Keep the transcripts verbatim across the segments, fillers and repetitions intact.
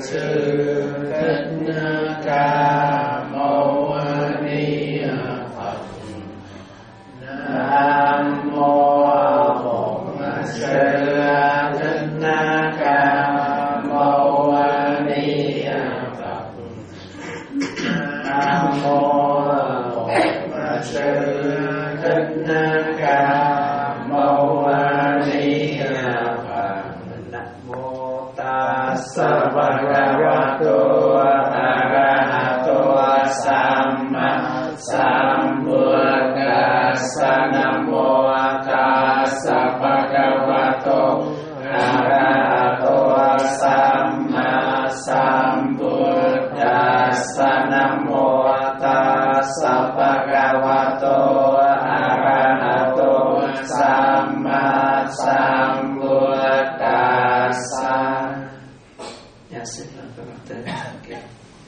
Sư Thích Ca Mâu Ni Phật. Nam mô Bổn Sư Thích Ca Mâu Ni Phật. Nam mô Bổn Sư Thích Ca Mâu Ni Phật. Nam mô Tassa Bhagavato Arahato Samma Sambuddhassa. Nam mô Tassa Bhagavato Arahato Samma Sambuddhassa. Nam mô Tassa Bhagavato Arahato Samma Sambuddhassa. Dạ, xin lỗi các bạn tên. Okay.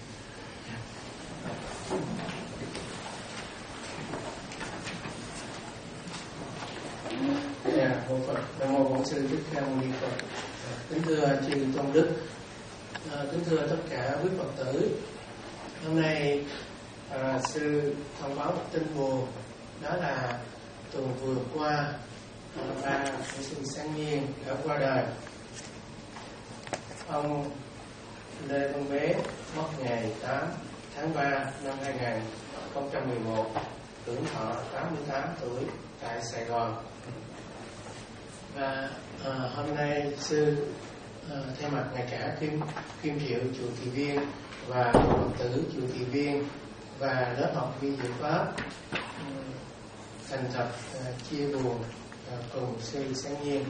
Dạ, Bồ Phật, Nam mô Bổn Sư Thích Ca Mâu Ni Phật. Kính thưa chư tôn đức, à, kính thưa tất cả quý Phật tử. Hôm nay à, sư thông báo một tin buồn, đó là tuần vừa qua à, ba của sư Sáng Nhiên đã qua đời. Ông Lê Văn Bé mất ngày tám tháng ba năm hai nghìn không trăm mười một, hưởng thọ tám mươi tám tuổi tại Sài Gòn. Và à, hôm nay sư à, thay mặt ngài cả Kim Kim Triệu Chùa Thị Viên và Phật tử Chùa Thị Viên và lớp học vi diệu pháp um, thành thật uh, chia buồn uh, cùng sư Sáng Nhiên.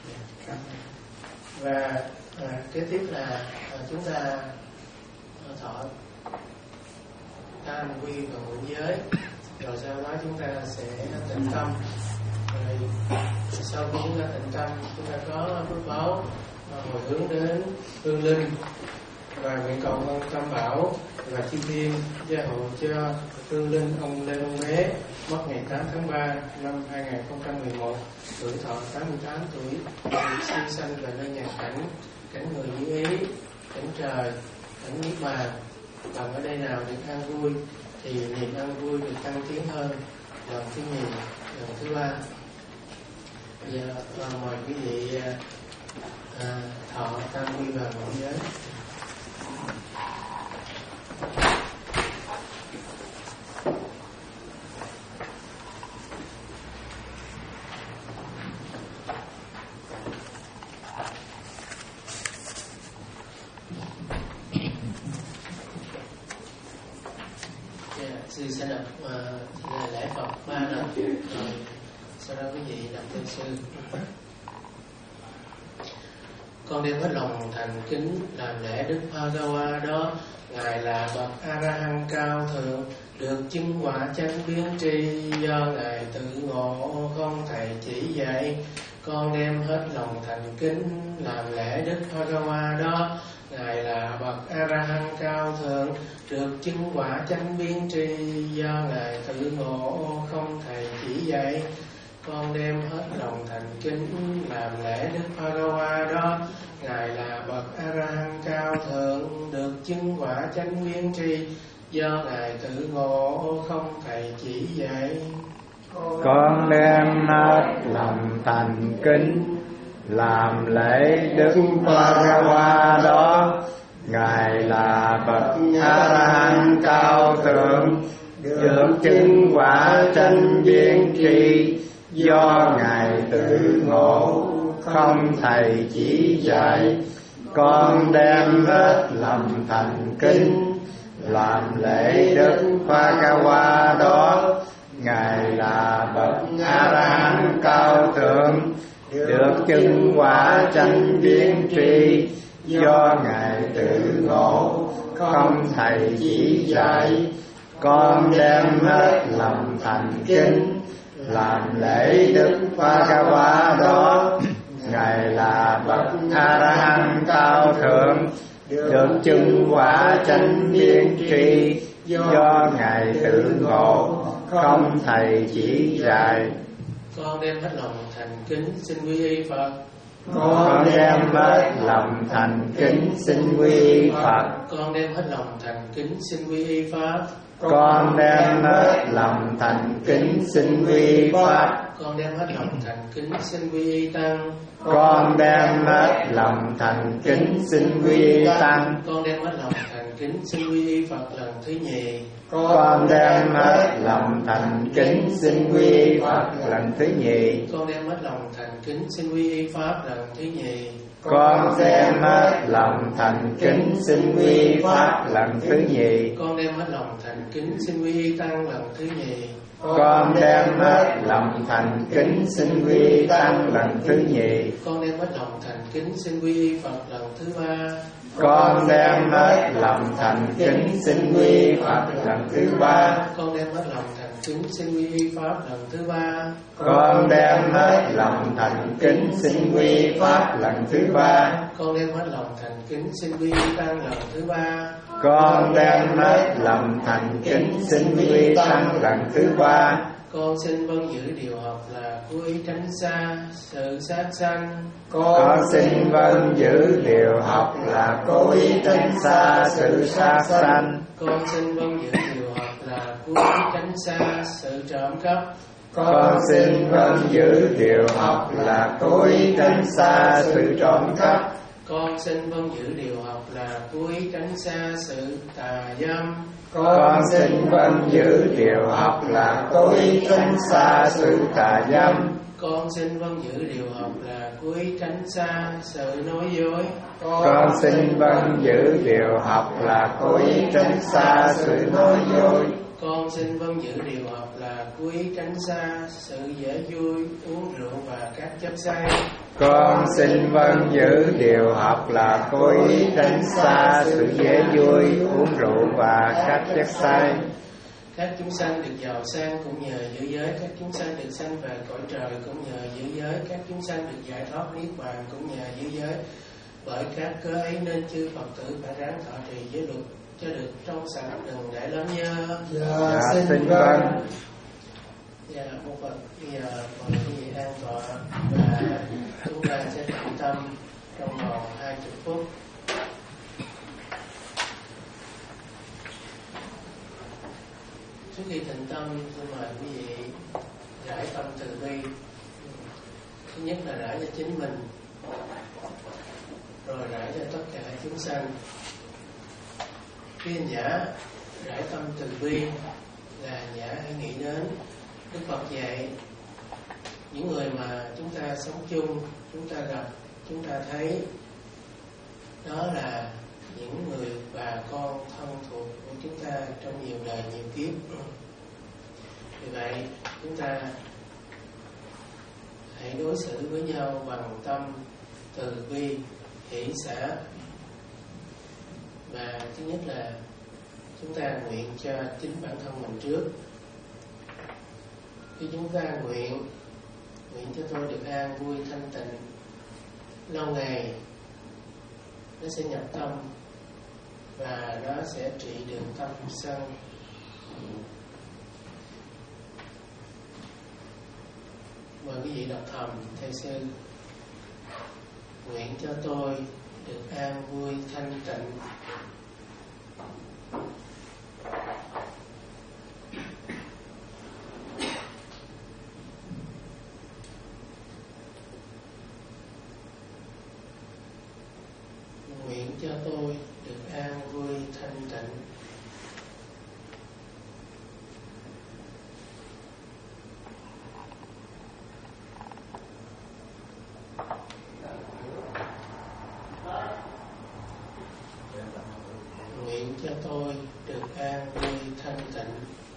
Và uh, kế tiếp là uh, chúng ta uh, thọ tam quy và ngũ giới, rồi sau đó chúng ta sẽ tịnh tâm. Rồi sau khi chúng ta tịnh tâm, chúng ta có phước báo hồi hướng đến hương linh và nguyện cầu ông Tam Bảo và chư thiên gia hộ cho hương linh ông Lê Văn Bé mất ngày tám tháng ba năm hai nghìn không trăm mười một, tuổi thọ tám mươi tám tuổi, siêu sanh về nơi nhà cảnh, cảnh người như ý, cảnh trời, cảnh niết bàn. Còn ở đây nào được an vui thì niềm an vui được tăng tiến hơn lần thứ nhì, lần thứ ba. Bây giờ mời quý vị à, thọ tam quy và ngũ giới. Sư sẽ đọc uh, lễ Phật ba lần, rồi sau đó quý vị đọc theo sư. Con đem hết lòng thành kính làm lễ Đức Bhagawa đó, ngài là bậc A La Hán cao thượng, được chứng quả chánh biến tri, do ngài tự ngộ không thầy chỉ dạy. Con đem hết lòng thành kính làm lễ Đức Bhagawa đó, ngài là bậc A La Hán cao thượng, được chứng quả chánh biến tri, do ngài tự ngộ không thầy chỉ dạy. Con đem hết lòng thành kính làm lễ Đức Bhagawa đó, ngài là bậc A La Hán cao thượng, được chứng quả chánh biến tri, do ngài tự ngộ không thầy chỉ dạy. Con đem hết lòng thành kính làm lễ Đức Bhagawa đó, ngài là bậc A La Hán cao thượng, được chứng quả chánh biến tri, do ngài tự ngộ không thầy chỉ dạy. Con đem hết lòng thành kính làm lễ Đức Bhagawa đó, ngài là bậc A La Hán cao thượng, được chứng quả chánh biến tri, do ngài tự ngộ không thầy chỉ dạy. Con đem hết lòng thành kính làm lễ Đức Bhagawa đó, ngài là bậc A La Hán cao thượng, được chứng quả chánh biến tri, do ngài tự ngộ không thầy chỉ dạy. Con đem hết lòng thành kính xin quy y Phật. Con đem hết lòng thành kính xin quy y Phật. Con đem hết lòng thành kính xin quy y Pháp. Con đem hết lòng thành kính xin quy y Pháp. Con đem hết lòng thành kính xin quy y Tăng. Con đem hết lòng thành kính xin quy y Tăng. Con đem hết lòng thành kính xin quy y Phật lần thứ nhì. Con đem hết lòng thành kính xin quy y Phật lần thứ nhì. Con đem hết lòng thành kính xin quy y Pháp lần thứ nhì. Con đem hết lòng thành kính xin quy y Pháp lần thứ nhì. Con đem hết lòng thành kính xin quy y Tăng lần thứ nhì. Con đem hết lòng thành kính xin quy y Tăng lần thứ nhì. Con đem hết lòng thành kính xin quy y Phật lần thứ ba. Con đem hết lòng thành kính xin quy y Phật lần thứ ba. Con đem hết lòng thành kính xin quy y Pháp lần thứ ba. Con đem hết lòng thành kính xin quy y Pháp lần thứ ba. Con đem hết lòng thành kính xin quy y Tăng lần thứ ba. Con đem hết lòng thành kính xin quy y Tăng lần thứ ba. Con xin vâng giữ điều học là cố ý tránh xa sự sát sanh. Con xin vâng giữ điều học là cố ý tránh xa sự sát sanh. Con xin vâng giữ điều học là cố ý tránh xa sự trộm cắp. Con xin vâng giữ điều học là cố ý tránh xa sự trộm cắp. Con xin vâng giữ điều học là cố ý tránh xa sự tà dâm. Con xin vâng giữ điều học là cố ý tránh xa sự tà dâm. Con xin vâng giữ điều học là cố ý tránh xa sự nói dối. Con xin vâng giữ điều học là cố ý tránh xa sự nói dối. Con xin vâng giữ điều học là cố ý tránh xa sự dễ vui uống rượu và các chất say. Con xin vâng giữ điều học là cố ý tránh xa sự dễ vui uống rượu và các chất say. Các chúng sanh được giàu sang cũng nhờ giữ giới. Các chúng sanh được sanh về cõi trời cũng nhờ giữ giới. Các chúng sanh được giải thoát niết bàn cũng nhờ giữ giới. Bởi các cớ ấy nên chư Phật tử phải ráng thọ trì giới luật cho được trong sạch, đừng để lắm nhớ. Dạ xin vâng. Dạ một Phật. Bây giờ mời quý vị an tọa và chúng ta sẽ tĩnh tâm trong vòng hai mươi phút. Trước khi tĩnh tâm, tôi mời quý vị rải tâm từ bi. Thứ nhất là rải cho chính mình, rồi rải cho tất cả chúng sanh. Khi hành giả rải tâm từ bi là hành giả hãy nghĩ đến Đức Phật dạy những người mà chúng ta sống chung, chúng ta gặp, chúng ta thấy, đó là những người bà con thân thuộc của chúng ta trong nhiều đời nhiều kiếp. Vì vậy chúng ta hãy đối xử với nhau bằng tâm từ bi hỷ xả. Và thứ nhất là chúng ta nguyện cho chính bản thân mình trước. Khi chúng ta nguyện nguyện cho tôi được an vui thanh tịnh lâu ngày, nó sẽ nhập tâm và nó sẽ trị được tâm sân. Mời quý vị đọc thầm theo sư. Nguyện cho tôi được an vui thanh tịnh nguyện cho tôi được an vui thanh tịnh. Nguyện cho tôi được an vui thanh tịnh.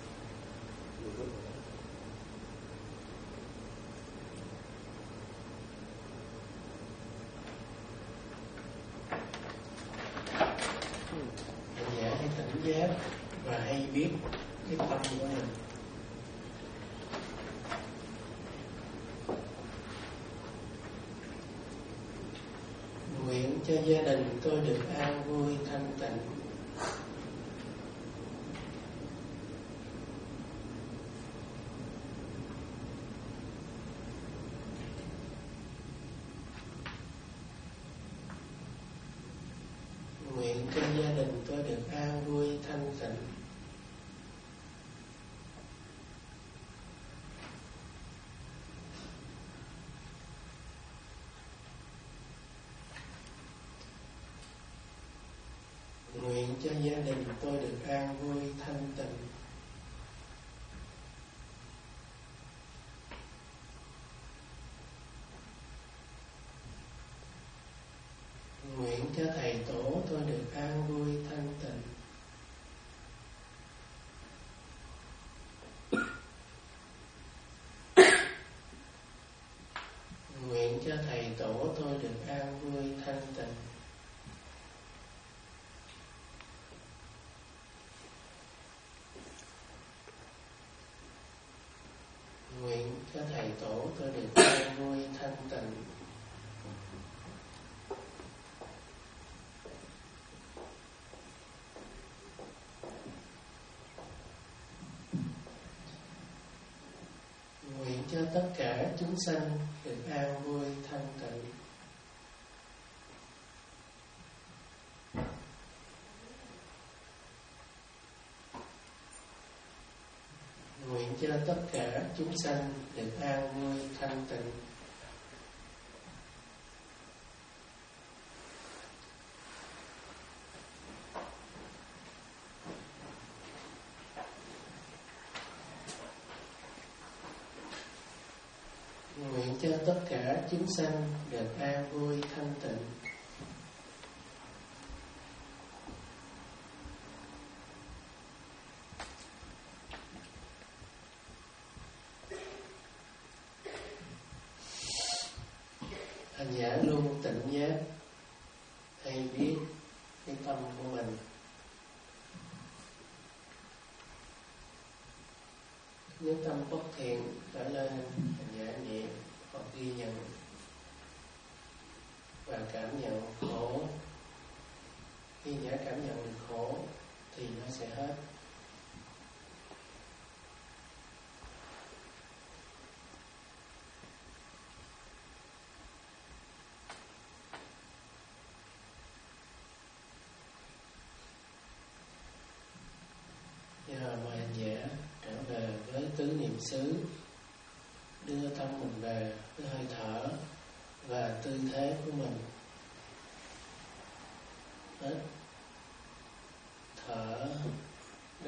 Hành giả hãy tỉnh giác và hay biết cái tâm của mình. Nguyện cho gia đình tôi được an vui thanh tịnh. Nguyện cho gia đình tôi được an vui thanh tịnh. Nguyện cho gia đình tôi được an vui thanh tịnh. Nguyện cho thầy tổ tôi được an vui thanh tịnh. Nguyện cho thầy tổ tôi được an vui thanh tịnh. Nguyện cho thầy tổ tôi được an vui thanh tịnh. Nguyện cho tất cả chúng sanh được an vui thanh tịnh. Nguyện cho tất cả chúng sanh được an vui thanh tịnh. Nguyện cho tất cả chúng sanh được an vui thanh tịnh. Hành giả luôn tỉnh giác, hay biết cái tâm của mình. Nếu tâm bất thiện trở lên, hành giả nhẹ hoặc ghi nhận và cảm nhận khổ. Khi giả cảm nhận được khổ thì nó sẽ hết. Giờ mời hành giả trở về với tứ niệm xứ, đưa tâm mình về với hơi thở và tư thế của mình. Hít thở,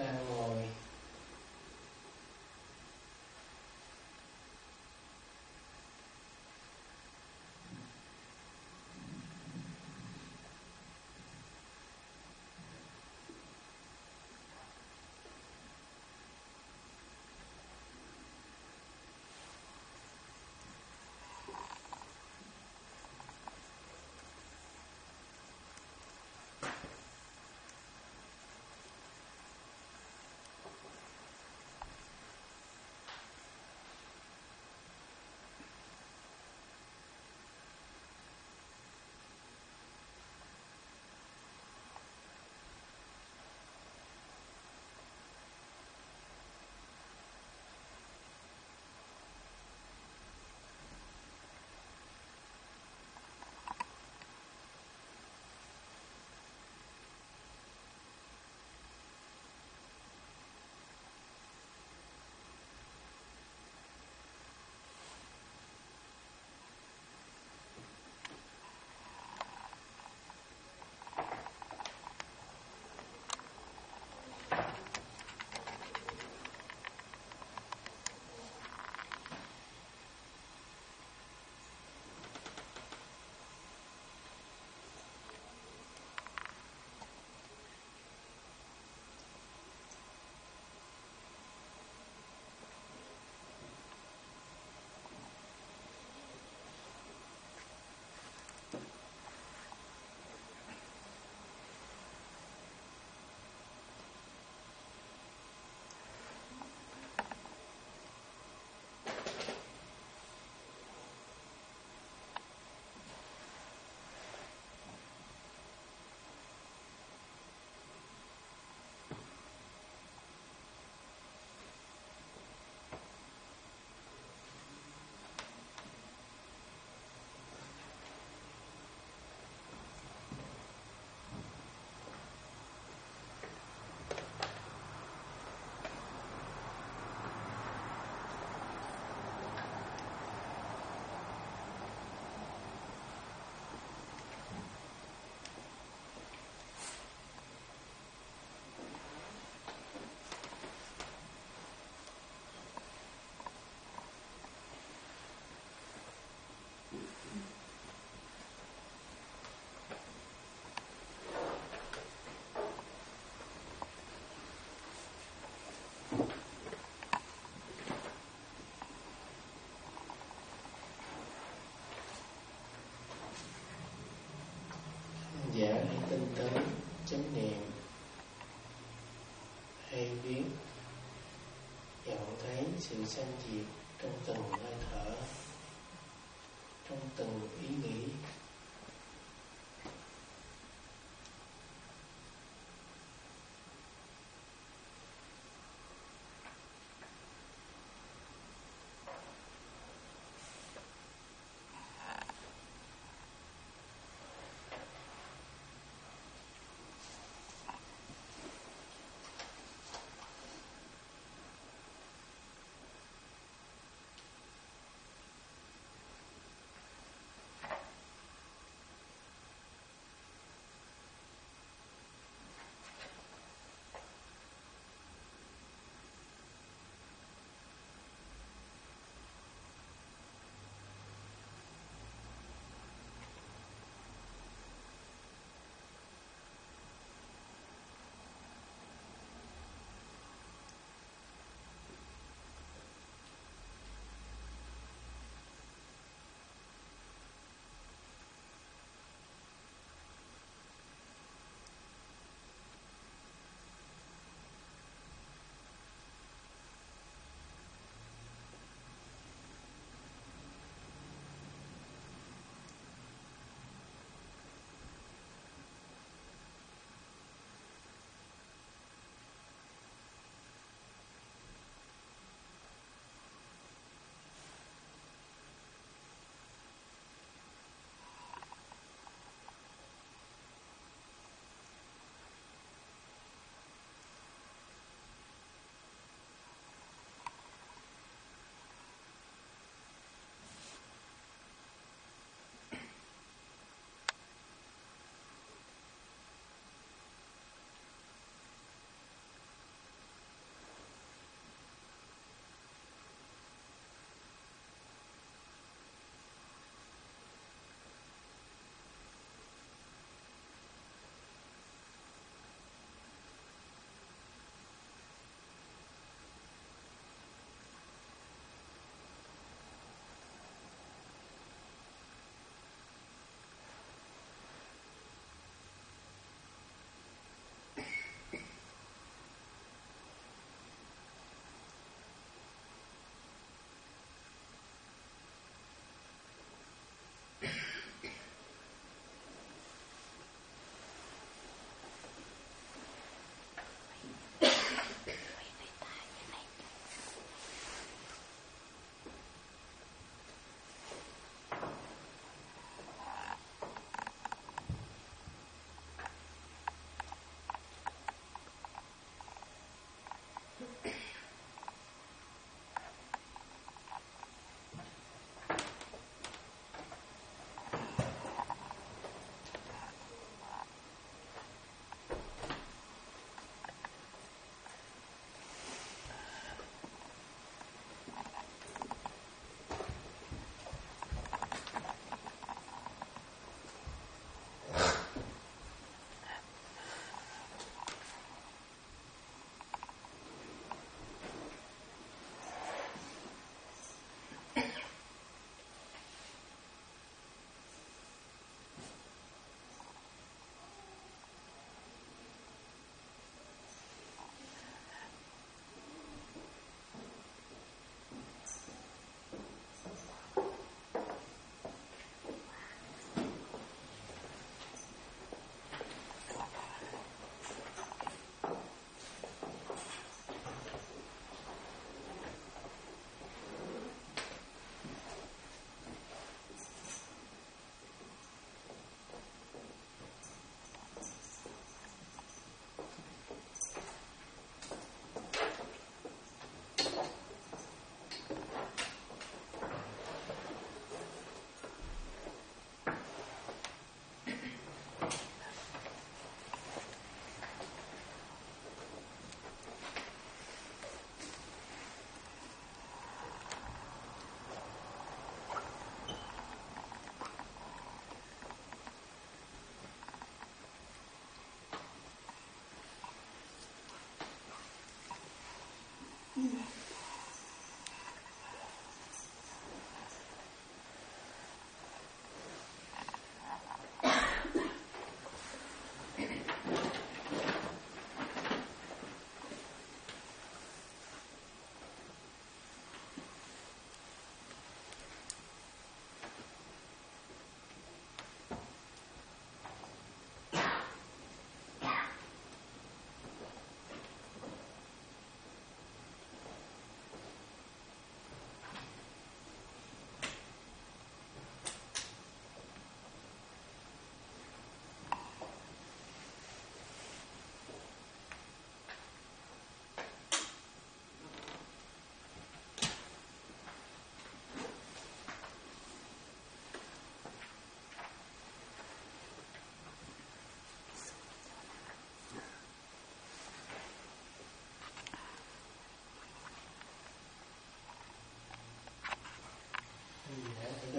nhã hay tinh tấn chánh niệm, hay biết nhận thấy sự sanh diệt trong từng hơi thở, trong từng ý nghĩ.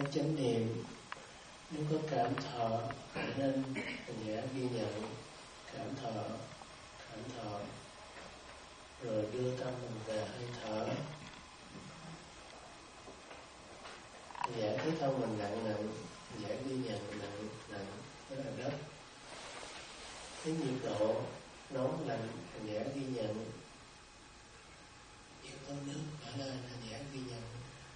chánh niệm. Nếu có cảm thọ nên hành giả ghi nhận cảm thọ, cảm thọ, rồi đưa tâm mình về hơi thở. Hành giả thấy thân mình nặng nặng, hành giả ghi nhận nặng nặng, đó là đất. Thấy nhiệt độ nóng lạnh, hành giả ghi nhận. Nhiệt độ nước ở lên, hành giả ghi nhận.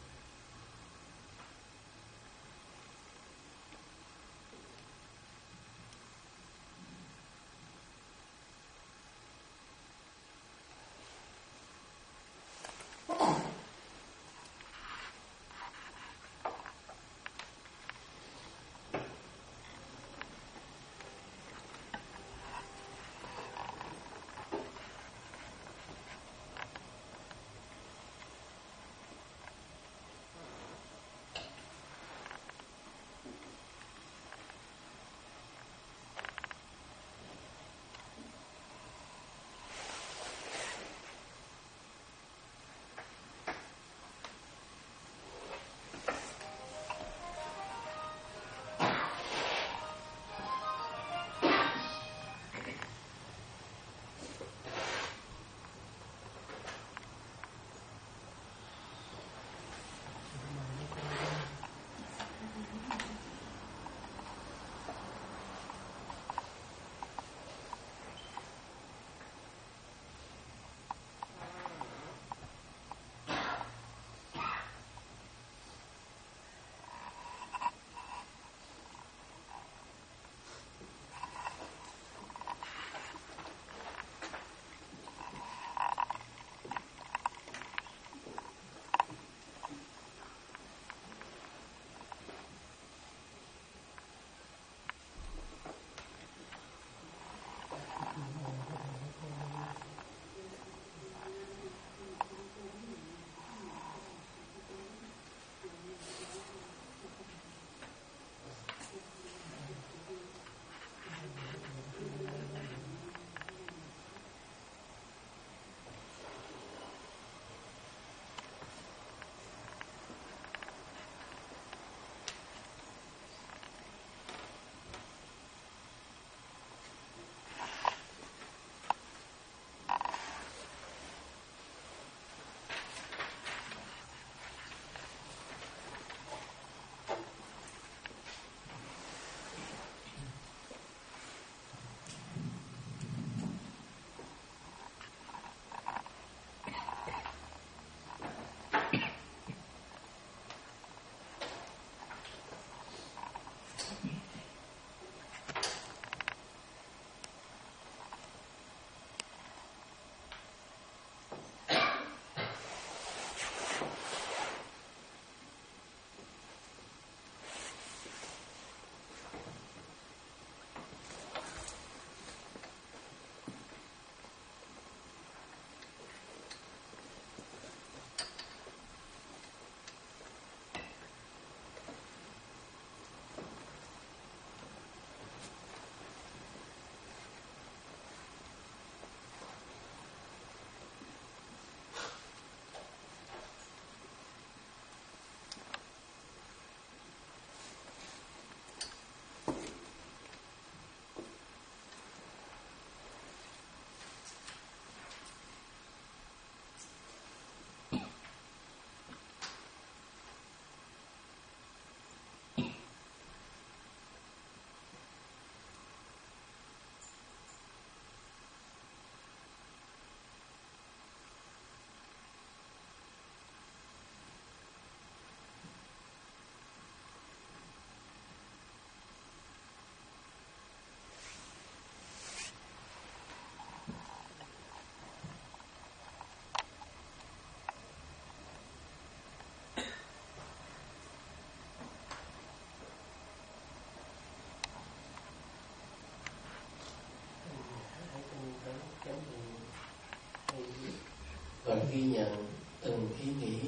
Và ghi nhận từng ý nghĩ.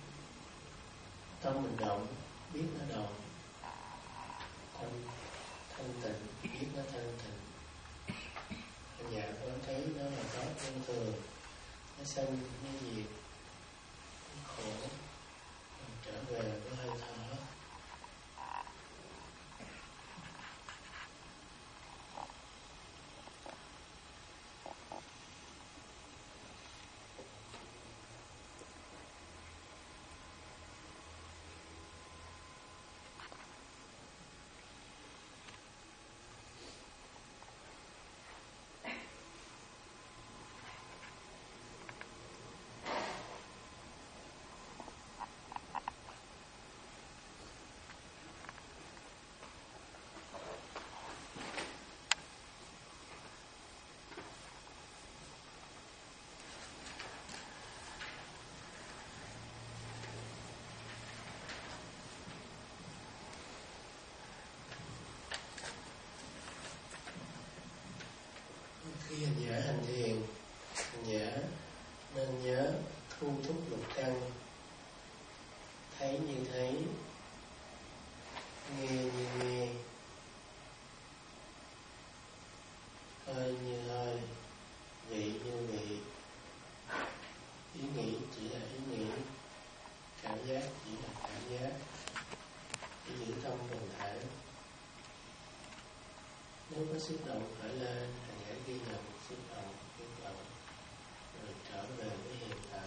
Tâm mình động, biết nó động. Thanh, thanh tịnh, biết nó thanh tịnh. Anh dạ có thấy nó là có thông thường. Nó sanh, nó diệt, nó khổ. Mình trở về với hơi thở. Khi hành giả hành thiền, hành giả nên nhớ thu thúc lục căn, thấy như thấy, nghe như nghe, hơi như hơi, vị như vị, ý nghĩ chỉ là ý nghĩ, cảm giác chỉ là cảm giác, chỉ giữ tâm bình thản. Nếu có xúc động khởi lên, hành giả ghi nhận xúc động, xúc động, rồi trở về với hiện tại.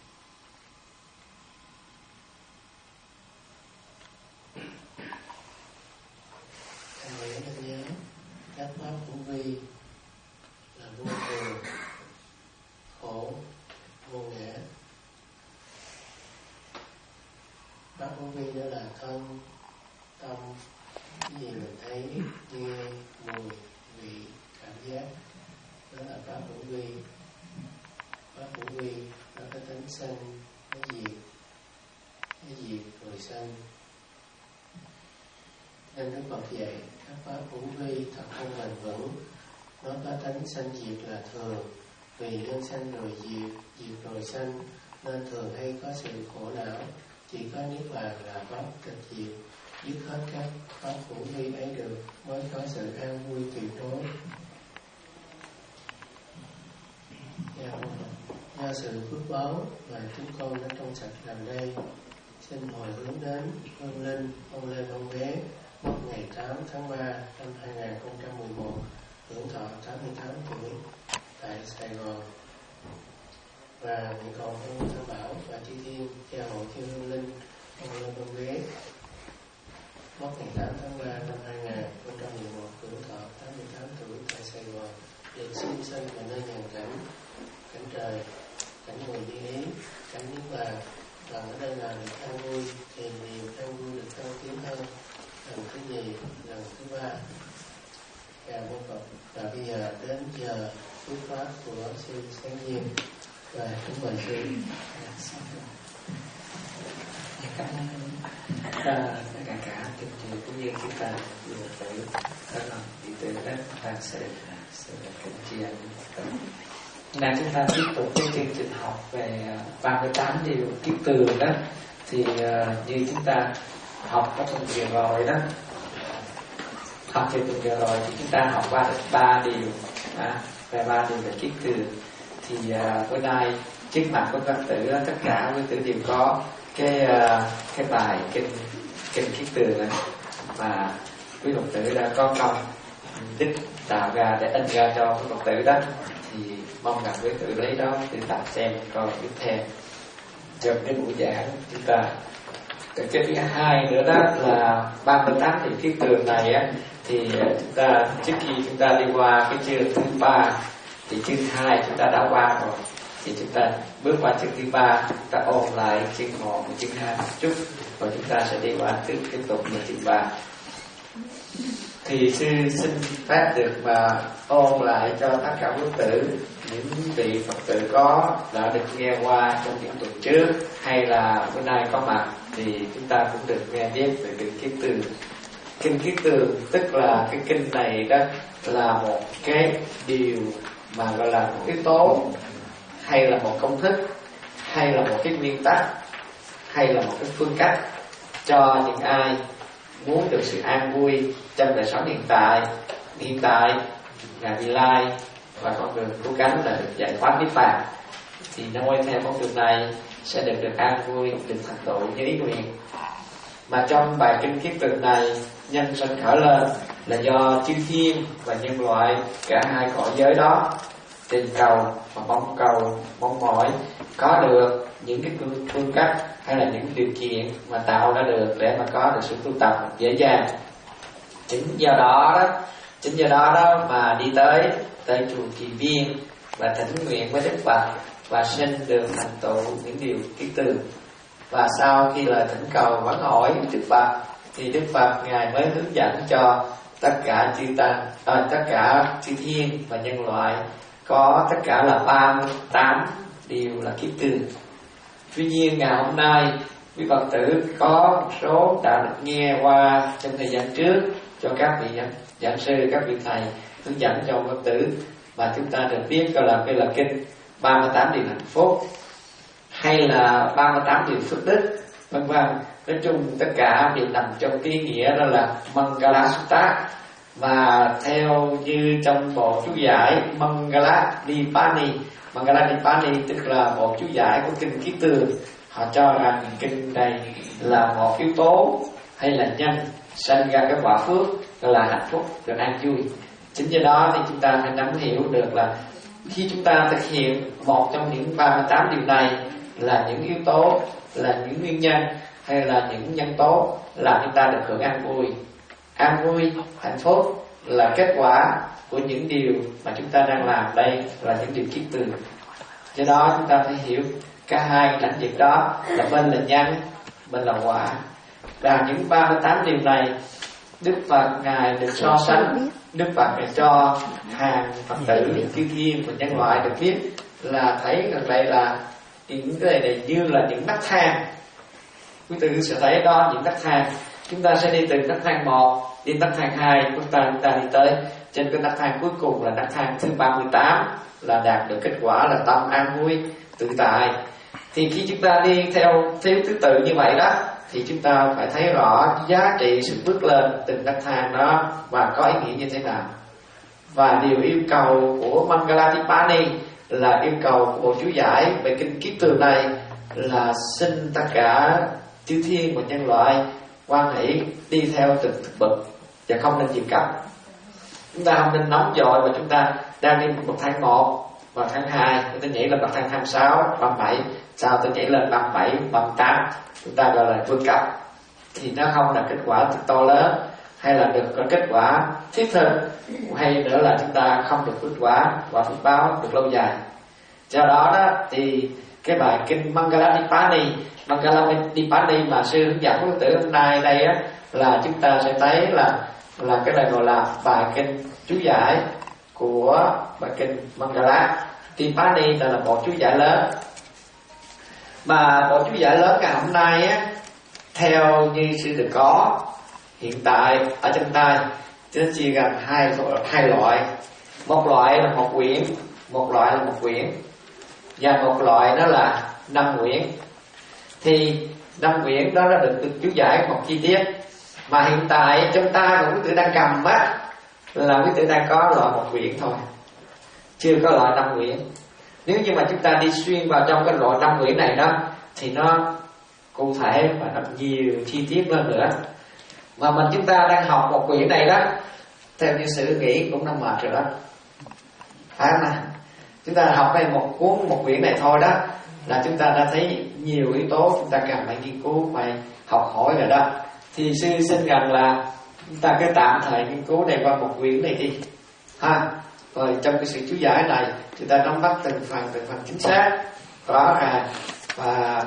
Hành giả nên nhớ các pháp hữu vi là vô thường, khổ, vô ngã. Pháp hữu vi đó là thân, tâm, cái gì mình thấy, nghe, mùi, vị, cảm giác, đó là pháp hữu vi. Pháp hữu vi nó có tính sanh, nó diệt, nó diệt rồi sanh. Nên Đức Phật dạy các pháp hữu vi thật không bền vững, nó có tính sanh diệt là thường, vì nhân sanh rồi diệt, diệt rồi sanh, nên thường hay có sự khổ não. Chỉ có niết bàn là pháp tịch diệt, dứt hết các pháp hữu vi ấy được mới có sự an vui tuyệt đối. Do sự phước báo mà chúng con đã trong sạch làm đây, xin hồi hướng đến Hương Linh, ông Lê Văn Bé, mất ngày tám tháng ba năm hai nghìn không trăm mười một, hưởng thọ tám mươi tám tuổi tại Sài Gòn. Và nguyện cầu ông Tam Bảo và Chư Thiên gia hộ cho Hương Linh, ông Lê Văn Bé, mất ngày tám tháng ba năm hai nghìn không trăm mười một, hưởng thọ tám mươi tám tuổi tại Sài Gòn, được sinh sinh và nơi nhàn cảnh, cảnh trời, cảnh ngồi như ý, cảnh niết bàn. Lần ở đây là được an vui, thì niềm an vui được tăng tiến hơn. Lần thứ nhì, lần thứ ba. Chào mô Phật. Và bây giờ đến giờ thuyết pháp của sư Sáng Nhiên, và kính mời sư. Cảm ơn tất cả cả chương trình cũng như chúng ta vừa tới các lòng đi từ đất ta sẽ sẽ kính tri ân. Nay chúng ta tiếp tục cái chương trình học về ba mươi tám điều kiết tường đó, thì uh, như chúng ta học các phần vừa rồi đó, học về phần vừa rồi thì chúng ta học qua được ba điều à, về ba điều về kiết tường. Thì uh, bữa nay trước mặt của các tử tất cả quý tử đều có cái uh, cái bài kinh kinh kiết tường này mà quý Phật tử đã có công đích tạo ra để in ra cho quý Phật tử đó, thì mong rằng quý tử lấy đó để đọc xem coi biết thêm trong cái buổi giảng chúng ta. Cái thứ hai nữa đó là ba mươi tám điều kiết tường này á, thì chúng ta trước khi chúng ta đi qua cái chương thứ ba thì chương hai chúng ta đã qua rồi, thì chúng ta bước qua chương thứ ba, chúng ta ôn lại chương một và chương hai một chút, rồi chúng ta sẽ đi qua tiếp tiếp tục đến chương ba. Thì sư xin phép được mà ôn lại cho tất cả quý tử, những vị Phật tử có đã được nghe qua trong những tuần trước hay là bữa nay có mặt, thì chúng ta cũng được nghe biết về kinh kiết tường. Kinh kiết tường tức là cái kinh này đó là một cái điều mà gọi là một yếu tố, hay là một công thức, hay là một cái nguyên tắc, hay là một cái phương cách cho những ai muốn được sự an vui trong đời sống hiện tại, hiện tại, ngày vị lai và con đường cứu cánh là được giải thoát niết bàn. Thì noi theo con đường này sẽ được được an vui, được thành tựu như ý nguyện. Mà trong bài kinh kiết tường này, nhân sanh khởi lên là do chư thiên và nhân loại cả hai cõi giới đó tìm cầu và mong cầu, mong mỏi có được những cái phương cách hay là những điều kiện mà tạo ra được để mà có được sự tu tập dễ dàng. Chính do đó đó, chính do đó đó mà đi tới tới chùa Kỳ Viên và thỉnh nguyện với Đức Phật và xin được thành tựu những điều kiết tường. Và sau khi lời thỉnh cầu vấn hỏi Đức Phật thì Đức Phật ngài mới hướng dẫn cho tất cả chư tăng, à, tất cả chư thiên và nhân loại có tất cả là ba mươi tám điều là kiết tường. Tuy nhiên ngày hôm nay quý Phật tử có một số đã được nghe qua trong thời gian trước cho các vị giảng sư, các vị thầy hướng dẫn cho Phật tử mà chúng ta được biết gọi là, là kinh ba mươi tám điều hạnh phúc, hay là ba mươi tám điều phước đức, vân vân. Nói chung tất cả đều nằm trong cái nghĩa đó là Mangala Sutta. Và theo như trong bộ chú giải Mangala Nipani, Mangala Nipani tức là bộ chú giải của kinh Kiết Tường, họ cho rằng kinh này là một yếu tố hay là nhân sanh ra cái quả phước, gọi là hạnh phúc, được an vui. Chính do đó thì chúng ta phải nắm hiểu được là khi chúng ta thực hiện một trong những ba mươi tám điều này là những yếu tố, là những nguyên nhân hay là những nhân tố làm chúng ta được hưởng an vui. An vui, hạnh phúc là kết quả của những điều mà chúng ta đang làm đây, là những điều kiết tường. Do đó chúng ta phải hiểu cả hai lãnh vực đó, là bên là nhân, bên là quả. Và những ba mươi tám điều này Đức Phật Ngài được so sánh, Đức Phật Ngài cho hàng Phật tử, chư thiên và nhân loại được biết là thấy rằng đây là những cái này, này như là những nấc thang. Quý tử sẽ thấy đó, những nấc thang. Chúng ta sẽ đi từ nấc thang một, đi nấc thang hai, chúng ta, chúng ta đi tới trên cái nấc thang cuối cùng là nấc thang thứ ba mươi tám, là đạt được kết quả là tâm an vui, tự tại. Thì khi chúng ta đi theo theo thứ tự như vậy đó, thì chúng ta phải thấy rõ giá trị sự bước lên từng nấc thang đó và có ý nghĩa như thế nào. Và điều yêu cầu của Mangala Nipani là yêu cầu của bộ chú giải về kinh Kiết Tường này là xin tất cả chư thiên và nhân loại quan hỷ đi theo từng thực bậc và không nên dừng cấp. Chúng ta không nên nóng vội và chúng ta đang đi bậc thang một và thang hai, tôi nhảy lên bậc thang thang sáu, ba mươi bảy, sau tôi nhảy lên ba mươi bảy, ba mươi tám, chúng ta gọi là vượt cấp, thì nó không là kết quả thật to lớn hay là được có kết quả thiết thực, hay nữa là chúng ta không được kết quả và phước báo được lâu dài. Do đó đó thì cái bài kinh Mangala Nipani, Mangala Nipani mà sư hướng dẫn của tử hôm nay đây á, là chúng ta sẽ thấy là là cái này gọi là bài kinh chú giải của bài kinh Mangala Nipani, là, là bộ chú giải lớn. Mà bộ chú giải lớn ngày hôm nay á, theo như sư được có hiện tại ở trong tay, chúng chia ra hai hai loại. Một loại là một quyển, một loại là một quyển, và một loại đó là năm quyển. Thì năm quyển đó đã được, được chú giải một chi tiết. Mà hiện tại trong tay của quý tử đang cầm á, là quý tử đang có loại một quyển thôi, chưa có loại năm quyển. Nếu như mà chúng ta đi xuyên vào trong cái loại năm quyển này đó, thì nó cụ thể và nó nhiều chi tiết hơn nữa. Mà mình chúng ta đang học một quyển này đó, theo như sự nghĩ cũng đang mệt rồi đó, phải không nào? Chúng ta học đây một cuốn, một quyển này thôi đó, là chúng ta đã thấy nhiều yếu tố chúng ta cần phải nghiên cứu, phải học hỏi rồi đó. Thì sư xin rằng là chúng ta cứ tạm thời nghiên cứu này qua một quyển này đi ha. Rồi trong cái sự chú giải này chúng ta nắm bắt từng phần từng phần chính xác, rõ ràng và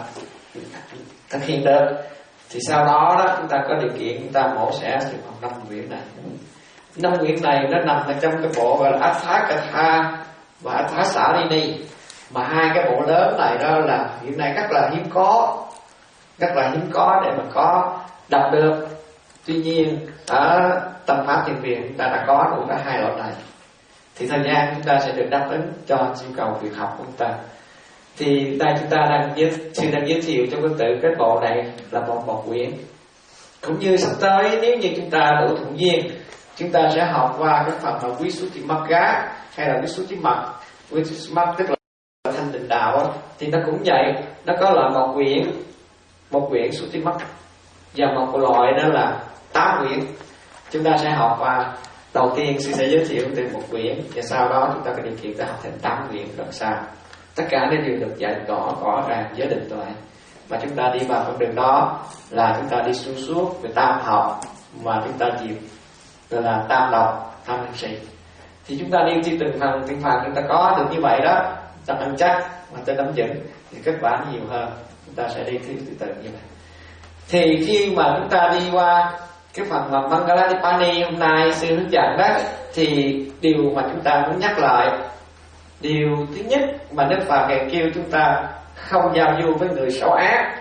thực hiện được, thì sau đó đó chúng ta có điều kiện chúng ta mổ xẻ được học năm quyển này. Năm quyển này nó nằm ở trong cái bộ gọi là Atthakatha và Atthasarini, mà hai cái bộ lớn này đó là hiện nay rất là hiếm có, rất là hiếm có để mà có đọc được. Tuy nhiên ở Tâm Pháp Thiền Viện chúng ta đã có đủ cả hai loại này, thì thời gian chúng ta sẽ được đáp ứng cho nhu cầu việc học của chúng ta. Thì đây chúng ta đang giới, sư đang giới thiệu cho quý tử cái bộ này là một một quyển. Cũng như sắp tới nếu như chúng ta đủ thuận duyên, chúng ta sẽ học qua cái phần là Visuddhimagga hay là Visuddhimagga. Visuddhimagga tức là thanh tịnh đạo đó. Thì nó cũng vậy, nó có là một quyển, một quyển Visuddhimagga, và một loại đó là tám quyển. Chúng ta sẽ học qua, đầu tiên sư sẽ giới thiệu từ một quyển, và sau đó chúng ta có điều kiện để học thành tám quyển rồi sao. Tất cả đều được dạy rõ rõ ràng giới định tuệ, mà chúng ta đi vào con đường đó là chúng ta đi xuyên suốt về tam học, mà chúng ta chịu gọi là tam độc tam hành sĩ. Thì chúng ta đi theo từng phần từng phần chúng ta có được như vậy đó, ta ăn chắc mà ta nắm vững thì kết quả nhiều hơn. Chúng ta sẽ đi theo từ từ như vậy. Thì khi mà chúng ta đi qua cái phần mà Mangala Nipani hôm nay sư hướng dẫn đó, thì điều mà chúng ta muốn nhắc lại, điều thứ nhất mà Đức Phật Ngài kêu chúng ta không giao du với người xấu ác.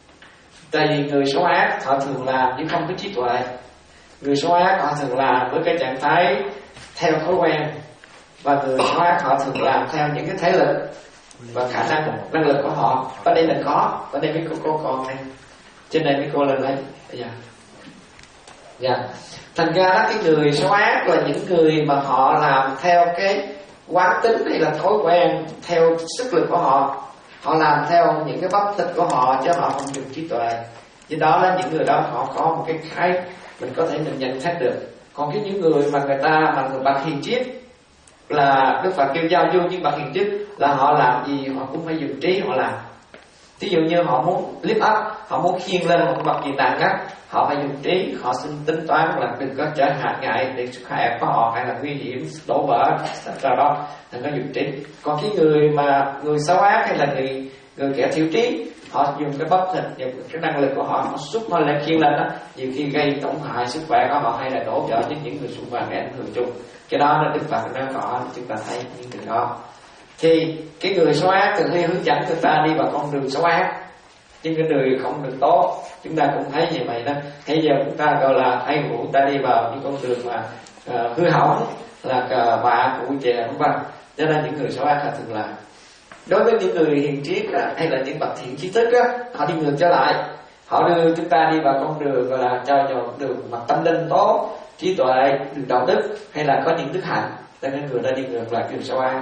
Tại vì người xấu ác họ thường làm nhưng không có trí tuệ. Người xấu ác họ thường làm với cái trạng thái theo thói quen, Và người xấu ác họ thường làm theo những cái thế lực và khả năng năng lực của họ. Ở đây là có, ở đây mấy cô cô còn này, trên đây mấy cô lên đây bây giờ. Dạ. Thành ra đó, cái người xấu ác là những người mà họ làm theo cái quán tính hay là thói quen, theo sức lực của họ, họ làm theo những cái bắp thịt của họ chứ họ không dùng trí tuệ. Vì đó là những người đó họ có một cái cái mình có thể mình nhận xét được. Còn cái những người mà người ta mà người bậc hiền triết, là Đức Phật kêu giao du, nhưng bậc hiền triết là họ làm gì họ cũng phải dùng trí họ làm. Ví dụ như họ muốn lift up, họ muốn khiêng lên một bậc gì nặng á, họ phải dùng trí, họ xin tính toán là đừng có trở hại ngại để sức khỏe của họ hay là nguy hiểm đổ vỡ sau đó thì có dùng trí. Còn cái người mà người xấu ác hay là người người kẻ thiếu trí, họ dùng cái bắp thịt, dùng cái năng lực của họ, họ xúc họ lên khiêng lên đó, nhiều khi gây tổn hại sức khỏe của họ hay là đổ vỡ với những người xung quanh để ảnh hưởng chung. Cái đó là Đức Phật nó có, chúng ta thấy những người đó. Thì cái người xấu ác thường hay hướng dẫn người ta đi vào con đường xấu ác, nhưng cái người không được tốt chúng ta cũng thấy như vậy đó. Bây giờ chúng ta gọi là hay của chúng ta đi vào những con đường mà uh, hư hỏng, là cờ bạc cụ chè vân vân. Cho nên những người xấu ác là thường là đối với những người hiền triết hay là những bậc thiện trí thức á, họ đi ngược trở lại, họ đưa chúng ta đi vào con đường gọi là cho vào đường mặt tâm linh tốt, trí tuệ, đường đạo đức hay là có những đức hạnh. Cho nên người ta đi ngược lại đường xấu ác.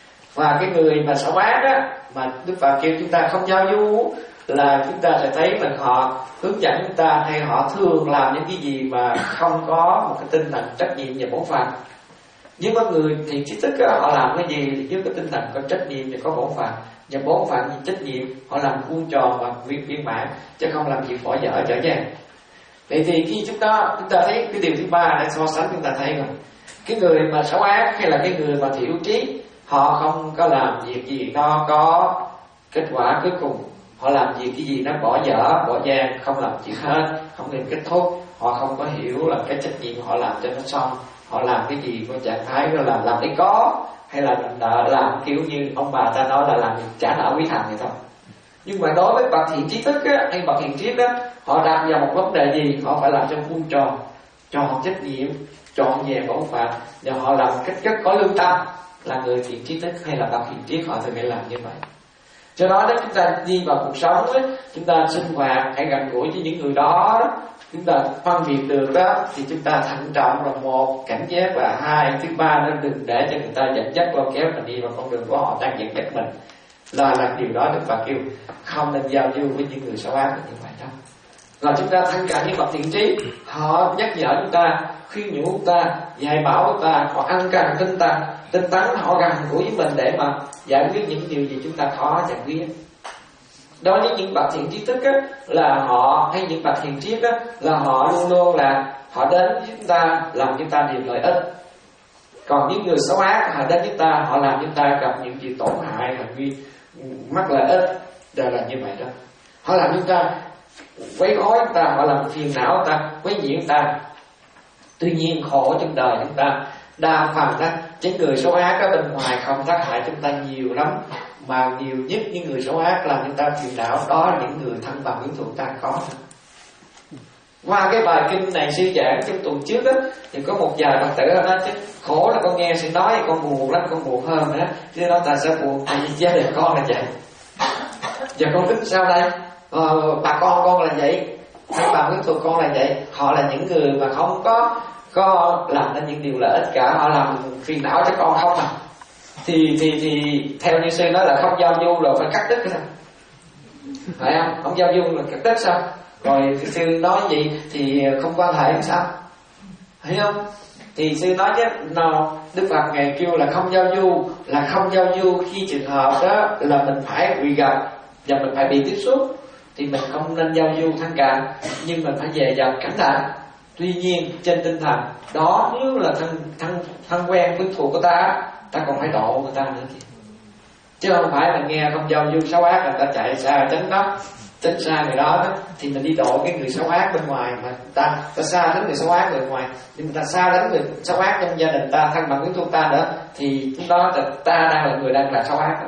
Và cái người mà xấu ác á, mà Đức Phật kêu chúng ta không giao du, là chúng ta sẽ thấy là họ hướng dẫn chúng ta hay họ thường làm những cái gì mà không có một cái tinh thần trách nhiệm và bổn phận. Nhưng mà người thiện trí thức á, họ làm cái gì với cái tinh thần có trách nhiệm và có bổn phận. Và bổn phận và trách nhiệm họ làm vuông tròn và viên viên mãn, chứ không làm gì bỏ dở trở dang. Vậy thì khi chúng ta chúng ta thấy cái điều thứ ba để so sánh, chúng ta thấy rồi cái người mà xấu ác hay là cái người mà thiểu trí, họ không có làm việc gì nó có kết quả cuối cùng. Họ làm việc cái gì nó bỏ dở, bỏ dang, không làm chuyện hết, không nên kết thúc. Họ không có hiểu là cái trách nhiệm họ làm cho nó xong. Họ làm cái gì có trạng thái là làm làm để có, hay là làm, làm kiểu như ông bà ta nói là làm trả nợ quý thần vậy thôi. Nhưng mà đối với bậc thiện trí thức á, hay bậc hiền triết á, họ đặt vào một vấn đề gì họ phải làm cho vuông tròn, tròn trách nhiệm, trọn vẹn bổn phận, và họ làm cách rất có lương tâm. Là người thiện trí thức hay là bậc hiền triết họ thường hay làm như vậy. Do đó nếu chúng ta đi vào cuộc sống ấy, chúng ta sinh hoạt hay gần gũi với những người đó, chúng ta phân biệt được đó, thì chúng ta thận trọng là một, cảnh giác là hai, thứ ba nó đừng để cho người ta dẫn dắt lôi kéo mình đi vào con đường của họ đang dẫn dắt mình. Là làm điều đó Đức Phật kêu không nên giao du với những người xấu ác như vậy đâu. Rồi chúng ta thân cận những bậc thiện trí, họ nhắc nhở chúng ta, khuyên nhủ chúng ta, dạy bảo chúng ta, họ ăn cần tinh tấn, tinh tấn, họ gần gũi với mình để mà giải quyết những điều gì chúng ta khó giải quyết. Đối với những bậc thiện trí thức á, là họ hay những bậc thiện triết á, là họ luôn luôn là họ đến với chúng ta làm chúng ta điều lợi ích. Còn những người xấu ác họ đến với ta, họ làm chúng ta gặp những gì tổn hại và nguy mắc lợi ích, đều là như vậy đó. Họ làm chúng ta quấy rối chúng ta, họ làm phiền não chúng ta, quấy nhiễu chúng ta. Tuy nhiên khổ trong đời chúng ta đa phần đó, những người xấu ác ở bên ngoài không tác hại chúng ta nhiều lắm, mà nhiều nhất những người xấu ác làm chúng ta phiền não, đó là những người thân bằng quyến thuộc ta có. Qua cái bài kinh này sư giảng trong tuần trước đó, thì có một vài Phật tử nói chứ khổ là con nghe sư nói con buồn lắm, con buồn hơn rồi đó. Chứ nói tại sao buồn? Tại vì gia đình con là vậy. Giờ con tính sao đây? Ờ, bà con con là vậy, thân bằng quyến thuộc con là vậy. Họ là những người mà không có có làm nên những điều lợi ích cả, họ làm phiền não cho con không à. Thì thì thì theo như sư nói là không giao du rồi phải cắt đứt cái sao? Phải không? Không giao du là cắt đứt sao? Rồi sư nói gì thì không quan hệ sao? Thấy không? Thì sư nói chứ nào Đức Phật ngày kêu là không giao du, là không giao du khi trường hợp đó là mình phải bị gặp và mình phải bị tiếp xúc, thì mình không nên giao du thân cận, nhưng mình phải về dần cẩn thận. Tuy nhiên trên tinh thần đó, nếu là thân thân thân quen quyến thuộc của ta, ta còn phải độ người ta nữa kìa, chứ không phải là nghe không giao du xấu ác là ta chạy xa tránh đó, tránh xa người đó, đó thì mình đi độ cái người xấu ác bên ngoài, mà ta ta xa tránh người xấu ác người ngoài, nhưng mà ta xa tránh người xấu ác trong gia đình ta, thân bằng quyến thuộc ta nữa, thì lúc đó ta, ta đang là người đang là xấu ác đó.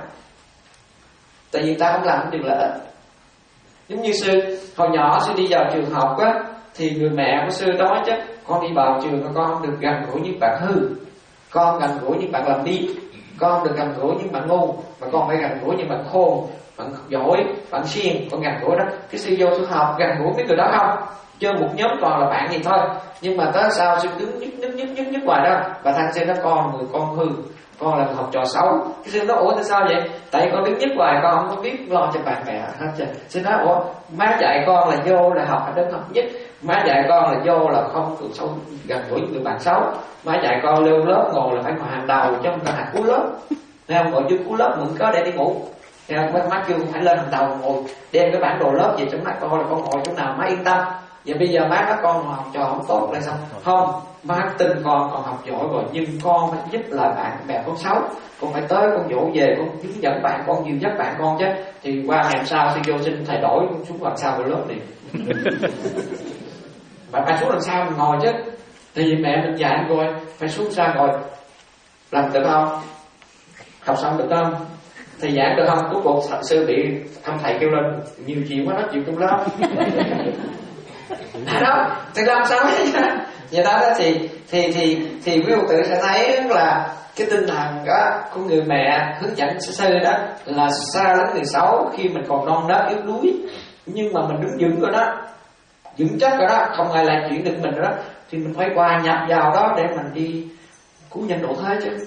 Tại vì ta không làm điều lợi ích. Giống như sư hồi nhỏ sư đi vào trường học á, thì người mẹ của sư nói chứ con đi vào trường con không được gần gũi những bạn hư, Con gần gũi nhưng bạn làm đi. Con được gần gũi nhưng bạn ngu, mà con phải gần gũi nhưng bạn khôn, bạn giỏi, bạn siêng, con gần gũi đó. Cái sư vô sư học gần gũi mấy người đó không? Chơi một nhóm toàn là bạn gì thôi. Nhưng mà tới sao sư đứng nhất nhất nhất nhất nhất hoài đó. Và thằng sư nói con người con hư, con là học trò xấu. Cái sư nói ủa tại sao vậy? Tại con đứng nhất hoài con không có biết lo cho bạn bè hết trơn. Sư nói ủa má dạy con là vô là học ở đến học nhất, má dạy con là vô là không được xấu gần gũi những người bạn xấu, má dạy con leo lớp ngồi là phải ngồi hàng đầu chứ không phải hàng cuối lớp. Thấy không? Ngồi dưới cuối lớp mượn cớ để đi ngủ. Thấy không? Má kêu phải lên hàng đầu ngồi, đem cái bản đồ lớp về trong mắt con là con ngồi chỗ nào má yên tâm. Và bây giờ má nói con học trò không tốt là sao? Không, má tin con còn học giỏi rồi, nhưng con phải giúp là bạn bè con xấu. Con phải tới con dỗ về, con hướng dẫn bạn, con dìu dắt bạn con chứ. Thì qua ngày sau thì vô xin thay đổi xuống lần sau của lớp đi. Bạn phải xuống lần sau mình ngồi chứ. Thì mẹ mình dạy anh rồi, phải xuống xa ngồi. Làm được không? Học xong được không? Thầy giảng được không? Cuối cùng sư bị ông thầy kêu lên nhiều chuyện quá nói chuyện trong lớp. Đó đâu, thì làm sao vậy? Vậy đó, đó thì thì thì thì quý phụ tử sẽ thấy là cái tinh thần đó của người mẹ hướng dẫn sư đó là xa lánh người xấu khi mình còn non nớt yếu đuối, nhưng mà mình đứng vững rồi đó, vững chắc rồi đó, không ai lại chuyển được mình rồi đó, thì mình phải hòa nhập vào đó để mình đi cứu nhân độ thế chứ.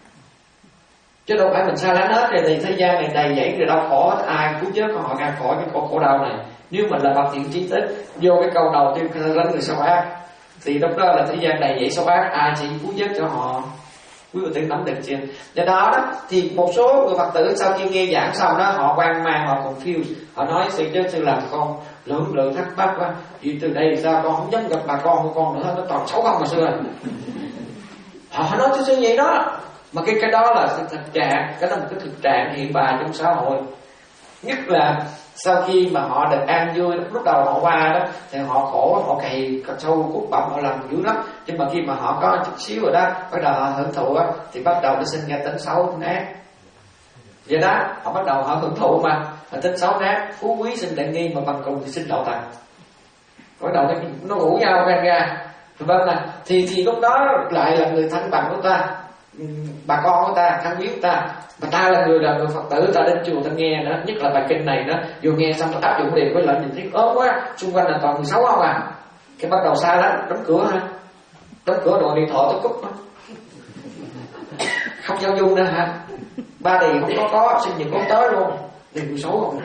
Chứ đâu phải mình xa lánh hết rồi thì thế gian này đầy dẫy rồi đau khổ, ai cứu chết con họ càng khỏi cái khổ khổ đau này. Nếu mình là bậc thiện trí tích, vô cái câu đầu tiên xa lánh người xấu ác, thì lúc đó là thế gian đầy dẫy xấu ác, ai chỉ cứu giúp cho họ. Quý vị tự nắm được chưa? Do đó đó thì một số người Phật tử sau khi nghe giảng xong đó, họ hoang mang, họ confused, họ nói sư chứ sư làm con lưỡng lự thắc mắc quá, vì từ đây sao con không dám gặp bà con của con nữa, nó toàn xấu không mà sư ơi. Họ nói chứ sư vậy đó. Mà cái cái đó là thực trạng, cái đó là một cái thực trạng hiện bài trong xã hội. Nhất là sau khi mà họ được an vui, lúc đầu họ qua đó thì họ khổ, họ cày sâu cút bọng, họ làm dữ lắm. Nhưng mà khi mà họ có chút xíu rồi đó, bắt đầu họ hưởng thụ á, thì bắt đầu nó sinh ra tính xấu, tính ác. Vậy đó, họ bắt đầu họ hưởng thụ mà, họ tính xấu ác, phú quý sinh đại nghi, mà bằng cùng thì sinh đậu tầng. Bắt đầu nó, nó ngủ nhau ra ra. Vâng nè, thì thì lúc đó lại là người thân bằng của ta, bà con của ta, thân quý của ta, mà ta là người là người Phật tử, ta đến chùa ta nghe nữa, nhất là bài kinh này đó, vừa nghe xong ta áp dụng liền với lại nhìn thấy ớn quá, xung quanh là toàn người xấu không à, cái bắt đầu xa lắm, đóng cửa ha, đóng cửa đồ điện thoại tới cúp đó. Không giao du nữa hả, ba đì không có có, sinh nhật không tới luôn, đi người xấu không,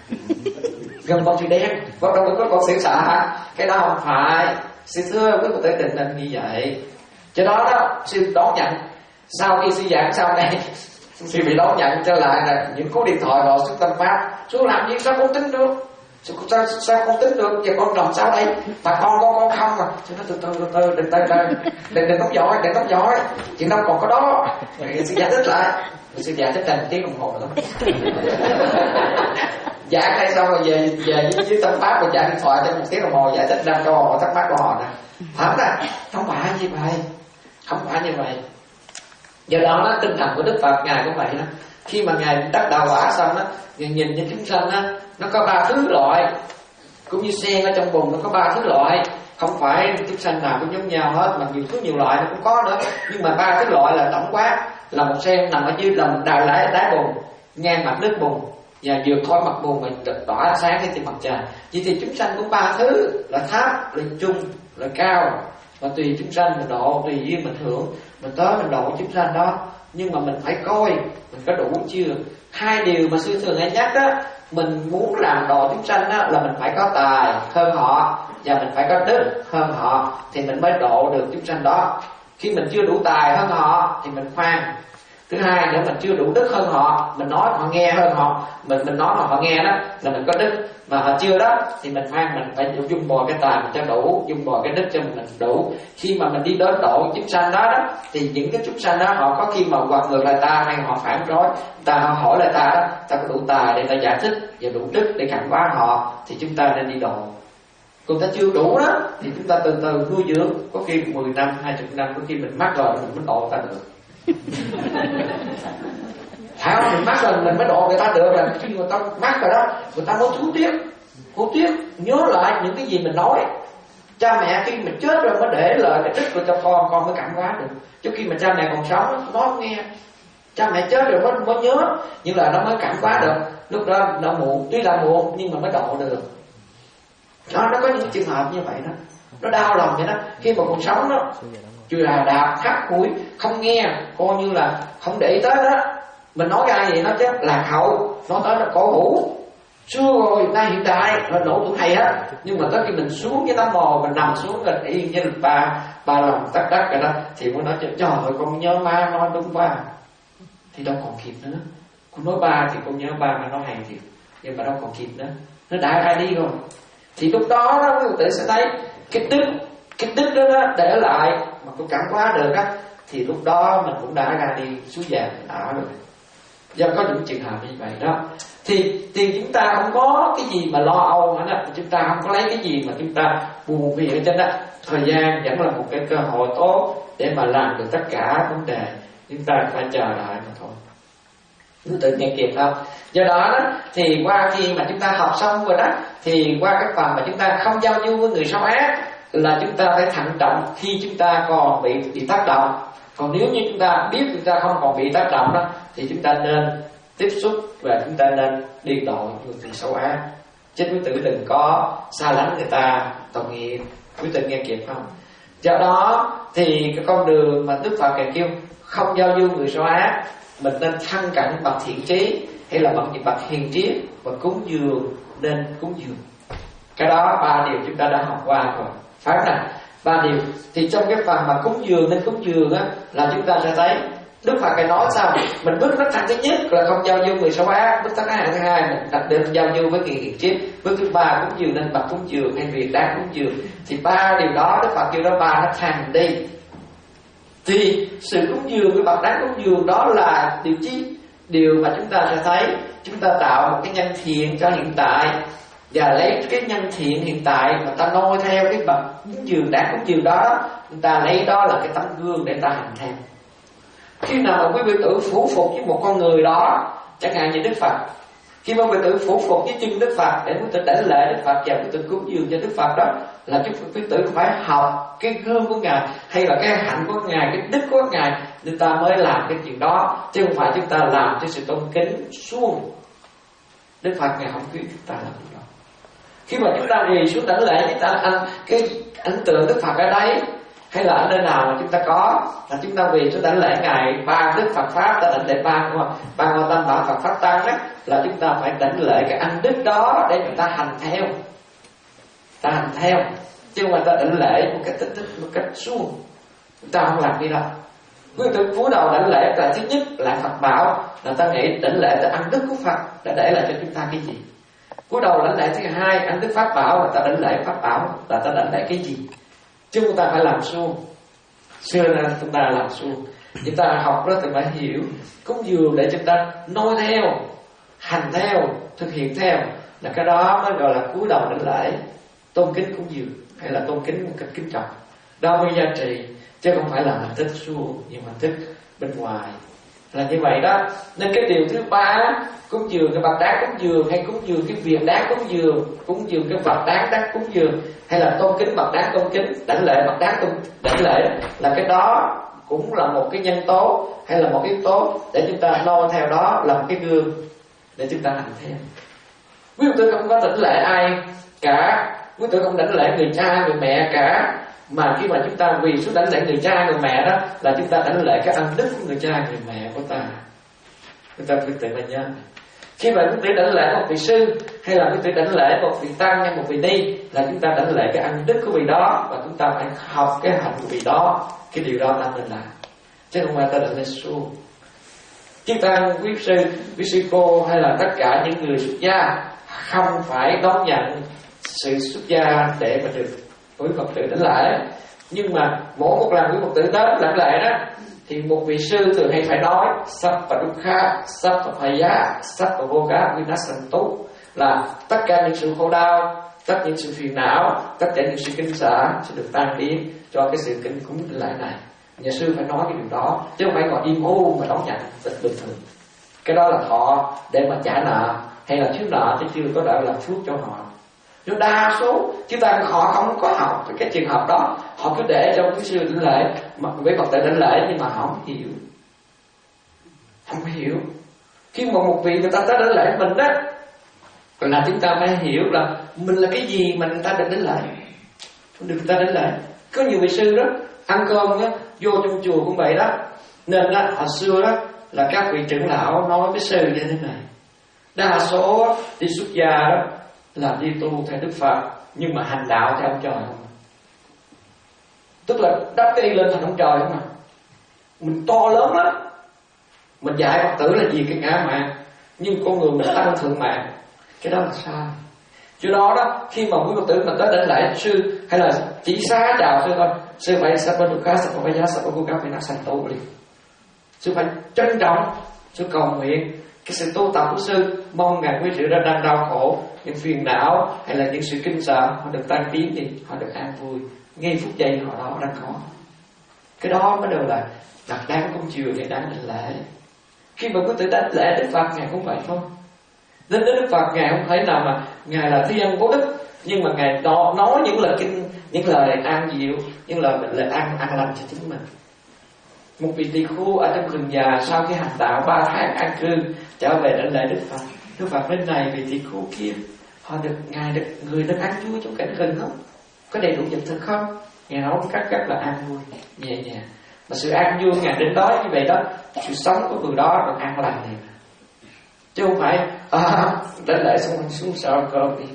gần con chữ đen, bắt đầu có con xỉu xạ hả, cái đó không phải, sư thưa quý Phật tử định nên như vậy, cho đó đó sư đón nhận. Sau khi sư giảng sau này sư bị đón nhận trở lại là những cú điện thoại gọi xuống tâm pháp, xuống làm gì sao con tính được, sao, sao con tính được, giờ con làm sao đây, bà con con con không mà, sư nói từ từ từ từ đừng từ từ đừng đừng nóng giỏi đừng nóng giỏi, chuyện đâu còn có đó. Sư giải thích lại, sư giải thích thành một tiếng đồng hồ nữa. Giảng đây xong rồi về về với, với tâm pháp rồi chạy điện thoại trong một tiếng đồng hồ giải thích năm câu hỏi thắc mắc của họ nè. Thật nè, không phải như vậy, không phải như vậy. Do đó đó, tinh thần của Đức Phật ngài cũng vậy đó. Khi mà ngài đắc đạo quả xong đó, ngài nhìn như chúng sanh đó, nó có ba thứ loại, cũng như sen ở trong bùn nó có ba thứ loại, không phải chúng sanh nào cũng giống nhau hết, mà nhiều thứ nhiều loại nó cũng có nữa. Nhưng mà ba thứ loại là tổng quát, là một sen nằm ở dưới lòng đá đá đá bùn, ngang mặt nước bùn và vượt khỏi mặt bùn mà tỏa sáng cái trên mặt trời. Vậy thì chúng sanh cũng ba thứ, là thấp, là trung, là cao. Và tùy chúng sanh mình độ, tùy duyên mình hưởng, mình tới mình độ chúng sanh đó. Nhưng mà mình phải coi mình có đủ chưa. Hai điều mà sư thường hay nhắc đó, mình muốn làm độ chúng sanh đó, là mình phải có tài hơn họ, và mình phải có đức hơn họ, thì mình mới độ được chúng sanh đó. Khi mình chưa đủ tài hơn họ thì mình khoan. Thứ hai nữa, mình chưa đủ đức hơn họ, mình nói họ nghe hơn họ, mình mình nói mà họ nghe đó là mình có đức. Mà họ chưa đó thì mình khoan, mình phải dung bồi cái tài mình cho đủ, dung bồi cái đức cho mình đủ. Khi mà mình đi đến độ chúng sanh đó đó, thì những cái chúng sanh đó họ có khi mà hoặc ngược lại ta, hay họ phản đối ta, họ hỏi lại ta đó, ta có đủ tài để ta giải thích và đủ đức để cảm hóa họ, thì chúng ta nên đi độ. Còn ta chưa đủ đó thì chúng ta từ từ nuôi dưỡng, có khi mười năm, hai mươi năm, có khi mình mắc rồi mình mới độ ta được. Phải không? Mình mắc rồi mình mới độ người ta được, là khi người ta mắc rồi đó, người ta muốn thú tiếc, thú tiếc nhớ lại những cái gì mình nói, Cha mẹ khi mình chết rồi mới để lại cái đức của cho con, con mới cảm hóa được. Chứ khi mà cha mẹ còn sống nó không nghe. Cha mẹ chết rồi mới, mới nhớ, nhưng là nó mới cảm hóa được. Lúc đó nó muộn, tuy là muộn nhưng mà mới độ được. Đó, nó có những trường hợp như vậy đó. Nó đau lòng vậy đó. Khi mà còn sống đó, chưa là đạp khắc mũi, không nghe, coi như là không để ý tới đó. Mình nói ra vậy nó chứ lạc hậu, nói tới nó cổ hủ. Xưa rồi, nay hiện đại là nổ tuổi thầy á. Nhưng mà tới khi mình xuống cái tấm mồ, mình nằm xuống rồi yên với ba ba lòng tắc đắc rồi đó, thì mới nói cho trời ơi con nhớ má nói đúng ba. Thì đâu còn kịp nữa. Con nói ba thì con nhớ ba mà nói hay thiệt, nhưng mà đâu còn kịp nữa. Nó đã ra đi rồi. Thì lúc đó đó quý vị sẽ thấy cái đức cái đức đó, đó để lại mà con cảm hóa được á, thì lúc đó mình cũng đã ra đi xuống vàng đã rồi. Do có những trường hợp như vậy đó, thì thì chúng ta không có cái gì mà lo âu nữa đó. Chúng ta không có lấy cái gì mà chúng ta buồn phiền trên đó. Thời gian vẫn là một cái cơ hội tốt để mà làm được tất cả vấn đề. Chúng ta phải chờ đợi mà thôi. Cứ tự nghe kịp không? Do đó, đó thì qua khi mà chúng ta học xong rồi đó, thì qua cái phần mà chúng ta không giao du với người xấu ác là chúng ta phải thận trọng khi chúng ta còn bị bị tác động. Còn nếu như chúng ta biết chúng ta không còn bị tác động đó, thì chúng ta nên tiếp xúc và chúng ta nên đi độ những người xấu ác. Chứ quý tử đừng có xa lánh người ta, tội nghiệp. Quý tử nghe kịp không? Do đó thì cái con đường mà Đức Phật kể kêu không giao du người xấu ác, mình nên thân cận bậc thiện trí hay là bậc bậc hiền triết, và cúng dường nên cúng dường. Cái đó ba điều chúng ta đã học qua rồi, phải không nào? Ba điều. Thì trong cái phần mà cúng dường nên cúng dường á, là chúng ta sẽ thấy Đức Phật cái nói sao? Mình bước nó thẳng thứ nhất là không giao du người xấu ác. Bước thứ hai thứ hai mình đặt định giao du với người hiền triết. Bước thứ ba cúng dường nên bậc cúng dường hay việc đáng cúng dường. Thì ba điều đó Đức Phật kêu đó ba nó thành đi. Thì sự cúng dường với bậc đáng cúng dường đó là điều chi? Điều mà chúng ta sẽ thấy chúng ta tạo một cái nhân thiện cho hiện tại, và lấy cái nhân thiện hiện tại mà ta noi theo cái bậc cúng dường đáng cúng dường đó, chúng ta lấy đó là cái tấm gương để ta hành theo. Khi nào mà quý vị tử phủ phục với một con người đó, chẳng hạn như Đức Phật, khi mà quý tử phủ phục với chân Đức Phật để quý tử đảnh lễ Đức Phật và quý tử cúng dường cho Đức Phật đó, là quý tử phải học cái gương của Ngài hay là cái hạnh của Ngài, cái đức của Ngài, nên ta mới làm cái chuyện đó, chứ không phải chúng ta làm cho sự tôn kính suông. Đức Phật Ngài không khuyên chúng ta làm điều đó. Khi mà chúng ta quỳ xuống đảnh lễ, chúng ta ăn cái ấn tượng Đức Phật ở đấy hay là ở nơi nào mà chúng ta có, là chúng ta quỳ xuống đảnh lễ Ngài ba Đức Phật Pháp, ta đảnh lễ ba đúng không? Ba Ngôi Tam Bảo Phật Pháp Tăng á, là chúng ta phải đảnh lễ cái ân đức đó để chúng ta hành theo, ta hành theo, chứ không phải ta đảnh lễ một cách tích tích một cách suông, chúng ta không làm đi đâu. Quý vị cúi đầu đảnh lễ là thứ nhất là Phật bảo, là ta nghĩ đảnh lễ ta ân đức của Phật đã để lại cho chúng ta cái gì. Cúi đầu đảnh lễ thứ hai ân đức Pháp bảo, là ta đảnh lễ Pháp bảo là ta đảnh lễ cái gì, chứ chúng ta phải làm suông. Xưa nay chúng ta làm suông. Chúng ta học đó thì phải hiểu cúng dường để chúng ta noi theo, hành theo, thực hiện theo, là cái đó mới gọi là cúi đầu đảnh lễ, tôn kính cúng dường hay là tôn kính một cách kính trọng. Đó mới giá trị, chứ không phải là hình thức suông nhưng mà thức bên ngoài là như vậy đó. Nên cái điều thứ ba, cúng dường cái bậc đáng cúng dường hay cúng dường cái việc đáng cúng dường, cúng dường cái vật đáng đáng cúng dường hay là tôn kính bậc đáng tôn kính, đảnh lễ bậc đáng tôn đảnh lễ, là cái đó cũng là một cái nhân tố hay là một yếu tố để chúng ta noi theo, đó là một cái gương để chúng ta hành theo. Quý vị không có đảnh lễ ai cả, quý vị không đảnh lễ người cha người mẹ cả, mà khi mà chúng ta quỳ xuống đảnh lễ người cha người mẹ đó, là chúng ta đảnh lễ cái ân đức của người cha người mẹ của ta. Chúng ta phải tự mà nhớ, khi mà quý vị đảnh lễ một vị sư hay là quý vị đảnh lễ một vị tăng hay một vị ni, là chúng ta đảnh lễ cái ân đức của vị đó, và chúng ta phải học cái hạnh của vị đó. Cái điều đó ta nên làm, chứ không phải ta đảnh lễ suông. Chúng ta quý sư, quý sư cô hay là tất cả những người xuất gia không phải đón nhận sự xuất gia để mà được quý Phật tử đảnh lễ. Nhưng mà mỗi một lần quý Phật tử đến đảnh lễ đó, thì một vị sư thường hay phải nói Sappa dukkha, Sappa phaya, Sappa voga vinasantu, là tất cả những sự khổ đau, tất cả những sự phiền não, tất cả những sự kinh sợ sẽ được tan biến cho cái sự kính cúng đảnh lễ này. Nhà sư phải nói cái điều đó, chứ không phải ngồi im u mà đón nhận tịch bình thường. Cái đó là thọ để mà trả nợ hay là thiếu nợ chứ chưa có đợi là phước cho họ. Rồi đa số chúng ta họ không có học cái trường hợp đó, họ cứ để cho cái sư đảnh lễ, mà với Phật tử đảnh lễ nhưng mà họ không hiểu, không hiểu. Khi mà một vị người ta tới đảnh lễ mình đó, là chúng ta phải hiểu là mình là cái gì mà người ta được đảnh lễ, không được người ta đảnh lễ. Có nhiều vị sư đó ăn cơm đó, vô trong chùa cũng vậy đó, nên đó, hồi xưa đó là các vị trưởng lão nói với sư như thế này: đa số đi xuất gia đó là đi tu theo Đức Phật, nhưng mà hành đạo theo ông trời không. Tức là đắp cái y lên thành ông trời không à. Mình to lớn lắm, mình dạy Phật tử là gì cái ngã mạng, nhưng con người mình tăng thượng mạng, cái đó là sai. Chỗ đó đó, khi mà quý Phật tử mà tới đảnh lễ sư hay là chỉ xá chào sư thôi, sư phải sắp bên được cá sắp phải giá sắp bên cá phải nát sanh tu liền. Sư phải trân trọng, sư cầu nguyện cái sự tu tập của sư, mong ngài quý vị đang đau khổ, những phiền não hay là những sự kinh sợ họ được tan biến đi, họ được an vui ngay phút giây họ đó đang có. Cái đó mới đều là đặt đáng công chiều để đáng đảnh lễ. Khi mà quý tử đảnh lễ Đức Phật, ngài cũng vậy thôi. Đến đến Đức Phật, ngài không thể nào mà ngài là thiên vô đức, nhưng mà ngài đó nói những lời kinh, những lời an diệu, những lời lời an an lành cho chính mình. Một vị tỳ khưu ở trong rừng già sau khi hành đạo ba tháng an cư trở về đảnh lễ Đức Phật. Đức Phật bên này, vị tỳ khưu kia, họ được ngài được người được ăn vui trong cảnh rừng không? Có đầy đủ vật thực không? Ngài nói một cách rất là an vui, nhẹ nhàng. Mà sự an vui ngài đến đó như vậy đó, sự sống của người đó được an lành này. Chứ không phải à, đảnh lễ xong mình xuống sợ cơm đi.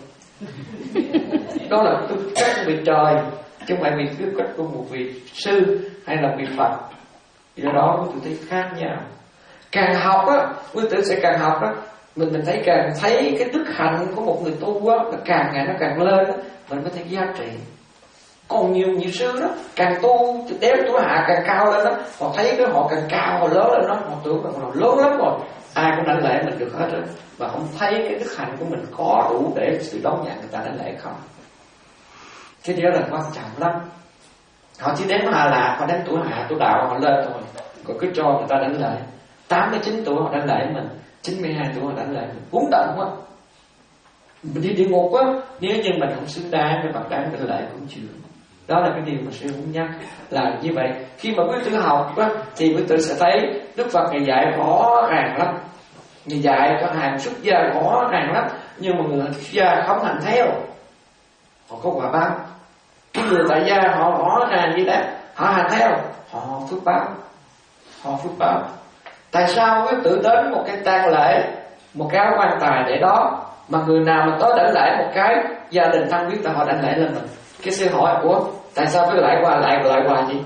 Đó là tư cách của vị trời, chứ không phải vì tư cách của một vị sư hay là vị Phật. Do đó quý tử thấy khác nhau. Càng học á, quý tử sẽ càng học á, mình mình thấy càng thấy cái đức hạnh của một người tu á, là càng ngày nó càng lên á, mình mới thấy giá trị. Còn nhiều nhiều sư đó, càng tu đéo tuổi hạ càng cao lên đó, họ thấy cái họ càng cao, họ lớn lên đó, họ tưởng rằng họ lớn lắm rồi, ai cũng đảnh lễ mình được hết rồi, và không thấy cái đức hạnh của mình có đủ để sự đón nhận người ta đảnh lễ không. Cái điều đó là quan trọng lắm. Họ chỉ đến Hà Lạc, họ đến tuổi hạ tuổi đạo họ lên thôi, còn cứ cho người ta đảnh lễ. Tám mươi chín tuổi họ đảnh lễ mình, chín mươi hai tuổi họ đảnh lễ mình, cuốn động quá. Mình đi địa ngục á, nếu như mình không xứng đáng với Phật đáng đảnh lễ cũng chưa. Đó là cái điều mà sư muốn nhắc là như vậy. Khi mà quý tử học á, thì quý tử sẽ thấy Đức Phật ngài dạy rõ ràng lắm, ngài dạy cho hàng xuất gia rõ ràng lắm, nhưng mà người xuất gia không hành theo, họ có quả báo. Cái người tại gia họ rõ ràng như thế, họ hành theo, họ phước báo, họ phước báo. Tại sao quý tử đến một cái tang lễ, một cái áo quan tài để đó, mà người nào mà tới đảnh lễ một cái gia đình thân biết là họ đảnh lễ lên mình? Cái sư hỏi, ủa tại sao phải lại qua lại lại qua gì?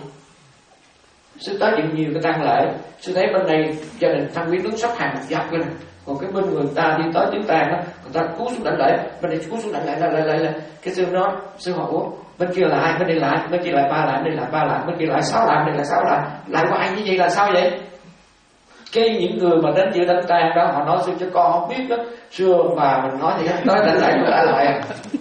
Sư tới dựng nhiều cái tang lễ, sư thấy bên này gia đình thân quyến đứng sắp hàng một dọc rồi nè, còn cái bên người ta đi tới tiếng tang đó, người ta cúi xuống đảnh lễ, bên này cúi xuống đảnh lễ, lại lại lại lại. Cái sư nói, sư hỏi, ủa bên kia là ai? Bên đây lại, bên kia lại ba lại, bên đây lại ba lại, bên kia lại sáu lại, bên đây lại sáu lại, lại qua ai như vậy là sao vậy? Cái những người mà đến dự đám tang đó họ nói sư cho con không biết đó, xưa và mình nói thì nói đảnh lễ có đảnh lại à?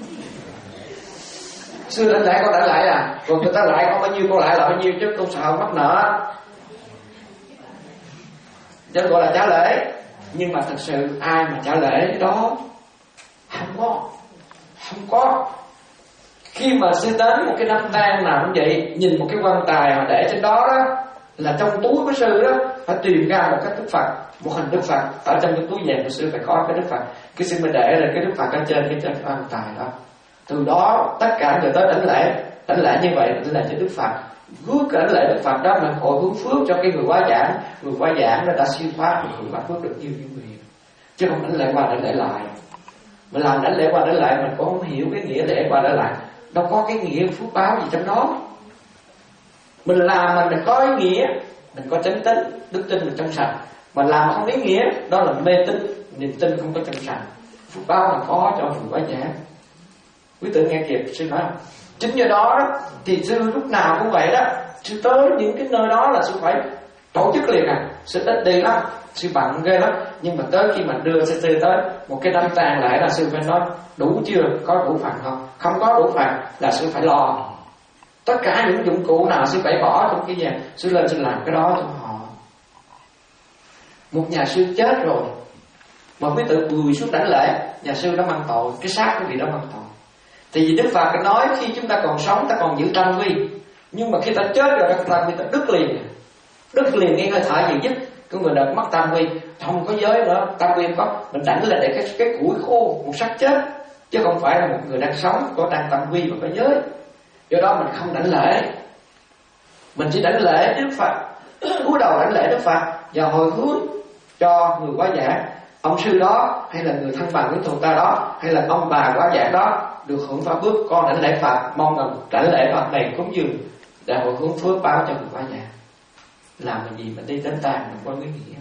Sư đảnh lễ con đảnh lại à? Còn người ta lại con bao nhiêu con lại là bao nhiêu, chứ con sợ mắc nợ. Chứ gọi là trả lễ. Nhưng mà thật sự ai mà trả lễ đó không có, không có. Khi mà sư đến một cái đám tang nào cũng vậy, nhìn một cái quan tài mà để trên đó đó, là trong túi của sư đó phải tìm ra một cái Đức Phật, một hình Đức Phật. Ở trong cái túi vàng của sư phải có cái Đức Phật. Cái sư mới để là cái Đức Phật ở trên cái trên cái quan tài đó. Từ đó tất cả người tới đảnh lễ, đảnh lễ như vậy đảnh lễ cho Đức Phật. Hướng cái đảnh lễ Đức Phật đó là hội hướng phước cho cái người quá giảng. Người quá giảng nó đã siêu thoát, người quá phước được nhiều nhiều người, chứ không đảnh lễ qua đảnh lễ lại. Mình làm đảnh lễ qua đảnh lễ mình cũng không hiểu cái nghĩa lễ qua đảnh lại, đâu có cái nghĩa phước báo gì trong đó. Mình làm mình có ý nghĩa, mình có chánh tín, đức tin mình trong sạch. Mà làm không ý nghĩa, đó là mê tín, niềm tin không có trong sạch. Phước báo là có cho người quá giảng. Quý tử nghe kịp sư nói không? Chính do đó, đó thì sư lúc nào cũng vậy đó. Sư tới những cái nơi đó là sư phải tổ chức liền à. Sư ít đi lắm, sư bận ghê lắm. Nhưng mà tới khi mà đưa sư tư tới một cái đám tang lại là sư phải nói đủ chưa, có đủ phần không? Không có đủ phần là sư phải lo. Tất cả những dụng cụ nào sư phải bỏ trong cái nhà, sư lên sư làm cái đó cho họ. Một nhà sư chết rồi mà quý tử bùi xuống đảnh lễ, nhà sư đã mang tội, cái xác cái vị đó mang tội. Thì vì Đức Phật nói khi chúng ta còn sống ta còn giữ tâm quy, nhưng mà khi ta chết rồi ta tâm quy ta đứt liền, đứt liền ngay hơi thở gì dứt, cái người nào mất tâm quy, không có giới nữa, tâm quy không có, mình đảnh lại để cái cái củi khô, một xác chết, chứ không phải là một người đang sống có đang tâm quy mà có giới. Do đó mình không đảnh lễ, mình chỉ đảnh lễ Đức Phật, cúi đầu đảnh lễ Đức Phật và hồi hướng cho người quá giảng, ông sư đó hay là người thân bằng quyến thuộc ta đó, hay là ông bà quá giảng đó được hưởng pháp phước. Con đảnh lễ Phật, mong rằng đảnh lễ Phật này cúng dường để hồi hướng phước báo cho người quá giảng. Làm cái gì mình đi đến tàn mình có cái nghĩa,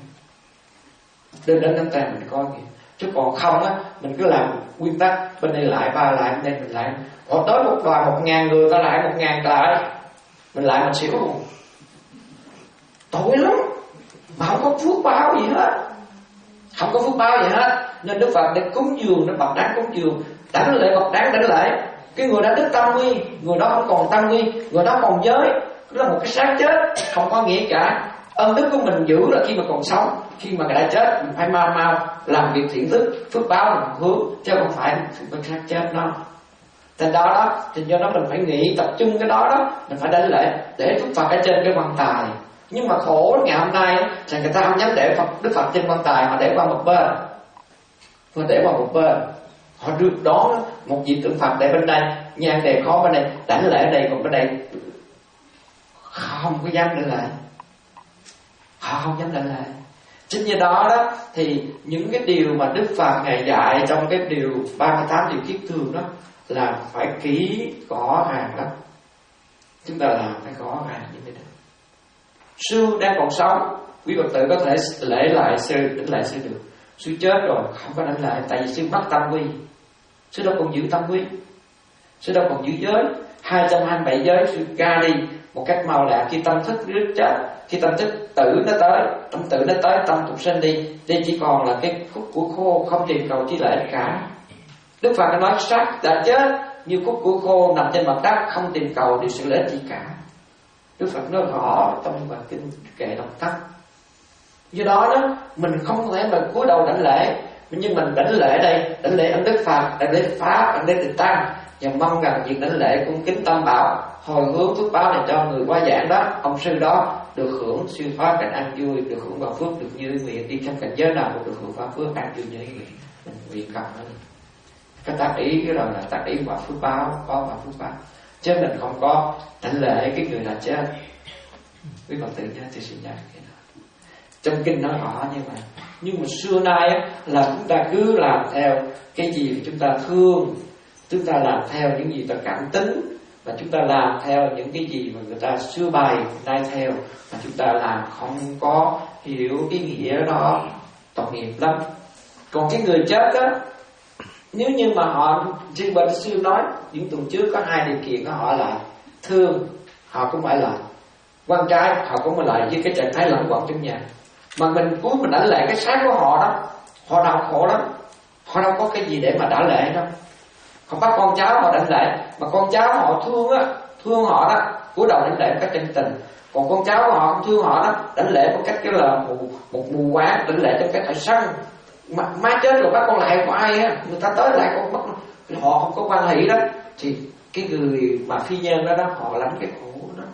đến đến đến tàn mình có nghĩa, chứ còn không á mình cứ làm nguyên tắc bên đây lại ba lại bên đây mình lại, còn tới một đoàn một ngàn người ta lại một ngàn lại, mình lại mình xỉu luôn, tội lắm mà không có phước báo gì hết, không có phước báo gì hết. Nên Đức Phật để cúng dường, nó bậc đáng cúng dường, đảnh lễ bậc đáng đảnh lễ. Cái người đã đứt tâm quy, người đó không còn tâm quy, người đó còn giới, đó là một cái xác chết, không có nghĩa cả. Ân đức của mình giữ là khi mà còn sống, khi mà đã chết mình phải mau mau làm việc thiện đức, phước báo mình hướng, chứ không phải một xác chết nó. Thành đó đó, thì do đó mình phải nghĩ tập trung cái đó đó, mình phải đảnh lễ để Đức Phật ở trên cái quan tài. Nhưng mà khổ ngày hôm nay là người ta không dám để Phật, Đức Phật trên quan tài, họ để qua một bên, họ để qua một bên, họ được đón một vị tượng Phật để bên đây, nhang đề khó bên đây, đảnh lễ đây, còn bên đây không có dám đảnh lễ, họ không dám đảnh lễ. Chính như đó đó thì những cái điều mà Đức Phật ngài dạy trong cái điều ba mươi tám điều kiết thường đó là phải kỹ rõ ràng lắm. Chúng ta làm phải rõ ràng như vậy đó. Sư đang còn sống, quý Phật tử có thể lễ lại sư, đảnh lại sư được. Sư chết rồi không có đảnh lại, tại vì sư mất tâm quy, sư đâu còn giữ tâm quy, sư đâu còn giữ giới. Hai trăm hai mươi bảy giới sư ca đi một cách mau lẹ. Khi tâm thức đứt chết, khi tâm thức tử nó tới, tâm tử nó tới, tâm tục sinh đi, đây chỉ còn là cái khúc của khô, không tìm cầu chi lễ cả. Đức Phật nói xác đã chết như khúc của khô nằm trên mặt đất, không tìm cầu điều sự lễ chi cả. Đức Phật nói rõ trong bản kinh kệ Độc Thân. Do đó đó mình không thể mà cúi đầu đảnh lễ, nhưng mình đảnh lễ đây, đảnh lễ ân Đức Phật, đảnh lễ Pháp, đảnh lễ Tịnh Tăng, và mong rằng việc đảnh lễ cung kính Tam Bảo, hồi hướng phước báo này cho người qua giảng đó, ông sư đó được hưởng siêu thoát cảnh an vui, được hưởng quả phước, được như nguyện, đi trong cảnh giới nào cũng được hưởng quả phước an vui như ý nguyện. Mình nguyện cầu nó đi. Cái tác ý cái rồi là tác ý quả phước báo, có quả phước báo, chứ mình không có đảnh lễ cái người là chết. Quý Phật tử nhớ, thì xin nhớ cái đó. Trong kinh nói rõ như vậy. Nhưng mà xưa nay á, là chúng ta cứ làm theo cái gì chúng ta thương, chúng ta làm theo những gì ta cảm tính, và chúng ta làm theo những cái gì mà người ta xưa bày nay theo, mà chúng ta làm không có hiểu cái nghĩa đó, tội nghiệp lắm. Còn cái người chết á, nếu như mà họ, trên bên sư nói những tuần trước có hai điều kiện, họ là thương, họ cũng phải là quan trái, họ cũng phải lại với cái trạng thái lẫn quẩn trong nhà. Mà mình cuối mình đảnh lễ cái xác của họ đó, họ đau khổ lắm, họ đâu có cái gì để mà đảnh lễ đâu. Không bắt con cháu họ đảnh lễ, mà con cháu họ thương á, thương họ đó, cúi đầu đảnh lễ một cách chân tình. Còn con cháu họ không thương họ đó, đảnh lễ một cách cái là một, một mù quáng, đảnh lễ trong cái thời sân. Má, má chết rồi bắt con lại của ai á, người ta tới lại con bắt, họ không có quan hệ đó, thì cái người mà phi nhân đó đó, họ lãnh cái khổ đó.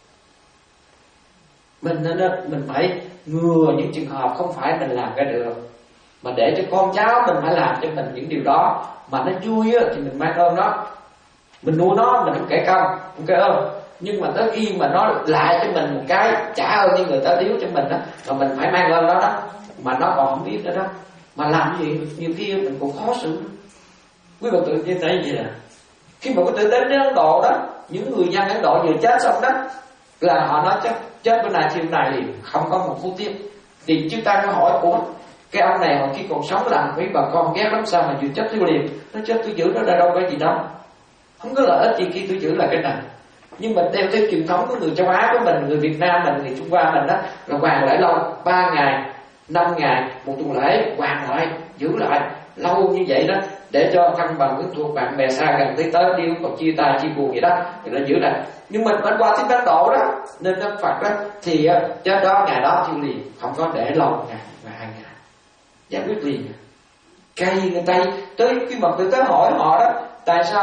Mình nên mình phải ngừa những trường hợp không phải mình làm cái được, mà để cho con cháu mình phải làm cho mình những điều đó mà nó vui á, thì mình mang ơn nó, mình nuôi nó, mình không kể công, không kể ơn. Nhưng mà tới khi mà nó lại cho mình một cái trả ơn như người ta điếu cho mình đó, rồi mình phải mang ơn đó đó, mà nó còn không biết nữa đó, mà làm gì nhiều khi mình cũng khó xử. Quý Phật tử như thế gì nè, khi mà có tử đến đến Ấn Độ đó, những người dân Ấn Độ vừa chết xong đó là họ nói chết chết bên này thì bên này thì không có một phút tiếp. Thì chúng ta có hỏi của cái ông này hồi khi còn sống làm với bà con ghét lắm, sao mà vừa chết tôi liền, nó chết tôi giữ nó ra đâu có gì đâu, không có lợi ích gì khi tôi giữ lại cái này. Nhưng mà theo cái truyền thống của người châu Á của mình, người Việt Nam mình, người Trung Hoa mình đó, là hoàng lại lâu ba ngày, năm ngày, một tuần lễ, hoàng lại giữ lại lâu như vậy đó, để cho thân bằng quyến thuộc bạn bè xa gần tới tới đi còn chia tay chia buồn vậy đó, thì nó giữ lại. Nhưng mình vẫn qua thiên Ấn Độ đó, nên Đức Phật đó thì chết đó ngày đó thiêu liền, không có để lâu ngày và hai ngày, giải quyết liền. Cây người ta tới khi mà tôi tới hỏi họ đó, tại sao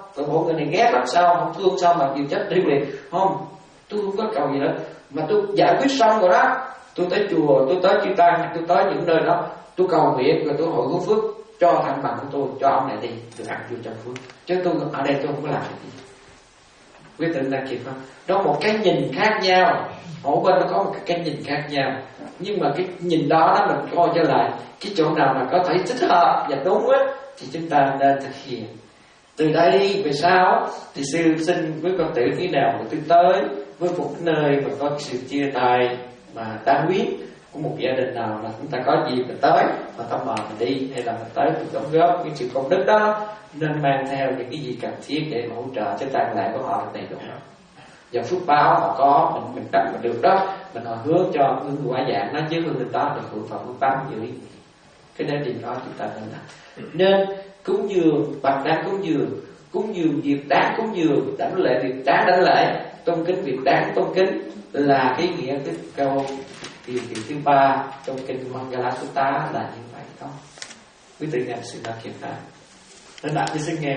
rồi bộ người này ghét lắm, sao không thương, sao mà chịu chết đi liền. Không, tôi không có cầu gì hết, mà tôi giải quyết xong rồi đó. Tôi tới chùa, tôi tới chư tăng, tôi tới những nơi đó, tôi cầu nguyện rồi tôi hội hữu phước cho thằng bằng của tôi, cho ông này đi, tôi ăn vô trong phước. Chứ tôi ở đây tôi không có làm gì. Quý tự ta kịp không? Đó một cái nhìn khác nhau, mỗi bên nó có một cái, cái nhìn khác nhau. Nhưng mà cái nhìn đó đó mình coi trở lại cái chỗ nào mà có thể thích hợp và đúng á thì chúng ta nên thực hiện. Từ đây về sau thì sư xin với con tử khi nào mà tôi tới với một nơi mà có sự chia tay mà đáng quý của một gia đình nào mà chúng ta có gì mình tới mà tâm mời mình đi, hay là mình tới mình đóng góp cái sự công đức đó, nên mang theo những cái gì cần thiết để hỗ trợ cho tang lễ của họ đầy đủ. Và phước báo họ có mình mình đặt mình được đó, mình họ hướng cho hương quả dạng nó, chứ hương linh đó được hưởng phần phước báo dưới cái đấy điều đó chúng ta nên làm. Nên cúng dường, bậc đáng cúng dường, cúng dường việc đáng cúng dường, đảnh lễ việc đáng đảnh lễ, tôn kính việc đáng tôn kính, là cái nghĩa cái câu điều kiện thứ ba trong kinh Mangala Sutta là như vậy đó. Quý vị nghe sự đã kiểm tra nên bạn đi xin nghe.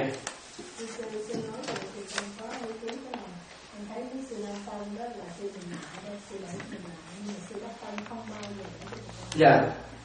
Dạ.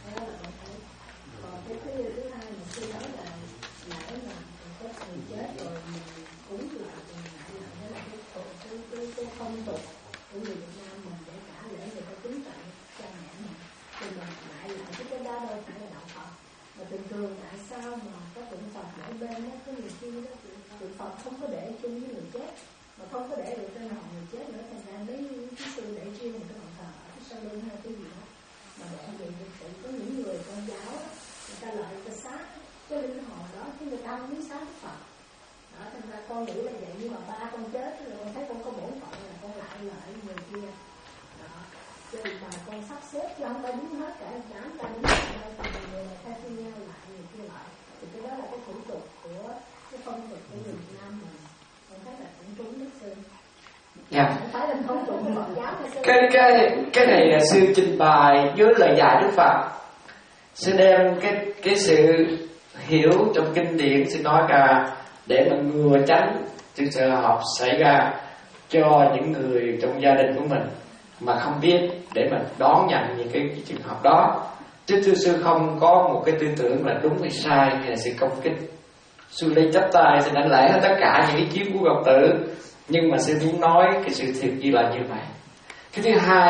Thường thường tại sao mà có tượng Phật ở bên đó, có nhiều khi đó tượng Phật không có để chung với người chết, mà không có để được trên hòn người chết nữa, thành ra lấy cái sư để riêng một cái bàn thờ ở cái sau lưng hay cái gì đó mà để vậy được. Tự có những người con giáo đó, người ta lợi người ta sát cái linh hồn đó, chứ người ta không biết sát Phật đó. Thành ra con nghĩ là vậy, nhưng mà ba con chết rồi con thấy con có bổn phận là con lại lợi người kia đó, cho nên mà con sắp xếp cho không phải đúng hết cả, chẳng ta đúng hết đâu, thì người này thay phiên nhau lại, người kia lại, thì cái đó là cái thủ tục của cái phong tục của người Việt Nam mình. Con thấy là cũng trúng đức sư. Dạ. Không phải là phong tục của Phật giáo hay sư. Cái cái cái này là sư trình bày với lời dạy Đức Phật. Sư đem cái cái sự hiểu trong kinh điển, sư nói ra để mà ngừa tránh sự sự học xảy ra cho những người trong gia đình của mình mà không biết, để mà đón nhận những cái, cái trường hợp đó. Chứ thưa sư không có một cái tư tưởng là đúng hay sai hay là sự công kích. Sư lấy chắp tay, sư đánh lễ hết tất cả những ý kiến của Phật tử, nhưng mà sư muốn nói cái sự thiệt như là như vậy. Cái thứ hai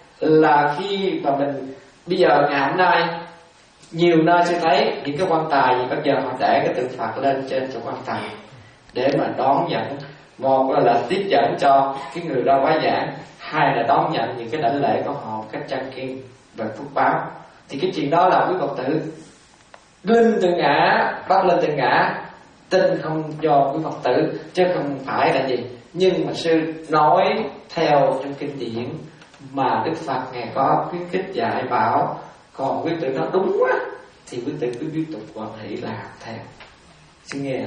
là khi mà mình bây giờ ngày hôm nay nhiều nơi sư thấy những cái quan tài gì bây giờ họ để cái tượng Phật lên trên chỗ quan tài để mà đón nhận, một là tiếp dẫn cho cái người đó hóa giảng, hai là đón nhận những cái đảnh lễ của họ một cách trang kiên và phước báo. Thì cái chuyện đó là quý Phật tử linh từ ngã bắt lên từ ngã, tin không do quý Phật tử chứ không phải là gì. Nhưng mà sư nói theo trong kinh điển mà Đức Phật ngài có khuyến khích dạy bảo, còn quý tử nói đúng quá thì quý tử cứ tiếp tục quan hệ làm theo. Xin nghe.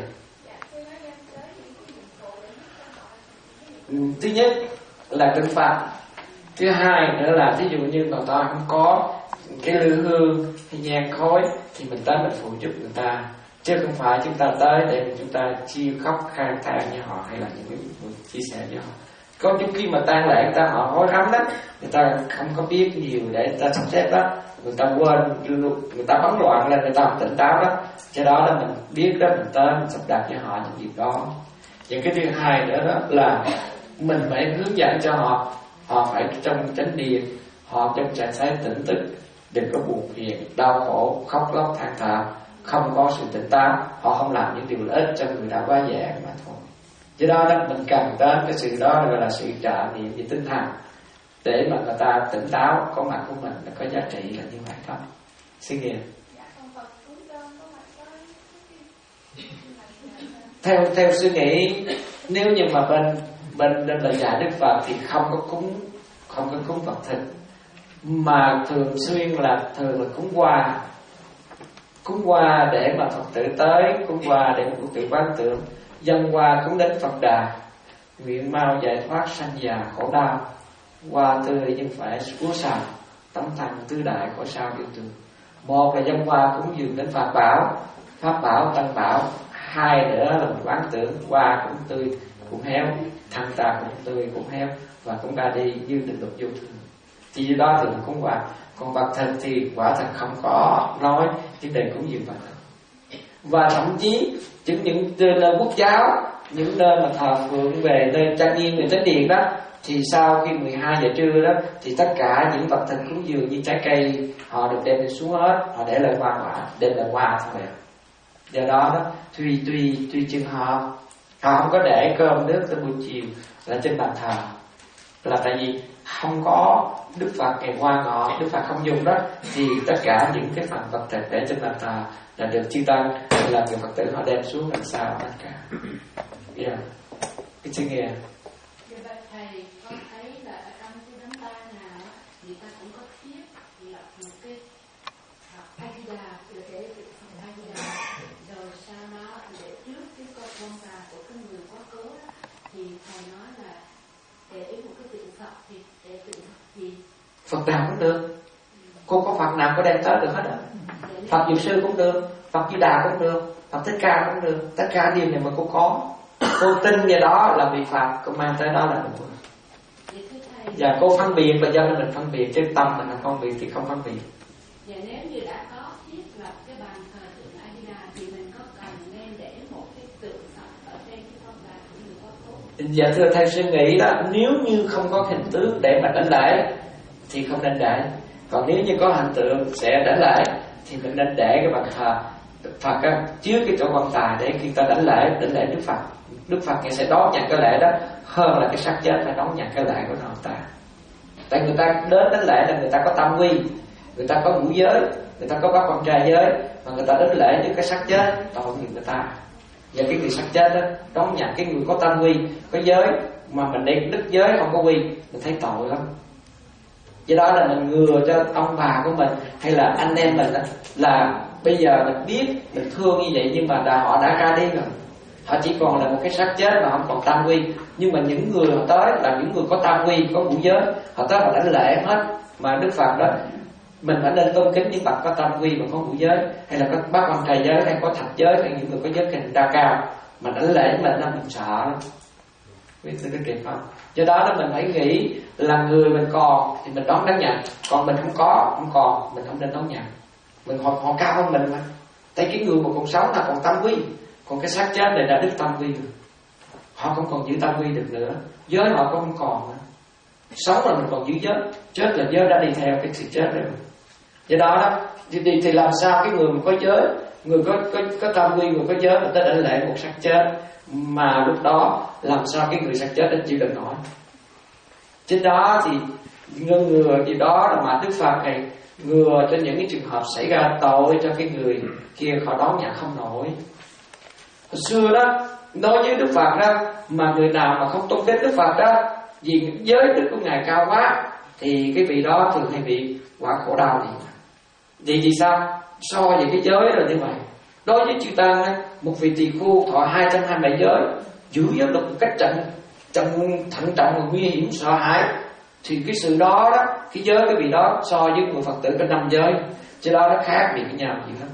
Thứ nhất là trừng phạt, thứ hai nữa là ví dụ như người ta không có cái lư hương hay nhang khói thì mình tới mình phụ giúp người ta, chứ không phải chúng ta tới để chúng ta chia khóc khang than với họ hay là những cái chia sẻ với họ. Có những khi mà tang lễ người ta họ hối lắm đó, người ta không có biết nhiều để người ta sắp xếp đó, người ta quên, người ta bấn loạn lên, người ta không tỉnh táo đó. Cho đó là mình biết đó, mình tới mình sắp đặt cho họ những việc đó. Và cái thứ hai nữa đó là mình phải hướng dẫn cho họ, họ phải trong chánh niệm, họ trong trạng thái tỉnh thức, đừng có buồn phiền, đau khổ, khóc lóc than thở, không có sự tỉnh táo, họ không làm những điều lợi ích cho người đã quá già mà thôi. Do đó, đó mình cần đến cái sự đó gọi là sự trợ niệm về tinh thần để mà người ta tỉnh táo, có mặt của mình là có giá trị là như vậy đó. Xin nghe. Theo theo suy nghĩ, nếu như mà bên bên bên lời dạy Đức Phật thì không có cúng không có cúng Phật thịt, mà thường xuyên là thường là cúng hoa, cúng hoa để mà Phật tử tới, cúng hoa để Phật tử quán tưởng, dâng hoa cúng đến Phật Đà, nguyện mau giải thoát sanh già khổ đau, hoa tươi nhưng phải úa xào, tấm thành tứ đại khỏi sao yêu thương. Một là dâng hoa cúng dường đến Phật bảo, Pháp bảo, Tăng bảo. hai nữa là mình quán tưởng hoa cũng tươi cũng héo, thân ta cũng tươi cũng héo, và cũng ra đi như định luật vô thường. Thì do đó thì mình cúng quả. Còn vật thực thì quả thật không có nói vấn đề cúng dường vật thực. Và thậm chí những những nơi quốc giáo, những nơi mà thờ phượng về nơi trang nghiêm, người chánh điện đó, thì sau khi mười hai giờ trưa đó thì tất cả những vật thực cúng dường như trái cây họ được đem xuống hết, họ để lại hoa quả, đem lại hoa thôi. Do đó đó tùy tùy tùy chừng họ họ không có để cơm nước tới buổi chiều là trên bàn thờ, là tại vì không có Đức Phật ngày hoa ngọ, Đức Phật không dùng đó, thì tất cả những cái phần vật thực để trên bàn thờ là được chư tăng là người Phật tử họ đem xuống làm sao tất cả. Yeah. Cái chữ nghe. Vậy vậy thầy con thấy là ở trong cái đám tang nào người ta cũng có thiết lập một cái A-di-đà để để phần A-di-đà, rồi sau đó để trước cái con con tà của cái người quá cố đó, thì thầy nói là để một cái tượng Phật thì để tượng Phật gì? Phật nào cũng được. Cô có Phật nào có đem tới được hết rồi. Phật Diệu Sư cũng được, Phật Di Đà cũng được, Phật Thích Ca cũng được, tất cả điều này mà cô có, cô tin về đó là vị Phật, cô mang tới đó là được rồi. Và cô phân biệt là do mình phân biệt, chứ tâm mình là phân biệt thì không phân biệt. Và nếu như đã có thiết lập cái bàn thờ tượng A Di Đà thì mình có cần nên để một cái tượng Phật ở trên cái con đài của người quá cố? Dạ thưa thầy suy nghĩ đó, nếu như không có hình tướng để mà đánh lễ thì không nên để. Còn nếu như có hình tượng sẽ đánh lễ thì mình nên để cái bàn thờ Phật á, trước cái chỗ quan tài để khi ta đánh lễ, đánh lễ Đức Phật, Đức Phật sẽ đón nhận cái lễ đó hơn là cái xác chết phải đón nhận cái lễ của người ta. Tại người ta đến đánh lễ là người ta có tam quy, người ta có ngũ giới, người ta có bát quan trai giới, mà người ta đến lễ với cái xác chết tội nghiệp người ta. Và cái người xác chết đó đón nhận cái người có tam quy, có giới mà mình đi đức giới không có quy, mình thấy tội lắm. Do đó là mình ngừa cho ông bà của mình hay là anh em mình đó, là bây giờ mình biết mình thương như vậy nhưng mà đã, họ đã ra đi rồi, họ chỉ còn là một cái xác chết mà không còn tam quy. Nhưng mà những người họ tới là những người có tam quy, có ngũ giới, họ tới họ đánh lễ hết. Mà Đức Phật đó mình phải nên tôn kính những bậc có tam quy mà có ngũ giới, hay là có bát quan trai giới, hay có thạch giới, hay những người có giới hình đa cao mà đánh lễ mình là mình sợ lắm. Biết tôi cái kịp không? Do đó là mình phải nghĩ là người mình còn thì mình đón đón nhận, còn mình không có, không còn mình không nên đón nhận. Mình họ, họ cao hơn mình mà. Tại cái người mà còn sống là còn tam quy, còn cái xác chết này đã đứt tam quy rồi, họ không còn giữ tam quy được nữa, giới họ cũng không còn nữa. Sống là mình còn giữ giới, chết là giới đã đi theo cái sự chết rồi. Do đó đó thì, thì, thì làm sao cái người mà có giới, người có có, có tam quy, người có giới mà tới đánh lễ một xác chết, mà lúc đó làm sao cái người xác chết đã chịu đựng nổi. Trên đó thì ngăn ngừa gì đó là mà Đức Phật này ngừa cho những cái trường hợp xảy ra tội cho cái người kia họ đón nhận không nổi. Hồi xưa đó nói với Đức Phật đó, mà người nào mà không tôn kính Đức Phật đó vì giới đức của ngài cao quá thì cái vị đó thường hay bị quả khổ đau gì. Vậy thì sao? So với cái giới là như vậy. Đối với chư tăng đó, một vị tỳ khưu thọ hai trăm hai mươi bảy giới, giữ giới luật một cách trận trận thận trọng và nguy hiểm sợ hãi, thì cái sự đó đó, cái giới cái vị đó so với người Phật tử có năm giới, cho đó nó khác biệt với nhau gì lắm.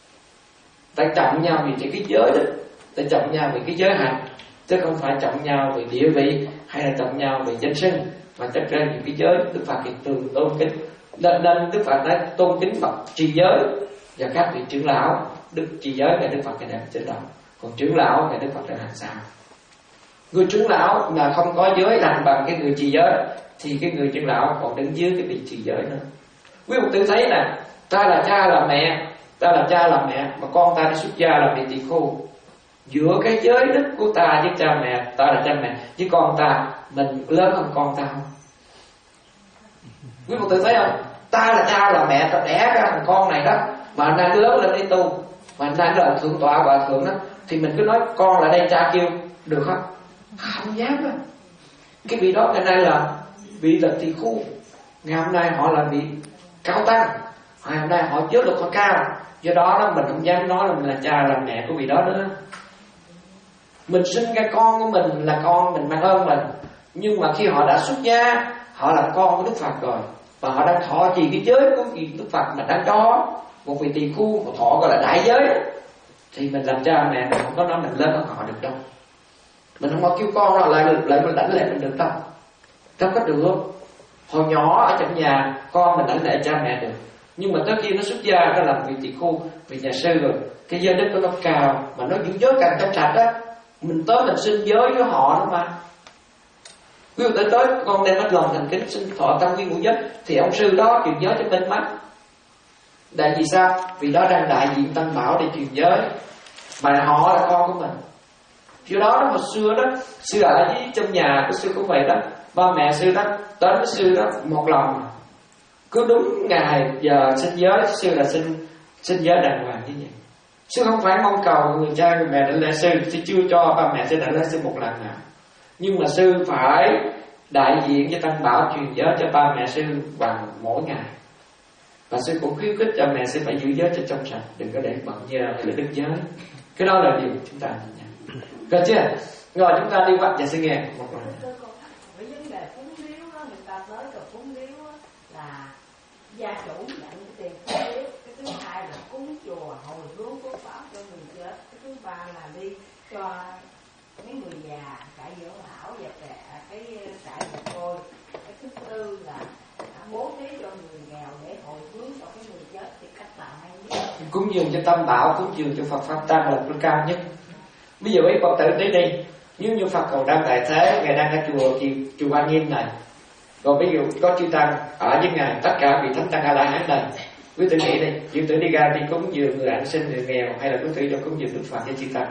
Tại trọng nhau vì chỉ cái giới đó, tại trọng nhau vì cái giới hạnh, chứ không phải trọng nhau về địa vị hay là trọng nhau về danh sinh, mà chắc ra những cái giới Đức Phật hiện thường tôn kính. Nên, nên Đức Phật đã tôn kính Phật trì giới và các vị trưởng lão. Đức trì giới ngày Đức Phật ngày đẹp trên đầu, còn trưởng lão ngày Đức Phật trên hàng sau. Người trưởng lão mà không có giới thành bằng cái người trì giới thì cái người trưởng lão còn đứng dưới cái vị trì giới nữa. Quý Phật tử thấy nè, ta là cha là mẹ, ta là cha là mẹ mà con ta đi xuất gia là vị tỳ khưu. Giữa cái giới đức của ta với cha mẹ, ta là cha mẹ, với con ta, mình lớn hơn con ta không? Quý Phật tử thấy không? Ta là cha là mẹ, ta đẻ ra thằng con này đó, mà anh đang lớn lên đi tu, mà anh đang là thượng tọa hòa thượng đó, thì mình cứ nói con là đây cha kêu được không? Không dám đó. Cái vị đó ngày nay là vị là tỳ khưu, ngày hôm nay họ là vị cao tăng, ngày hôm nay họ giới luật họ cao. Do đó đó mình không dám nói là mình là cha là mẹ của vị đó nữa. Mình sinh ra con của mình là con mình mang ơn mình, nhưng mà khi họ đã xuất gia, họ là con của Đức Phật rồi, và họ đang thọ trì cái giới của vị Đức Phật mà đang cho một vị tỳ khưu, một thọ gọi là đại giới, thì mình làm cha mẹ mình không có nói mình lên bằng họ được đâu. Mình không có kêu con là lại lại mình lãnh lệ mình được đâu. Đâu có được. Hồi nhỏ ở trong nhà con mình lãnh lệ cha mẹ được, nhưng mà tới khi nó xuất gia nó làm vị tỳ khu, vị nhà sư rồi, cái giới đức nó cao mà nó giữ giới càng trong sạch á, mình tới mình xin giới với họ đó mà. Ví dụ tới tới con đem hết lòng thành kính xin thọ tâm nguyên ngũ giới, thì ông sư đó truyền giới cho mình mắt. Tại vì sao? Vì đó đang đại diện Tam Bảo để truyền giới, mà họ là con của mình. Do đó đó, hồi xưa đó, sư ở với trong nhà của sư cũng vậy đó, ba mẹ sư đó tới với sư đó một lòng, cứ đúng ngày giờ xin giới, sư là xin xin giới đàng hoàng như vậy. Sư không phải mong cầu người cha người mẹ đảnh lễ sư, sư chưa cho ba mẹ sư đảnh lễ sư một lần nào, nhưng mà sư phải đại diện cho Tăng Bảo truyền giới cho ba mẹ sư bằng mỗi ngày. Và sư cũng khuyến khích cho mẹ sư phải giữ giới cho trong sạch, đừng có để bận nhờ hay là đứt giới. Cái đó là điều chúng ta nhìn nhận. Được chưa? Rồi chúng ta đi qua và sư nghe một lần. Với vấn đề cúng điếu đó, người ta tới rồi cúng điếu là gia chủ nhận tiền cúng điếu. Cái thứ hai là cúng chùa hồi hướng phước báo cho người chết. Cái thứ ba là đi cho mấy người già trại dưỡng lão và trẻ cái trại mồ côi. Cái thứ tư là bố thí cho người nghèo để hồi hướng cho cái người chết. Thì cách nào hay nhất? Cúng dường cho Tam Bảo, cúng dường cho Phật Pháp Tăng là cao nhất. Bây giờ mấy Phật tử đến đi, nếu như Phật còn đang tại thế, ngài đang ở chùa thì chùa Ba Nghiêm này, còn ví dụ có chư tăng ở với ngài, tất cả vị thánh tăng A La Hán này, quý tử nghĩ đi, quý tử đi ra đi cúng dường người ăn xin người nghèo, hay là quý tử cho cúng dường Đức Phật với chư tăng?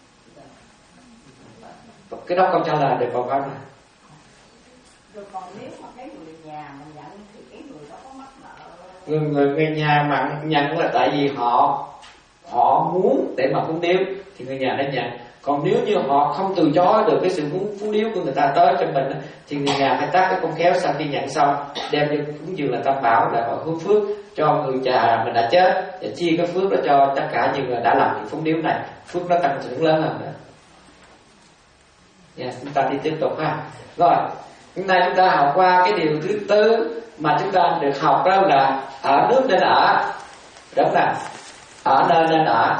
Cái đó câu trả lời được còn không này. Rồi còn nếu mà cái người nhà mình nhận thì cái người đó có mắc nợ? Người người người nhà mà nhận là tại vì họ họ muốn để mà cúng điếu thì người nhà đã nhận. Còn nếu như họ không từ chối được cái sự muốn phú điếu của người ta tới cho mình thì người nhà phải tác cái con khéo sau khi nhận xong đem cho cúng dường là Tam Bảo để họ hướng phước cho người già mình đã chết, để chia cái phước đó cho tất cả những người đã làm cái phú điếu này, phước nó tăng trưởng lớn hơn nữa. Yeah, chúng ta đi tiếp tục ha. Rồi hôm nay chúng ta học qua cái điều thứ tư mà chúng ta được học, đó là ở nước nên ở. Đúng là ở nơi nên ở,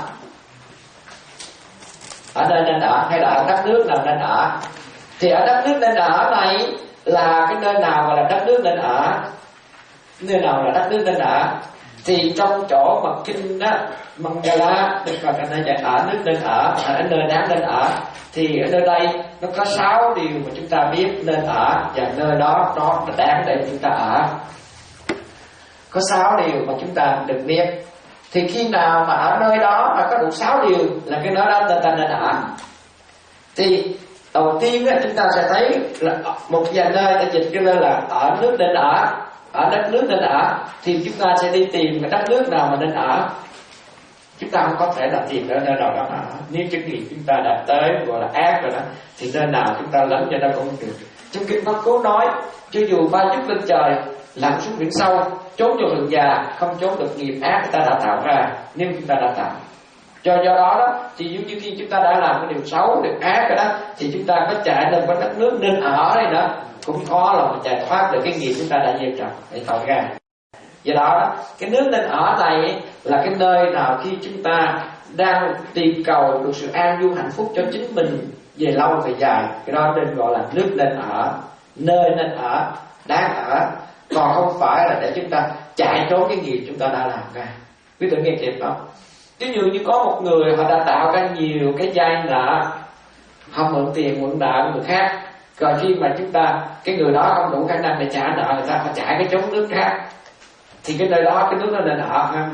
ở nơi nên ở hay là ở đất nước nào nên ở. Thì ở đất nước nên ở này là cái nơi nào gọi là đất nước nên ở, nơi nào là đất nước nên ở. Thì trong chỗ mà kinh đó Mangala Đức Phật anh dạy ở nước nên ở, ở nơi đáng nên ở, thì ở nơi đây nó có sáu điều mà chúng ta biết nên ở, và nơi đó nó đáng để chúng ta ở. Có sáu điều mà chúng ta được biết. Thì khi nào mà ở nơi đó mà có đủ sáu điều là cái nơi đó người ta nên ở. Thì đầu tiên á, chúng ta sẽ thấy là một vài nơi ta dịch cái nơi là ở nước nên ở, ở đất nước nên ở, thì chúng ta sẽ đi tìm cái đất nước nào mà nên ở. Chúng ta không có thể là tìm ở nơi nào đó ở. Nếu chứng nghiệm chúng ta đã tới gọi là ác rồi đó, thì nơi nào chúng ta lấn cho nó cũng được. Trong kinh Pháp Cú nói, cho dù ba chút lên trời, lặn xuống biển sâu, trốn vào rừng già, không trốn được nghiệp ác người ta đã tạo ra, nếu chúng ta đã tạo. Do do đó đó, thì giống như khi chúng ta đã làm cái điều xấu, điều ác rồi đó, thì chúng ta có chạy lên cái đất nước nên ở đây nữa, cũng khó là mà chạy thoát được cái nghiệp chúng ta đã gieo trồng để tạo ra. Do đó, cái nước nên ở này là cái nơi nào khi chúng ta đang tìm cầu được sự an vui hạnh phúc cho chính mình về lâu về dài, cái đó nên gọi là nước nên ở, nơi nên ở, đáng ở. Còn không phải là để chúng ta chạy trốn cái nghiệp chúng ta đã làm ra. Quý vị nghe kịp không? Ví dụ như có một người họ đã tạo ra nhiều cái vay nợ, họ mượn tiền mượn nợ người khác, rồi khi mà chúng ta cái người đó không đủ khả năng để trả nợ người ta, họ chạy cái trốn nước khác, thì cái nơi đó cái nước đó nên ở không?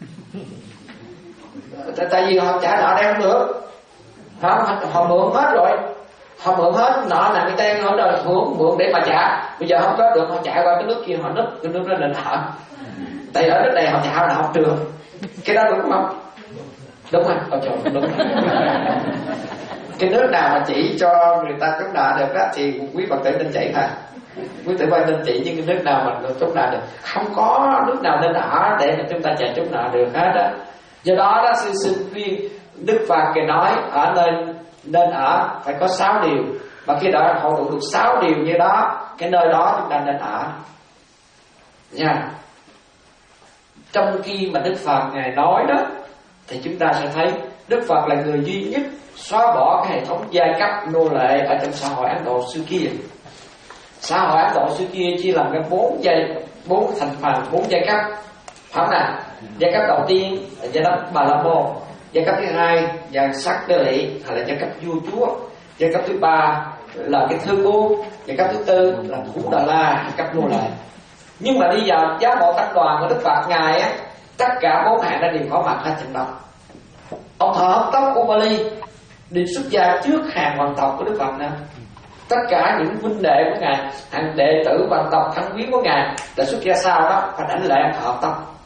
Tại vì họ trả nợ đây không được, họ, họ mượn hết rồi, họ mượn hết nợ là cái tên họ đời mượn mượn để mà trả, bây giờ không có được họ chạy qua cái nước kia họ nứt cái nước đó nên ở. Tại ở nước này họ trả là học trường, cái đó đúng không? Đúng không? Ở chỗ đúng. Cái nước nào mà chỉ cho người ta chống nợ được đó thì quý Phật tử nên chạy thôi. Quý tử quan nên chỉ những cái nước nào mà chống nợ được. Không có nước nào nên ở để mà chúng ta chạy chống nợ được hết đó. Do đó đó sư sư khuyên Đức Phật kể nói ở nơi nên ở phải có sáu điều, và khi đó họ đủ được sáu điều như đó, cái nơi đó chúng ta nên ở nha. Trong khi mà Đức Phật ngài nói đó thì chúng ta sẽ thấy Đức Phật là người duy nhất xóa bỏ cái hệ thống giai cấp nô lệ ở trong xã hội Ấn Độ xưa kia. Xã hội Ấn Độ xưa kia chia làm cái bốn giai bốn thành phần, bốn giai cấp, phải không nào? Giai cấp đầu tiên là giai cấp Bà La Môn, giai cấp thứ hai là sắc đế lị hay là giai cấp vua chúa, giai cấp thứ ba là cái thương buôn, giai cấp thứ tư là thủ Đà La, cấp nô lệ. Nhưng mà đi vào giáo hội tăng đoàn của Đức Phật ngài á, tất cả bốn hạng đã đều có mặt ở trong đó. Ông thợ hớt tóc của Bali đi xuất gia trước hàng hoàng tộc của Đức Phật nữa. Tất cả những huynh đệ của ngài, hàng đệ tử hoàng tộc thân quyến của ngài là xuất gia sau đó phải đánh lễ thợ hớt tóc.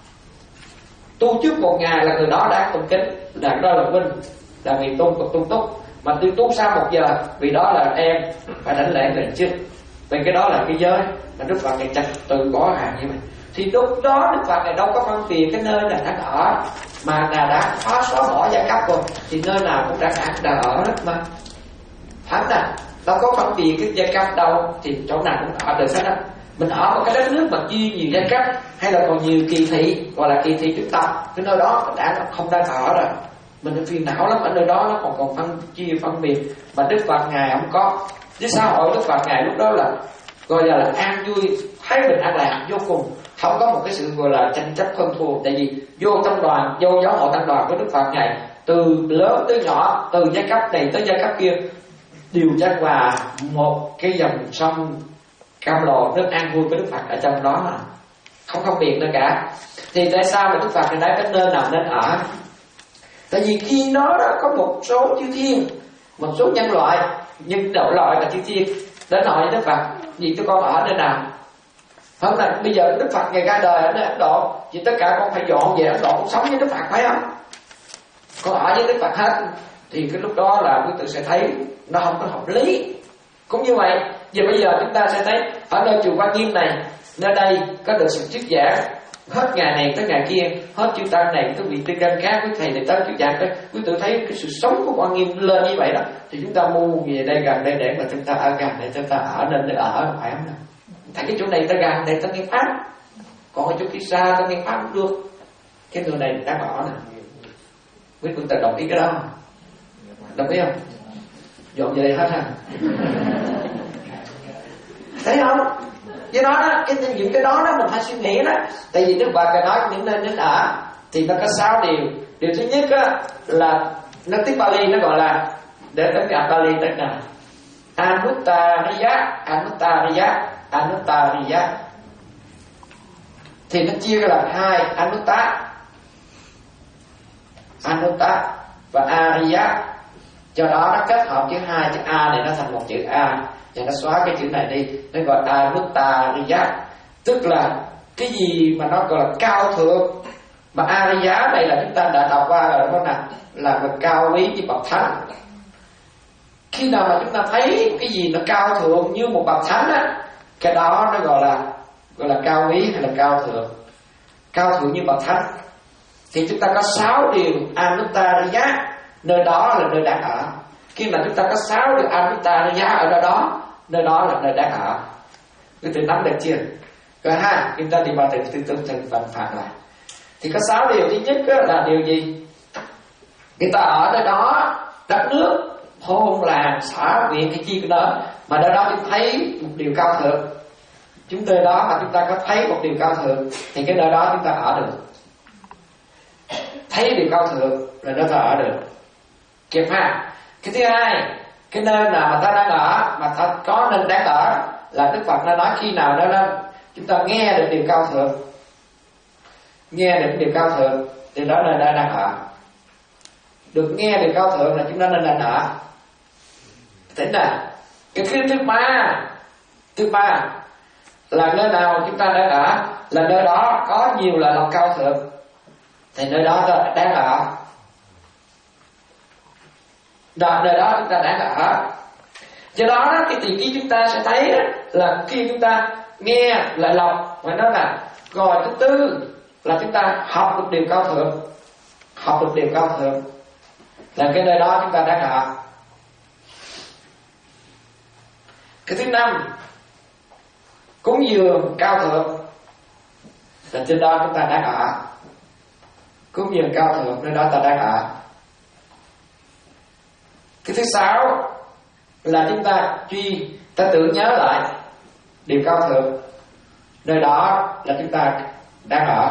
Tu trước một ngày là người đó đáng tôn kính, là đó là vinh, là người tôn của tôn túc. Mà tôi tu sau một giờ vì đó là em phải đánh lễ người trước. Vì cái đó là cái giới mà Đức Phật ngày chặt từ bỏ hàng như vậy. Thì lúc đó Đức Phật này đâu có phân biệt cái nơi là đang ở, mà là đã phá xóa bỏ giai cấp rồi, thì nơi nào cũng đã đã, đã ở hết mà. Phải không nào? Đâu có phân biệt cái giai cấp đâu, thì chỗ nào cũng ở được hết á. Mình ở một cái đất nước mà chia nhiều giai cấp hay là còn nhiều kỳ thị, gọi là kỳ thị chủng tộc, cái nơi đó mình đã không đang ở rồi. Mình phiền não lắm, ở nơi đó nó còn còn phân chia phân biệt. Mà Đức Phật ngài không có. Với xã hội Đức Phật ngài lúc đó là gọi là, là an vui, thái bình an lạc vô cùng, không có một cái sự gọi là tranh chấp hơn thua. Tại vì vô tăng đoàn, vô giáo hội tăng đoàn của Đức Phật ngài, từ lớn tới nhỏ, từ giai cấp này tới giai cấp kia đều chan hòa một cái dòng sông cam lộ, nước an vui của Đức Phật ở trong đó mà không phân biệt nữa cả. Thì tại sao mà Đức Phật này nói cái nơi nào nên ở? Tại vì khi nó đó có một số chư thiên, một số nhân loại, nhưng độ loại là chư thiên đến hỏi với Đức Phật: vì tụi con ở nơi nào? Không là bây giờ Đức Phật ngày ra đời ở nơi Ấn Độ, thì tất cả con phải dọn về Ấn Độ con sống với Đức Phật, phải không? Con ở với Đức Phật hết. Thì cái lúc đó là quý tử sẽ thấy nó không có hợp lý. Cũng như vậy, giờ bây giờ chúng ta sẽ thấy ở nơi chùa Quan Nghiêm này, nơi đây có được sự thuyết giảng hết ngày này tới ngày kia, hết chư tăng này tới vị tiên căn khác, quý thầy này tới thuyết giảng tới, quý tử thấy cái sự sống của Quan Nghiêm lên như vậy đó, thì chúng ta mua về đây gần đây để mà chúng ta ở gần đây, chúng ta ở nên để ở, phải không? Tại cái chỗ này ta gần đây ta nghe pháp, còn ở chỗ kia xa ta nghe pháp cũng được. Cái người này đang ở nè, quý tử đồng ý cái đó không? Đồng ý không? Dọn về đây hết ha. Thấy không? Cái đó đó, cái những cái đó đó mình phải suy nghĩ đó. Tại vì Đức Phật nói những nơi đến ở thì nó có sáu điều. Điều thứ nhất á là nó tiếng Bali nó gọi là, để tới cái Bali tức là Anuttariya, Anuttariya, Anuttariya. Thì nó chia ra làm hai: Anutta, Anutta và Ariya. Do đó nó kết hợp chữ hai, chữ A này nó thành một chữ A, và nó xóa cái chữ này đi, nó gọi Anuttariya, tức là cái gì mà nó gọi là cao thượng. Mà Ariya này là chúng ta đã đọc qua rồi đó nè, là một cao quý như bậc thánh. Khi nào mà chúng ta thấy cái gì nó cao thượng như một bậc thánh á, cái đó nó gọi là gọi là cao quý hay là cao thượng. Cao thượng như bậc thánh thì chúng ta có sáu điều Anuttariya, nơi đó là nơi đang ở. Khi mà chúng ta có sáu điều Anuttariya ở nơi đó, nơi đó là nơi đang ở. Quý vị nắm được chưa? Rồi ha, chúng ta đi vào từng từng từng từng phần phạt lại. Thì có sáu điều. Thứ nhất là điều gì? Người ta ở nơi đó, đất nước, thôn làng, xã huyện hay chi cái đó, mà nơi đó chúng thấy một điều cao thượng. Chúng tôi đó mà chúng ta có thấy một điều cao thượng thì cái nơi đó chúng ta ở được. Thấy điều cao thượng là nơi ta ở được. Kịp ha. Cái thứ hai, cái nơi nào mà ta đang ở mà ta có nên đáng ở, là Đức Phật đã nói khi nào đó, đó chúng ta nghe được điều cao thượng, nghe được điều cao thượng thì đó là nơi đang ở. Được nghe điều cao thượng là chúng ta nên đang ở. Thế là cái thứ thứ ba, thứ ba là nơi nào chúng ta đang ở là nơi đó có nhiều là lòng cao thượng, thì nơi đó là đáng ở. Đó, nơi đó chúng ta đang ở. Do đó cái tiền ý chúng ta sẽ thấy là khi chúng ta nghe lời lọc, phải nói là rồi thứ tư là chúng ta học được điều cao thượng, học được điều cao thượng là cái nơi đó chúng ta đang ở. Cái thứ năm, cúng dường cao thượng là trên đó chúng ta đang ở. Cúng dường cao thượng nơi đó ta đang ở. Cái thứ sáu là chúng ta truy, ta tưởng nhớ lại điều cao thượng, nơi đó là chúng ta đang ở.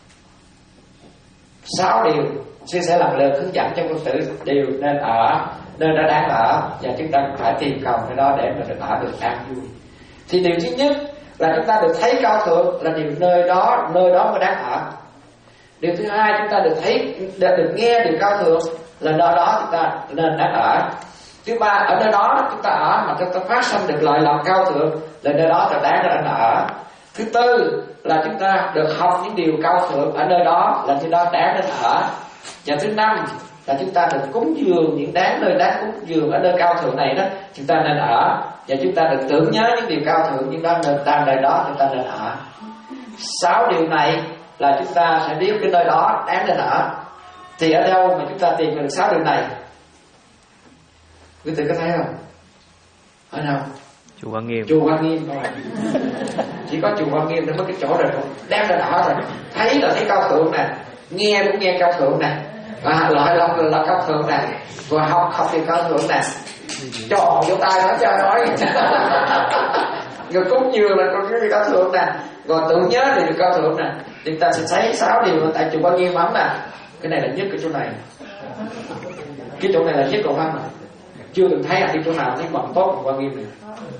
Sáu điều sư sẽ lần lượt hướng dẫn cho Phật tử điều nên ở, nơi đó đáng ở, và chúng ta phải tìm cầu nơi đó để mà được ở được an vui. Thì điều thứ nhất là chúng ta được thấy cao thượng là điều nơi đó, nơi đó mới đáng ở. Điều thứ hai, chúng ta được thấy, được nghe điều cao thượng là nơi đó chúng ta nên đáng ở. Thứ ba, ở nơi đó chúng ta ở mà chúng ta phát sinh được lợi lộc cao thượng là nơi đó là đáng để ở. Thứ tư là chúng ta được học những điều cao thượng ở nơi đó là nơi đó đáng để ở. Và thứ năm là chúng ta được cúng dường những đáng nơi đáng cúng dường ở nơi cao thượng này đó, chúng ta nên ở. Và chúng ta được tưởng nhớ những điều cao thượng nhưng đó nên đang nơi đó chúng ta nên ở. Sáu điều này là chúng ta sẽ biết cái nơi đó đáng nên ở. Thì ở đâu mà chúng ta tìm được sáu điều này? Quý vị có thấy không? Ở đâu? Chùa Quan Nghiêm. Chùa Quan Nghiêm thôi. Chỉ có chùa Quan Nghiêm nó mới cái chỗ rồi đáng nên ở rồi. Thấy là thấy cao thượng nè, nghe cũng nghe cao thượng nè, và lợi lộc là cao thượng nè, và học học thì cao thượng nè. Trò vô tay nó cho nói. Rồi cúng dường là con cái cao thượng nè, rồi tưởng nhớ thì cao thượng nè. Chúng ta sẽ thấy sáu điều tại chùa Quan Nghiêm ấm nè. Cái này là nhất cái chỗ này. Cái chỗ này là nhất cầu văn mà. Chưa từng thấy là cái chỗ nào thấy bằng tốt của Quan Nghiêm này.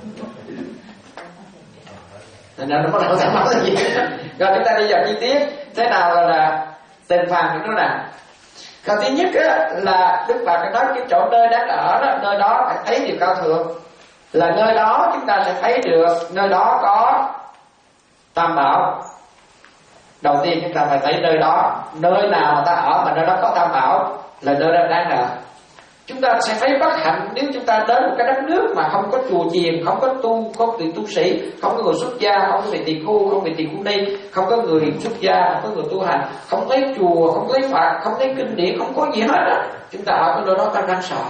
Nên nó có thể có thể nói là gì. Rồi chúng ta đi vào chi tiết. Thế nào là, là tên phàm của nó nè. Câu thứ nhất á, là Đức Phật nói cái chỗ nơi đáng ở đó, nơi đó phải thấy điều cao thượng. Là nơi đó chúng ta sẽ thấy được, nơi đó có Tam Bảo. Đầu tiên chúng ta phải thấy nơi đó, nơi nào mà ta ở mà nơi đó có Tam Bảo là nơi đó đáng ở. Chúng ta sẽ thấy bất hạnh nếu chúng ta đến một cái đất nước mà không có chùa chiền, không có tu, không có tu sĩ, không có người xuất gia, không có người tỳ khu, không có người tỳ khu ni, không có người xuất gia, không có người tu hành, không thấy chùa, không thấy Phật, không thấy kinh điển, không có gì hết á. Chúng ta ở cái nơi đó ta đang sợ.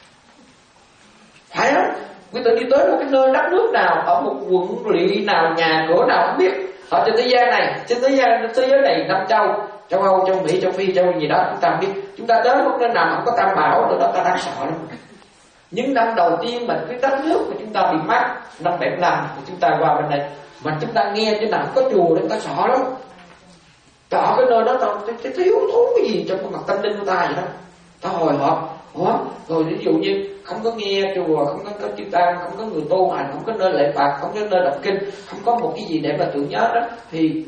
Phải đó. Quý vị đi tới một cái nơi đất nước nào, ở một quận lỵ nào, nhà cửa nào không biết, ở trên thế gian này, trên thế gian thế giới này năm châu, châu Âu, châu Mỹ, châu Phi, châu gì đó chúng ta không biết. Chúng ta đến một nơi nào mà không có Tam Bảo, nơi đó ta đang sợ lắm. Những năm đầu tiên mà cái đất nước của chúng ta bị mất, năm bảy mươi lăm thì chúng ta qua bên đây, mà chúng ta nghe trên nào có chùa nên ta sợ lắm. Ta ở cái nơi đó ta, ta, ta thiếu thốn cái gì trong cái mặt tâm linh của ta vậy đó. Ta hồi hộp. Ủa? Rồi ví dụ như không có nghe chùa, không có có chư tăng, không có người tu hành, không có nơi lễ Phật, không có nơi đọc kinh, không có một cái gì để mà tưởng nhớ đó, thì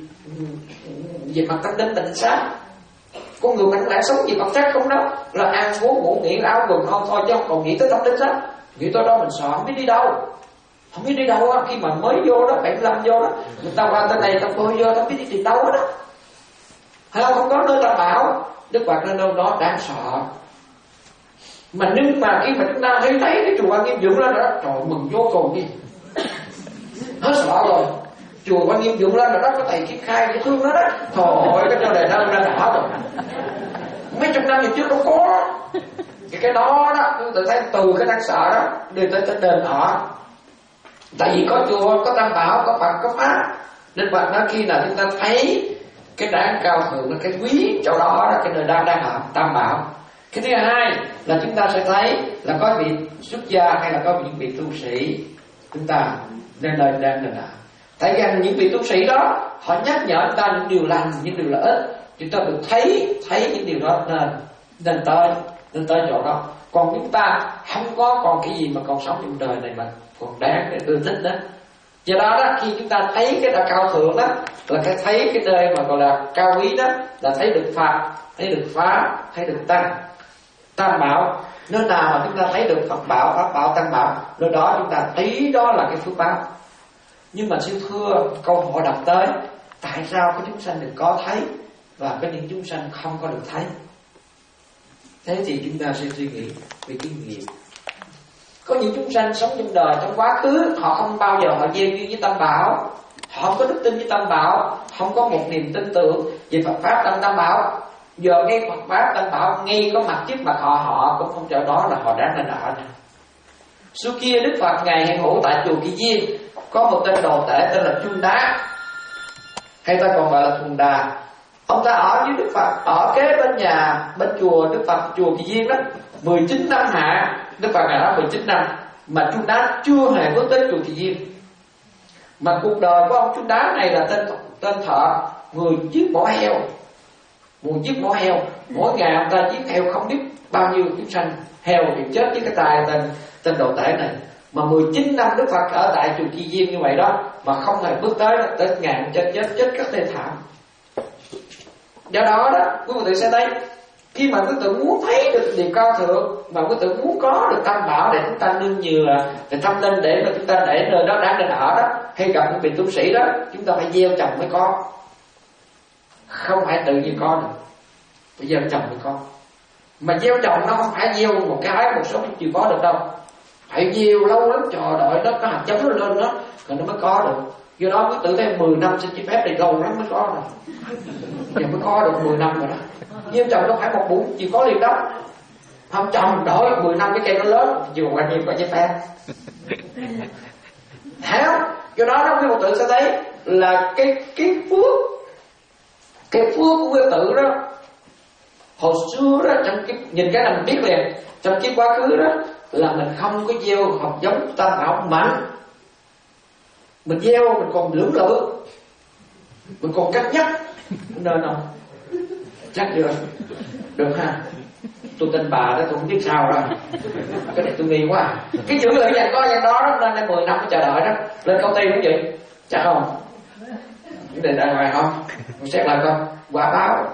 về mặt tâm linh mình sao? Con người mình đã sống gì vật chất không đó, là ăn uống ngủ nghỉ áo quần không thôi, chứ không còn nghĩ tới tâm linh sao? Nghĩ tới đó mình sợ không biết đi đâu, không biết đi đâu á. Khi mà mới vô đó, bảy mươi lăm vô đó, người ta qua tới đây ta coi vô, ta biết đi tìm đâu hết đó. Hay không, không có nơi Tam Bảo. Đức Phật nơi đâu đó đáng sợ. Mà nhưng mà khi mà chúng ta thấy thấy cái chùa Quan Nghiêm dựng lên đó, trời mừng vô cùng đi, hết sợ rồi. Chùa Quan Nghiêm dựng lên rồi đó, có thầy Kiết Khai cái thương đó đó, thôi cái chỗ này nó ra đỏ rồi. Mấy chục năm về trước đâu có cái cái đó đó, tôi thấy từ cái đáng sợ đó đi tới tới đền họ. Tại vì có chùa, có Tam Bảo, có Phật, có Pháp, nên Phật nói khi nào chúng ta thấy cái đáng cao thượng, cái quý chỗ đó đó, cái nơi đang đang ở Tam Bảo. Cái thứ hai là chúng ta sẽ thấy là có vị xuất gia hay là có những vị tu sĩ, chúng ta nên lời đang là tại rằng những vị tu sĩ đó họ nhắc nhở chúng ta những điều lành, những điều lợi ích, chúng ta được thấy thấy những điều đó nên nên tới nên tới chỗ đó. Còn chúng ta không có còn cái gì mà còn sống trong đời này mà còn đáng để ưa thích đó. Do đó đó, khi chúng ta thấy cái đã cao thượng đó, là cái thấy cái nơi mà gọi là cao quý đó, là thấy được Phật, thấy được Pháp, thấy được Tăng. Tam Bảo, nơi nào mà chúng ta thấy được Phật Bảo, Pháp Bảo, Tăng Bảo, nơi đó chúng ta thấy đó là cái phước báo. Nhưng mà sư thưa, câu hỏi đặt tới, tại sao có chúng sanh được có thấy và có những chúng sanh không có được thấy? Thế thì chúng ta sẽ suy nghĩ về kinh nghiệm. Có những chúng sanh sống trong đời, trong quá khứ, họ không bao giờ họ gieo duyên với Tam Bảo, họ không có đức tin với Tam Bảo, không có một niềm tin tưởng về Phật Pháp Tăng Tam Bảo. Giờ nghe Phật Pháp Tam Bảo ngay có mặt trước mặt họ, họ cũng không cho đó là họ đáng nên ở. Xưa kia Đức Phật Ngài hiện hữu tại chùa Kỳ Viên, có một tên đồ tể tên là Chuân Đá, hay ta còn gọi là Thuần Đà. Ông ta ở với Đức Phật, ở kế bên nhà, bên chùa Đức Phật, chùa Kỳ Viên đó, mười chín năm hạ, Đức Phật ngài nói mười chín năm mà Chu Đá chưa hề bước tới chùa Thị Diêm. Mà cuộc đời của ông Chu Đá này là tên tên thợ người giết mổ heo, người giết mổ heo, mỗi ngày ông ta giết heo không biết bao nhiêu chúng sanh heo bị chết với cái tay tên tên đồ tể này. Mà mười chín năm Đức Phật ở tại chùa Thị Diêm như vậy đó mà không hề bước tới tới ngày ông chết chết chết rất thê thảm. Do đó đó quý vị sẽ thấy khi mà quý tử muốn thấy được điều cao thượng, mà quý tử muốn có được tam bảo để chúng ta nương nhờ, để tâm linh để mà chúng ta để nơi đó đáng nên ở đó, hay gặp những vị tu sĩ đó, chúng ta phải gieo trồng mới có, không phải tự nhiên có được, phải gieo trồng mới có. Mà gieo trồng nó không phải gieo một cái một số chịu có được đâu, phải gieo lâu lắm, chờ đợi nó có hạt giống nó lên đó rồi nó mới có được. Do đó quý tử thêm mười năm xin chỉ phép thì lâu lắm mới có rồi, giờ mới có được mười năm rồi đó. Gieo trồng đâu phải một bụng chỉ có liền đó, không trồng đợi mười năm cái cây nó lớn dù bao nhiêu có giấy phép. Thấy không? Do đó đó quý Phật tử sẽ thấy là cái cái phước cái phước của quý tử đó hồi xưa đó, trong cái, nhìn cái này mình biết liền, trong cái quá khứ đó là mình không có gieo học giống tam bảo mạnh, mình gieo mình còn lưỡng lự, mình còn cắt nhắc nên không chắc được được ha. Tôi tin bà đó, tôi không biết sao đâu, cái này tôi nghi quá. Cái chữ lợi dành có dành đó đó nên mười năm chờ đợi đó, lên công ty cũng vậy chắc không? Vấn đề đại ngoài không? Mình xét lại không? Quả báo,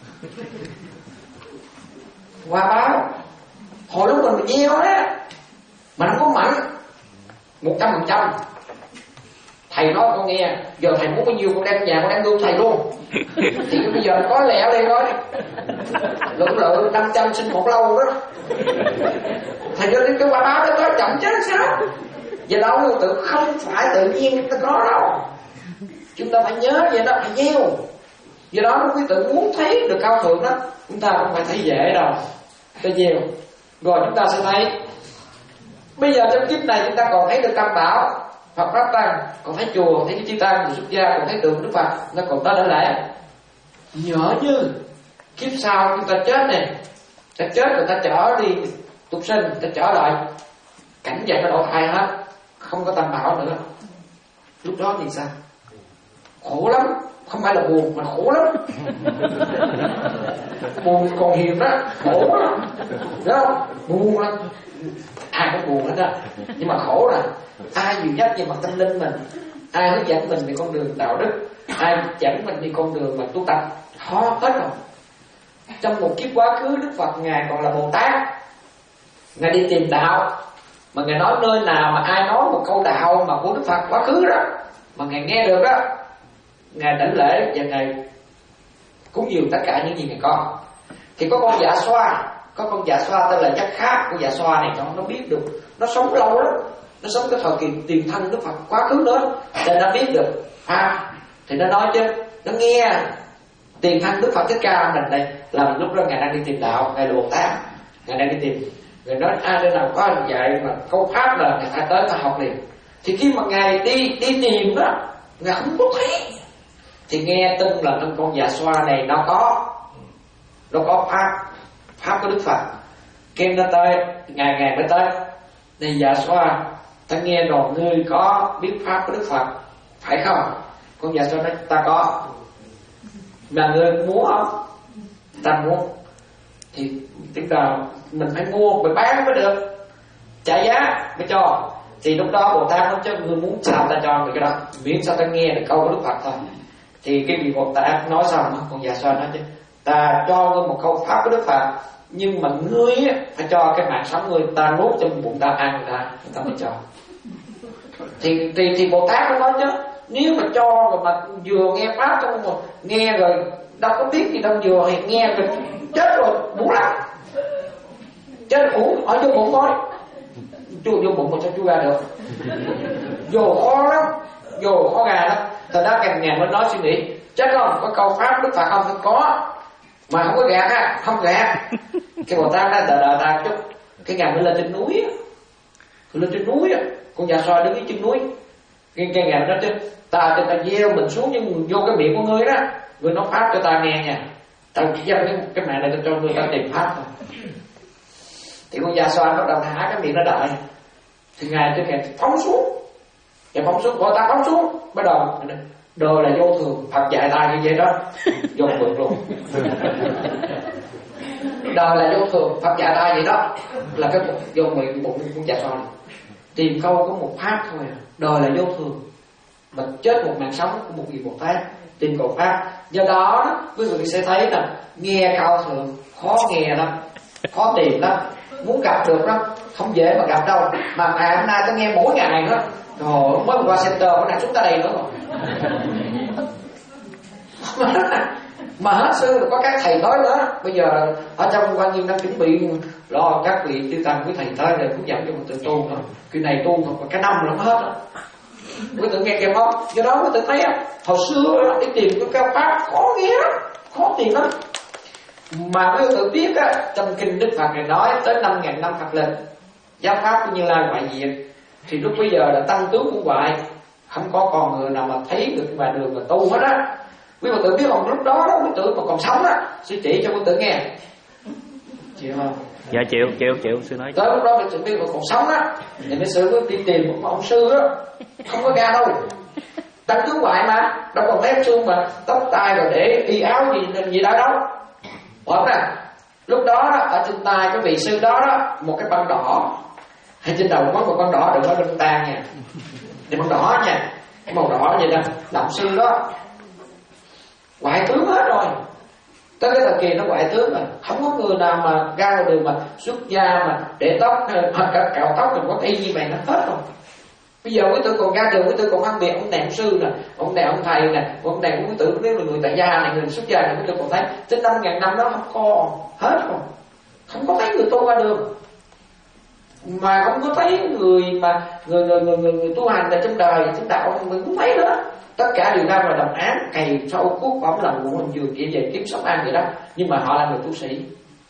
quả báo hồi lúc mình mình gieo á mà không có mạnh một trăm phần trăm. Thầy nói con nghe, giờ thầy muốn bao nhiêu con đem nhà con đem luôn thầy luôn. Thì bây giờ có lẹ đi thôi, lưỡng lự năm trăm xin một lâu đó. Thầy cho đến cái quả báo đó có chậm chết sao? Giờ đâu tự không phải tự nhiên chúng ta có đâu, chúng ta phải nhớ vậy đó, phải gieo. Do đó quý tự muốn thấy được cao thượng đó, chúng ta không phải thấy dễ đâu, phải gieo. Rồi chúng ta sẽ thấy bây giờ trong kiếp này chúng ta còn thấy được tam bảo Phật Pháp Tăng, còn thấy chùa, thấy cái chư tăng, xuất gia, còn thấy tượng Đức Phật, nó còn tới để lại. Nhớ như kiếp sau chúng ta chết này, ta chết rồi ta trở đi tục sinh, ta trở lại cảnh vật nó đổi thay hết, không có tam bảo nữa. Lúc đó thì sao? Khổ lắm, không phải là buồn mà khổ lắm. Buồn còn hiền đó, khổ lắm, đúng không? Buồn lắm, ai cũng buồn hết đó, nhưng mà khổ là ai dìu dắt về mặt tâm linh mình, ai hướng dẫn mình về con đường đạo đức, ai dẫn mình đi con đường mà tu tập, khó hết rồi. Trong một kiếp quá khứ Đức Phật ngài còn là Bồ Tát, ngài đi tìm đạo, mà ngài nói nơi nào mà ai nói một câu đạo mà của Đức Phật quá khứ đó mà ngài nghe được đó, ngài đảnh lễ và ngài cúng dường tất cả những gì ngài có. Thì có con dạ xoa, có con dạ xoa tên là Giác Khát. Con dạ xoa này nó, nó biết được, nó sống lâu lắm, nó sống cái thời kỳ tiền thân Đức Phật quá khứ nữa, nên nó biết được à, thì nó nói chứ, nó nghe tiền thân Đức Phật Thích Ca mình đây là lúc đó ngài đang đi tìm đạo, ngài là Bồ Tát, ngài đang đi tìm, ngài nói ai nơi nào có anh dạy mà câu pháp là người ta tới ta học liền. Thì khi mà ngài đi đi tìm đó, ngài không có thấy, thì nghe tin là trong con dạ xoa này nó có nó có pháp pháp của Đức Phật. Kem nó tới, ngày ngày mới tới. Này dạ xoa, ta nghe đồn ngươi có biết pháp của Đức Phật, phải không? Con dạ xoa nói ta có. Mà ngươi muốn không? Ta muốn. Thì tiếng nào mình phải mua, phải bán mới được, trả giá mới cho. Thì lúc đó Bồ Tát nói cho ngươi muốn sao ta cho người cái đó, miễn sao ta nghe được câu của Đức Phật thôi. Thì cái vị Bồ Tát nói xong, con dạ xoa nói chứ, ta cho ngươi một câu pháp của Đức Phật, nhưng mà ngươi phải cho cái mạng sống ngươi, ta nuốt trong bụng ta ăn người ta, người ta mới cho. Thì thì thì Bồ Tát nó nói chứ, nếu mà cho rồi mà vừa nghe pháp không mà nghe rồi đâu có biết gì đâu, vừa hay nghe rồi chết rồi muốn lắm, chết uổng ở trong bụng thôi, chú vô bụng mà sao chú ra được, vô khó lắm, vô khó ra lắm. Thời đó càng ngày mới nói suy nghĩ, chết không có câu pháp Đức Phật không? Thì có, mà không có gạt á, không gạt. Cái Bồ Tát đó đợi đợi ta chút, cái ngày mới lên trên núi á, lên trên núi á, con dạ xoa đứng dưới chân núi, cái cái ngày đó chứ, ta cho ta gieo mình xuống nhưng vô cái miệng của ngươi đó, ngươi nói pháp cho ta nghe nha, ta chỉ giao cái cái mạng này cho ngươi ta tìm pháp thôi. Thì con già xoa bắt đầu thả cái miệng nó đợi. Thì ngài tới kẹt phóng xuống, và phóng xuống, gọi ta phóng xuống. Bắt đầu đời là vô thường, Phật dạy ta như vậy đó, vô ngược luôn. Đời là vô thường, Phật dạy ta vậy đó, là cái vô miệng bụng con già xoa này. Tìm câu có một pháp thôi à. Đời là vô thường, mà chết một mạng sống của một vị Bồ Tát, tìm cầu pháp. Do đó quý vị sẽ thấy là nghe cao thượng khó nghe lắm, khó tìm lắm, muốn gặp được đó không dễ mà gặp đâu. Mà ngày hôm nay tôi nghe mỗi ngày đó, rồi mới qua center bữa nay chúng ta đây nữa rồi. Mà hết sư có các thầy nói đó, bây giờ ở trong quan nhiên đang chuẩn bị lo các vị chư tăng quý thầy tới để hướng dẫn cho một tự tu nữa. Cái này tu một cái năm là hết đó. Quý tự nghe kèm không? Do đó quý tự thấy á, hồi xưa đi tìm cái cao pháp khó nghe lắm, khó tìm lắm. Mà quý tự biết á, trong kinh Đức Phật này nói tới năm ngàn năm Phật lịch, giáo pháp của Như Lai ngoại diệt, thì lúc bây giờ là tăng tướng của ngoại, không có còn người nào mà thấy được ngoài đường mà tu hết á. Quý Phật tử biết không, lúc đó đó quý tử mà còn sống á, sư chỉ cho quý tử nghe, chịu không? Dạ chịu, chịu, chịu, sư nói. Tới lúc đó quý tử biết mà còn sống á, thì mấy sư mới đi tìm một ông sư á, không có ra đâu. Tăng tướng ngoại mà, đâu còn thấy xương mà tóc tai rồi để y áo gì gì đó đâu. Ổn nè, lúc đó, đó ở trên tay cái vị sư đó đó, một cái băng đỏ, hay trên đầu có một băng đỏ, đừng có đâm tan nha, thì băng đỏ nha, cái màu đỏ vậy đó, đạo sư đó ngoại tướng hết rồi. Tới cái thời kỳ nó ngoại tướng mà không có người nào mà ra ngoài đường mà xuất gia mà để tóc hoặc cả cạo tóc mình có y như vậy nó hết rồi. Bây giờ quý tử còn ra đường, quý tử còn phân biệt ông này ông sư nè, ông này ông thầy nè, ông này quý tử nếu là người tại gia này, người xuất gia này, quý tử còn thấy trên năm ngàn năm đó không có hết rồi, không có thấy người tu ra đường, mà không có thấy người mà người người người người, người tu hành ở trong đời trong đạo mình cũng thấy nữa. Tất cả đều ra ngoài đồng án cày sâu cuốc võng lòng của mình giường kia về kiếm sống ăn vậy đó, nhưng mà họ là người tu sĩ.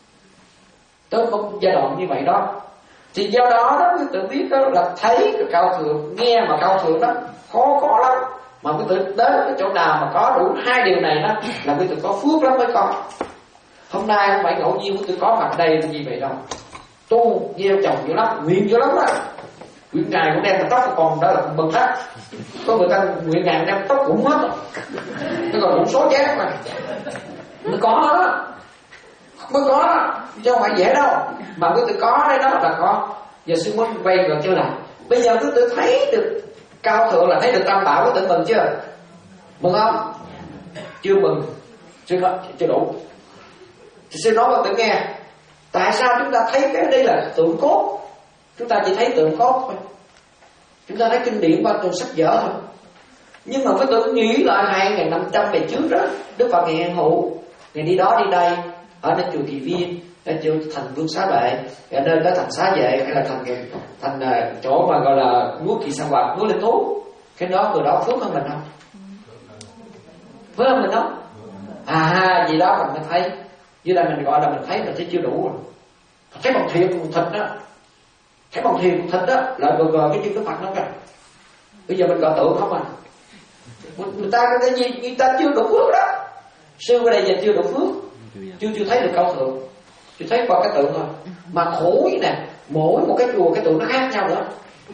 Tới một giai đoạn như vậy đó, thì do đó đó quý tự biết đó là thấy cái cao thượng, nghe mà cao thượng đó khó có lắm. Mà quý tự đến cái chỗ nào mà có đủ hai điều này đó là quý tự có phước lắm mới có. Hôm nay không phải ngẫu nhiên quý tự có mặt đây là gì vậy đâu, tu gieo trồng dữ lắm, nguyện dữ lắm á. Nguyện ngày cũng đem tóc còn đó là mừng đó. Có người ta nguyện ngày đem tóc cũng hết rồi, nó còn đủ số giác mà mới có đó, mới có đó, chứ không phải dễ đâu. Mà quý tự có đây đó là có. Giờ sư muốn quay ngược trở lại, bây giờ quý tự thấy được cao thượng là thấy được tam bảo, quý tự mừng chưa? Mừng không? Chưa mừng, chưa, chưa đủ. Thì sư nói quý tự nghe, tại sao chúng ta thấy cái đây là tượng cốt? Chúng ta chỉ thấy tượng cốt thôi, chúng ta thấy kinh điển qua từ sách vở thôi. Nhưng mà quý tự nghĩ lại hai nghìn năm trăm về trước đó, Đức Phật ngày an hữu, ngày đi đó đi đây, ở nơi chùa Kỳ Viên, ở chùa thành Vương Xá Vệ, ở nơi đó thành Xá Vệ, hay là thành thành chỗ mà gọi là núi Kỳ Sa Hoạt, núi Linh Thú, cái đó người đó phước hơn mình không? Phước hơn mình không? À gì đó mình mới thấy. Dưới đây mình gọi là mình thấy, mình thấy chưa đủ rồi. Thấy bằng thiệt bằng thịt đó, thấy bằng thiệt bằng thịt đó là gờ gờ cái chân Đức Phật nó kìa. Bây giờ mình gọi tượng không à? Người ta cái gì người ta chưa đủ phước đó. Sư ở đây giờ chưa đủ phước, chưa chưa thấy được cao thượng, chưa thấy qua cái tượng thôi. Mà khổ vậy nè, mỗi một cái chùa cái tượng nó khác nhau nữa,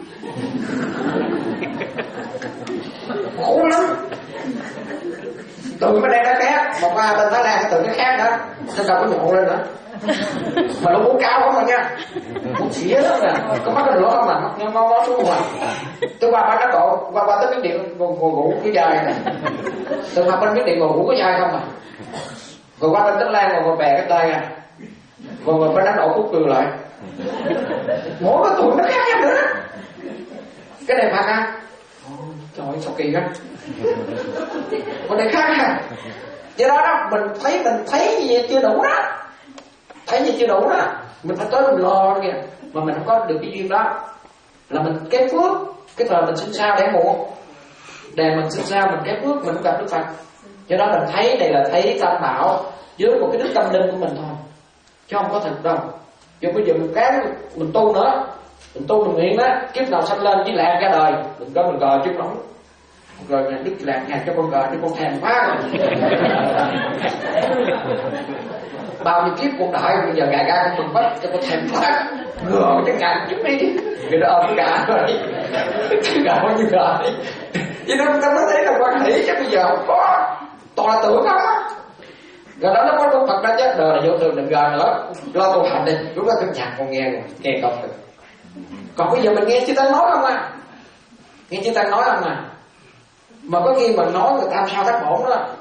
khổ lắm. Tượng ở đây nó khác, mà qua bên Thái Lan cái tượng nó khác đó, nên đâu có nhộn lên nữa. Mà nó muốn cao không mà nha, muốn xỉa lắm nè, có mắt cái lửa không mà nó ngó ngó xuống mà. Tôi qua bên đó cậu, qua qua tới cái điện ngồi ngủ cái dài này, từ mặt bên cái điện ngồi ngủ cái dài không à. Rồi qua bên Thái Lan ngồi ngồi bè cái tay à, rồi ngồi bên Ấn Độ cút cười lại. Mỗi cái tuổi nó khác nhau nữa. Cái này Phật à? Trời ơi sao kỳ đó. Còn này khác à? Do đó đó mình thấy mình thấy gì chưa đủ đó, thấy gì chưa đủ đó, mình phải tới mình lo kìa. Mà mình không có được cái duyên đó là mình kém phước. Cái thời mình sinh ra để muộn, để mình sinh ra mình kém phước, mình không gặp Đức Phật. Do đó mình thấy đây là thấy tam bảo với một cái đức tâm linh của mình thôi, chứ không có thật đâu. Giờ bây giờ mình cái mình tu nữa, mình tu mình nguyện đó, kiếp nào sanh lên với lạc ra đời, mình có mình gò chứ không rồi là Đức Lạc nhà cho con gò cho con thèm quá rồi. bao nhiêu kiếp cuộc đời bây giờ gà ga con mừng mất cho con thèm phát ngừa cái ngàn chút đi người đó ôm gà rồi cái gà bao nhiêu gà đi chứ nó nó thấy là quan hỷ chứ bây giờ không có toàn là tưởng đó rồi đó nó có Đức Phật đó chứ đời là vô thường đừng gờ nữa lo tu hành đi lúc đó cái nhạc con nghe rồi nghe không được còn bây giờ mình nghe chư Tăng nói không à nghe chư Tăng nói không à mà có khi mà nói người ta sao tác bổn đó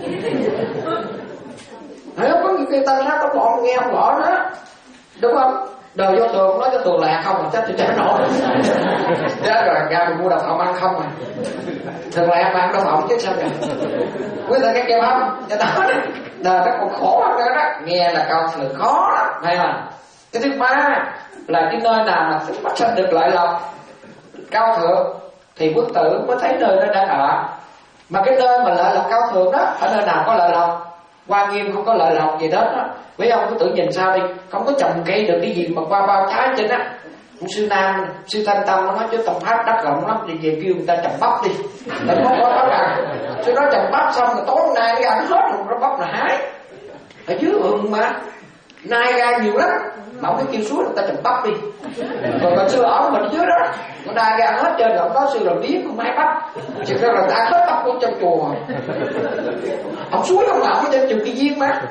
Đấy, có những cái tăng tác bổn nghe không rõ đó đúng không đời vô thường nói cho tường lạc không mà chắc tôi chả nổi chứ rồi ra mình mua đậu phộng ăn không à thường lạc mà ăn đậu phộng chứ sao vậy quý vị cái kêu không cho đó đời nó còn khổ hơn đó, đó nghe là cao thượng khó lắm hay là cái thứ ba là cái nơi nào mà chúng bắt sanh được lợi lộc cao thượng thì quốc tử mới thấy nơi nó đang ở mà cái nơi mà lợi lộc cao thượng đó ở nơi nào có lợi lộc Hoa Nghiêm không có lợi lộc gì đó, đó. Quý ông cứ tự nhìn sao đi không có trồng cây được cái gì mà qua bao trái trên á sư Nam sư Thanh Tâm nó nói chứ tông pháp đất rộng lắm thì về kêu người ta trồng bắp đi tại không có bắp ăn sư nói trồng bắp xong rồi tối hôm nay cái ăn hết rồi bắp là hái ở dưới vườn mà nai ra nhiều lắm mà ông cái kêu suốt người ta trồng bắp đi còn còn sư ở mình dưới đó con nai ra hết trên rồi có sư làm biến không ai bắt chỉ ra là ta hết bắp của trong chùa ông suối không nào ở trên trường Kỳ Viên mà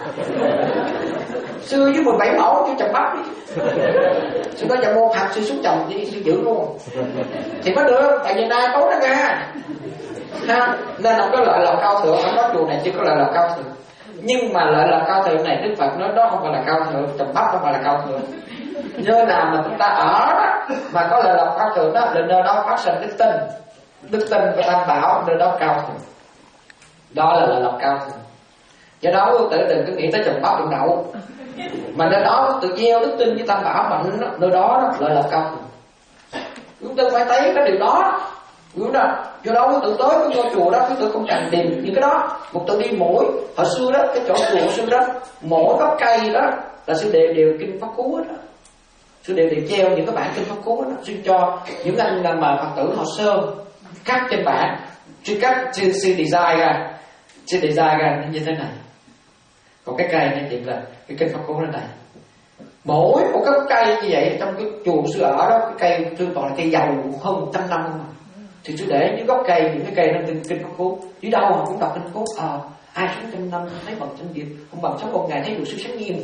sư với mười bảy mẫu chứ trồng bắp đi sư nói cho môn hạt sư xuống trồng đi sư giữ luôn thì mới được tại vì nai tối nó ra ha nên ông có lợi lộc cao thượng ông nói chùa này chưa có lợi lộc cao thượng nhưng mà lợi lộc cao thượng này Đức Phật nói đó không phải là cao thượng trồng bắp không phải là cao thượng nơi nào mà chúng ta ở đó, mà có lợi lộc cao thượng đó là nơi đó phát sinh đức tin đức tin và tam bảo nơi đó cao thượng đó là lợi lộc cao thượng do đó tự đừng cứ nghĩ tới trồng bắp trồng đậu mà nơi đó tự gieo đức tin với tam bảo mạnh đó, nơi đó, đó lợi lộc cao thượng chúng ta phải thấy cái điều đó đúng không? Do đó quý tự tới cái ngôi chùa đó quý tự không cần tìm những cái đó một tự đi mỗi hồi xưa đó cái chỗ chùa xưa đó mỗi gốc cây đó là sư đều đều kinh pháp cú đó sư đều đều treo những cái bản kinh pháp cú đó sư cho những anh mà Phật tử họ sơ cắt trên bản sư cắt sư, sư design ra sư design ra như thế này còn cái cây này thì là cái kinh pháp cú này mỗi một cái cây như vậy trong cái chùa sư ở đó cái cây sư toàn là cây dầu hơn một trăm năm không thì sư để dưới gốc cây những cái cây nó kinh kinh pháp cú dưới đâu mà cũng đọc kinh pháp cú ờ ai sống trăm năm thấy bằng trăm diệp không bằng sống một ngày thấy được sư sáng nghiêm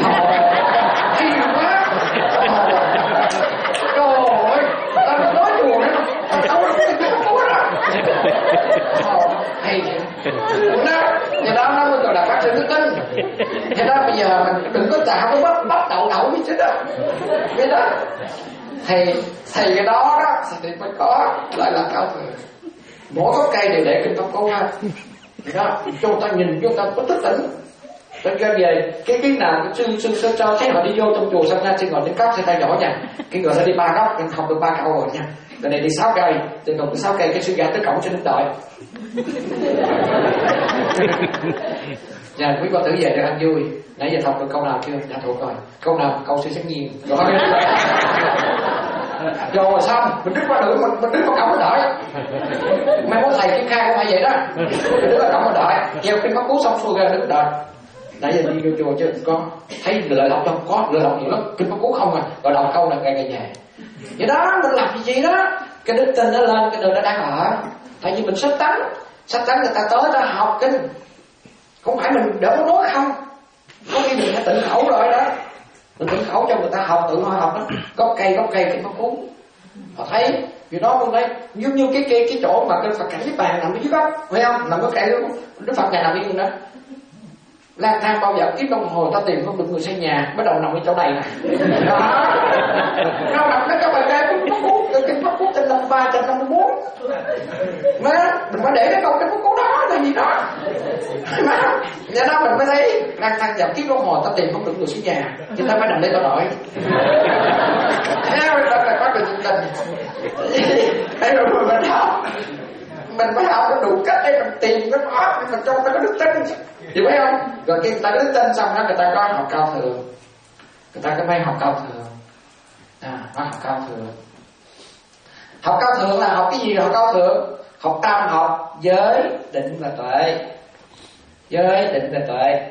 hay quá trời ơi tao nói chùa đó tao nói kinh pháp cú đó hay đó vậy đó nó mới gọi là phát sinh đức tin vậy đó bây giờ mình đừng có tạo cái bắt bắt đậu đậu như thế đó vậy đó thì thì cái đó đó thì mới có lại là cao thượng mỗi gốc cây đều để kinh pháp cú ha vậy đó cho người ta nhìn cho người ta có thức tỉnh rồi ra về cái cái nào sư sư sư cho thấy họ đi vô trong chùa xong ra sư ngồi đến cấp sư tay nhỏ nha cái người ta đi ba góc học được ba câu rồi nha rồi này đi sáu cây từ còn sáu cây cái sư ra tới cổng sư đứng đợi Dạ, quý con tử về được ăn vui. Nãy giờ học được câu nào chưa? Dạ thuộc rồi. Câu nào? Câu sư sáng nhiên. Rồi. Rồi xong, mình đứng qua đường, mình, mình đứng qua cổng đợi. Mai có thầy Kim Khai cũng phải vậy đó. Mình đứng qua cổng đợi. Gieo kinh pháp cú xong xuôi ra đứng đợi. Nãy giờ đi vô chùa chứ con thấy lợi lộc không? Có lợi lộc nhiều lắm. Kinh pháp cú không à. Rồi đầu câu là ngày ngày về. Vậy đó, mình làm gì gì đó. Cái đức tin nó lên, cái đường nó đang ở. Tại vì mình sách tánh. Sách tánh người ta tới ta học kinh. Không phải mình đỡ có nói không. Có khi mình đã tịnh khẩu rồi đó. Mình tịnh khẩu cho người ta học, tự họ học đó. Gốc cây, gốc cây, kinh pháp cú. Họ thấy, vì đó con thấy giống như cái cái, cái chỗ mà cái Phật cảnh cái bàn nằm ở dưới gốc, phải không? Nằm ở cây luôn. Đức Phật ngày nào yên đó. Lang thang bao giờ kiếp đồng hồ ta tìm không được người xây nhà, bắt đầu nằm ở chỗ này nè. Đó. Nó nằm ở cái bài cây kinh pháp cú, kinh pháp cú trên năm mươi ba, trên năm mươi bốn. Má, mình phải để cái câu kinh pháp cú đó là gì đó. Má, do đó mình mới thấy lang thang dạo kiếp đồng hồ ta tìm không được người xây nhà, chúng ta phải nằm đây tao đợi. Theo đó là có được tình. Đây rồi mình học. Mình phải học có đủ cách để mình tìm cái đó, mình cho người ta có đức tin. Hiểu phải không? Rồi khi người ta đức tin xong đó người ta có học cao thượng. Người ta có phải học cao thượng. À, có học cao thượng. Học cao thượng là học cái gì? Học cao thượng. Học tam học giới định và tuệ. Giới định và tuệ.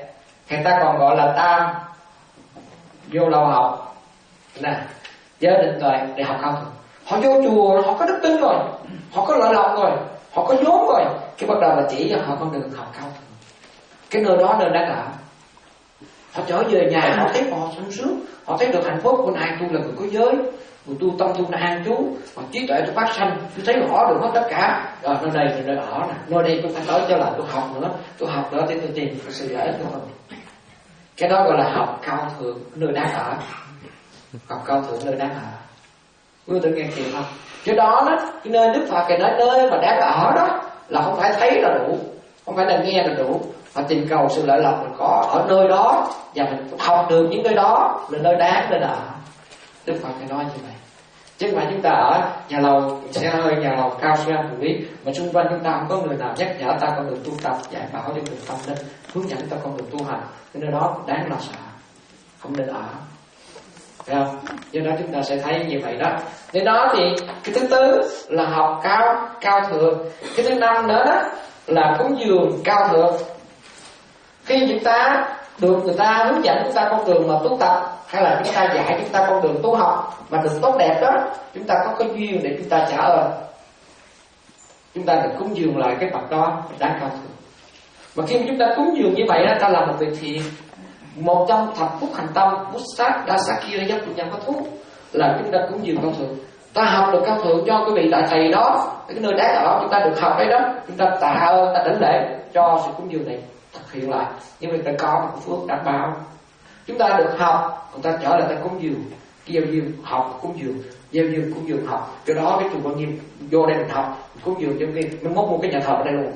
người ta còn gọi là tam vô lậu học nè, giới định tuệ để học cao thượng. Họ vô chùa họ có đức tin rồi, họ có lợi lộc rồi, họ có vốn rồi, cái bắt đầu là chỉ cho họ con đường học cao thượng. Cái nơi đó nơi đáng ở. Họ trở về nhà họ thấy họ sung sướng, họ thấy được hạnh phúc. Bên ai tu là người có giới, người tu tâm tu là an trú, họ trí tuệ tôi phát sanh, tôi thấy rõ được hết tất cả. Rồi nơi đây là nơi ở nè, nơi đây tôi phải tới cho lại tôi học nữa, tôi học nữa thì tôi tìm cái sự lợi ích của mình. Cái đó gọi là học cao thượng, nơi đáng ở. Học cao thượng nơi đáng ở. Quý vị tự nghe kịp không? Cái đó đó, cái nơi Đức Phật cái nói nơi mà đáng ở đó là không phải thấy là đủ, không phải là nghe là đủ, mà tìm cầu sự lợi lộc mình có ở nơi đó và mình học được những nơi đó là nơi đáng nơi ở. Đức Phật phải nói như vậy. Chứ mà chúng ta ở nhà lầu xe hơi, nhà lầu cao siêu mình biết, mà xung quanh chúng ta không có người nào nhắc nhở ta con đường tu tập, dạy bảo cho người tâm linh, hướng dẫn ta con đường tu hành, cái nơi đó đáng lo sợ, không nên ở. Thấy không? Do đó chúng ta sẽ thấy như vậy đó. Nên đó thì cái thứ tư là học cao cao thượng. Cái thứ năm nữa đó là cúng dường cao thượng. Khi chúng ta được người ta hướng dẫn chúng ta con đường mà tu tập, hay là chúng ta dạy chúng ta con đường tu học mà được tốt đẹp đó, chúng ta có cái duyên để chúng ta trả ơn, chúng ta được cúng dường lại cái Phật đó đáng cao thượng. Mà khi chúng ta cúng dường như vậy đó, ta làm một việc thiện. Một trong thập phúc hành tâm bút sát đa sát kia giúp chúng ta có thuốc là chúng ta cúng dường cao thượng. Ta học được cao thượng cho cái vị đại thầy đó, cái nơi đáng ở chúng ta được học đấy đó, chúng ta tạ ơn, ta đảnh lễ cho sự cúng dường này thực hiện lại, như vậy ta có một phước đảm bảo. Chúng ta được học, người ta trở lại ta cúng dường, cái gieo duyên học cúng dường, gieo duyên cúng dường học. Cho đó cái chùa Quan Nghiêm vô đây mình học cúng dường cho kia, mình mốt một cái nhà thờ ở đây luôn,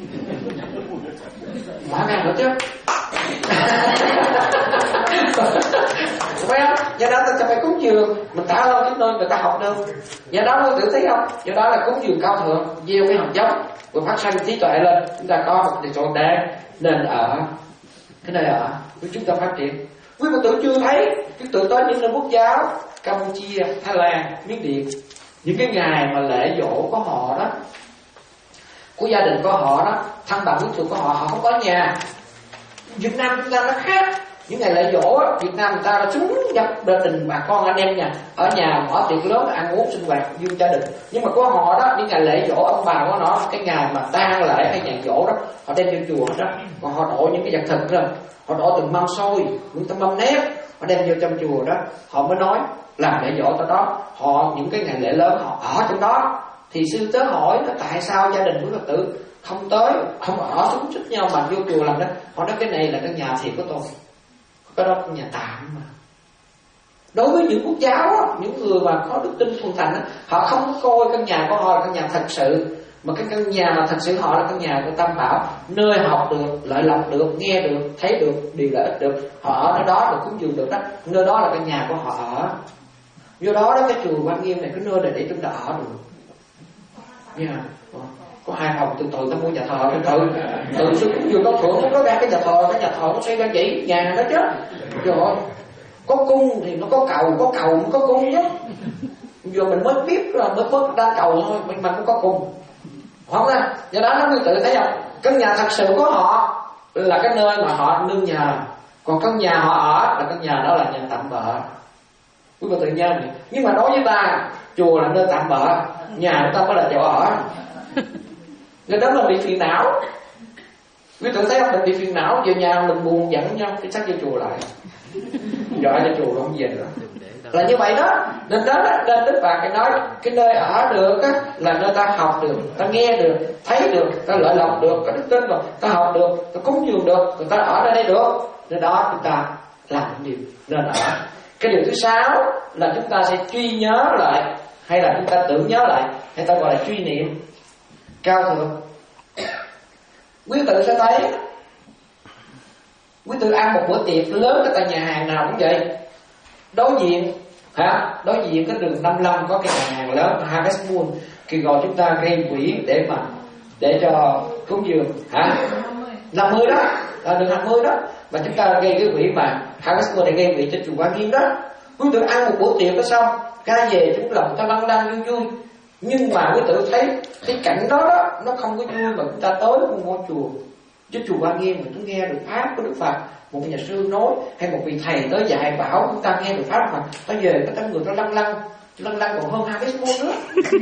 mở ra nữa chứ. Phải không? Do đó ta phải cúng dường, mình tạ ơn cái nơi người ta học được. Do đó ngươi tự thấy không? Do đó là cúng dường cao thượng, gieo cái hạt giống rồi phát sanh trí tuệ lên, chúng ta có một địa chỗ để nên ở, cái nơi ở của chúng ta phát triển. Quý Phật tử chưa thấy, chúng tự tới những nơi quốc giáo Campuchia, Thái Lan, Miến Điện, những cái ngày mà lễ dỗ của họ đó, của gia đình của họ đó, thân bằng huyết thuộc của họ, họ không có nhà. Việt Nam chúng ta nó khác. Những ngày lễ dỗ Việt Nam người ta là chúng nhập gia đình bà con anh em nhà ở nhà mở tiệc lớn ăn uống sinh hoạt vui gia đình. Nhưng mà của họ đó, những ngày lễ dỗ ông bà của nó, cái ngày mà tang lễ hay ngày dỗ đó, họ đem vô chùa đó, còn họ đổ những cái vật thực rồi, họ đổ từng mâm xôi, những tấm mâm nếp, họ đem vô trong chùa đó, họ mới nói làm lễ dỗ tới đó. Họ những cái ngày lễ lớn họ ở trong đó. Thì sư tới hỏi là tại sao gia đình của Phật tử không tới, không ở xúm xích nhau mà vô chùa làm đó. Họ nói cái này là cái nhà thiệt của tôi, cái đó là nhà tạm mà. Đối với những quốc giáo, những người mà có đức tin thuần thành, họ không coi căn nhà của họ là căn nhà thật sự, mà cái căn nhà mà thật sự họ là căn nhà của Tam Bảo, nơi học được, lợi lộc được, nghe được, thấy được, điều lợi ích được. Họ ở nơi đó được cúng dường được đó, nơi đó là căn nhà của họ ở. Do đó đó cái chùa Quan Nghiêm này cái nơi này để chúng ta ở được. Nha, yeah. Có hai phòng từ từ ta mua nhà thờ từ từ từ sư cũng vừa có thưởng nó ra cái nhà thờ, cái nhà thờ nó xây ra chỉ nhà đó chứ. Rồi có cung thì nó có cầu, có cầu mới có cung chứ. Giờ mình mới biết là mới mới đang cầu thôi, mình mà cũng có cung, không nè. Do đó nó mới tự thấy không, căn nhà thật sự của họ là cái nơi mà họ nương nhờ, còn căn nhà họ ở là căn nhà đó là nhà tạm bợ. Quý vị tự nhiên này. Nhưng mà đối với ta, chùa là nơi tạm bợ, nhà của ta mới là chỗ ở. Nên đó mình bị phiền não. Quý vị thấy không, mình bị phiền não, về nhà mình buồn dẫn nhau, cái sách vô chùa lại, gọi cho chùa không về nữa. Là như vậy đó. Nên đó là nên Đức Phật cái nói cái nơi ở được á, là nơi ta học được, ta nghe được, thấy được, ta lợi lộc được, có đức tin rồi, ta học được, ta cúng dường được, người ta ở đây được. Nên đó chúng ta làm những điều nên ở. Cái điều thứ sáu là chúng ta sẽ truy nhớ lại, hay là chúng ta tưởng nhớ lại, hay ta gọi là truy niệm cao thượng. Quý tử sẽ thấy, quý tử ăn một bữa tiệc lớn cái tại nhà hàng nào cũng vậy, đối diện hả, đối diện cái đường năm mươi lăm có cái nhà hàng lớn Harvest Moon, thì gọi chúng ta gây quỹ để mà để cho cúng dường hả, năm mươi đó, là đường năm mươi đó, mà chúng ta gây cái quỹ mà Harvest Moon để gây quỹ cho chùa Quan Nghiêm đó. Quý tử ăn một bữa tiệc đó xong, ra về chúng lòng ta lăn lăn vui vui. Nhưng mà quý tử thấy cái cảnh đó đó, nó không có vui mà chúng ta tới một ngôi chùa, Chứ chùa Ba Nghiêm mà chúng nghe được pháp của Đức Phật, một nhà sư nói hay một vị thầy tới dạy bảo chúng ta nghe được pháp Phật, ta về cái tâm người ta lăng lăng lăng lăng còn hơn hai cái môn nữa.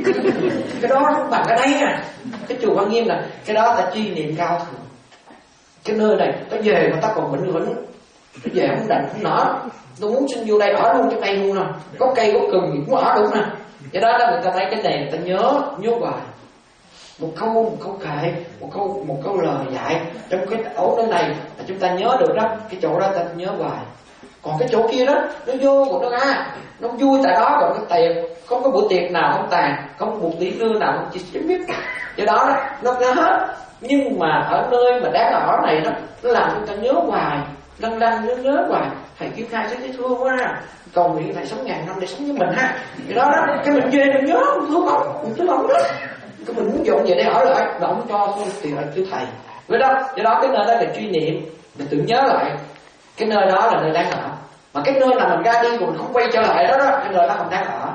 Cái đó không bằng cái đây à. Cái chùa Ba Nghiêm là cái đó ta chi niệm cao thượng. Cái nơi này ta về mà ta còn bệnh vĩnh, ta về không đành không nở, tôi muốn xin vô đây ở luôn trong đây luôn nè, có cây có cừng gì cũng ở đúng nè. Cái đó đó người ta thấy cái này người ta nhớ nhớ hoài. Một câu một câu kệ, một câu một câu lời dạy trong cái ổ nơi này là chúng ta nhớ được đó, cái chỗ đó ta nhớ hoài. Còn cái chỗ kia đó nó vô còn nó ra, nó vui tại đó, còn cái tiệc không có bữa tiệc nào không tàn, không có một tỷ lương nào không chỉ biết. Do đó đó nó ra hết. Nhưng mà ở nơi mà đáng ở này đó, nó làm chúng ta nhớ hoài, lăn lăn nhớ nhớ hoài. Thầy Kim Khai sẽ thấy thương quá, cầu nguyện thầy sống ngàn năm để sống với mình ha. Cái đó đó, cái mình về mình nhớ, mình thương ông, mình thương ông đó. Cái mình muốn dọn về đây ở lại, động cho tôi tiền lại thưa thầy. Với đó, do đó cái nơi đó là truy niệm, mình tự nhớ lại cái nơi đó là nơi đáng ở. Mà cái nơi nào mình ra đi mà mình không quay trở lại đó đó, cái nơi đó không đáng ở.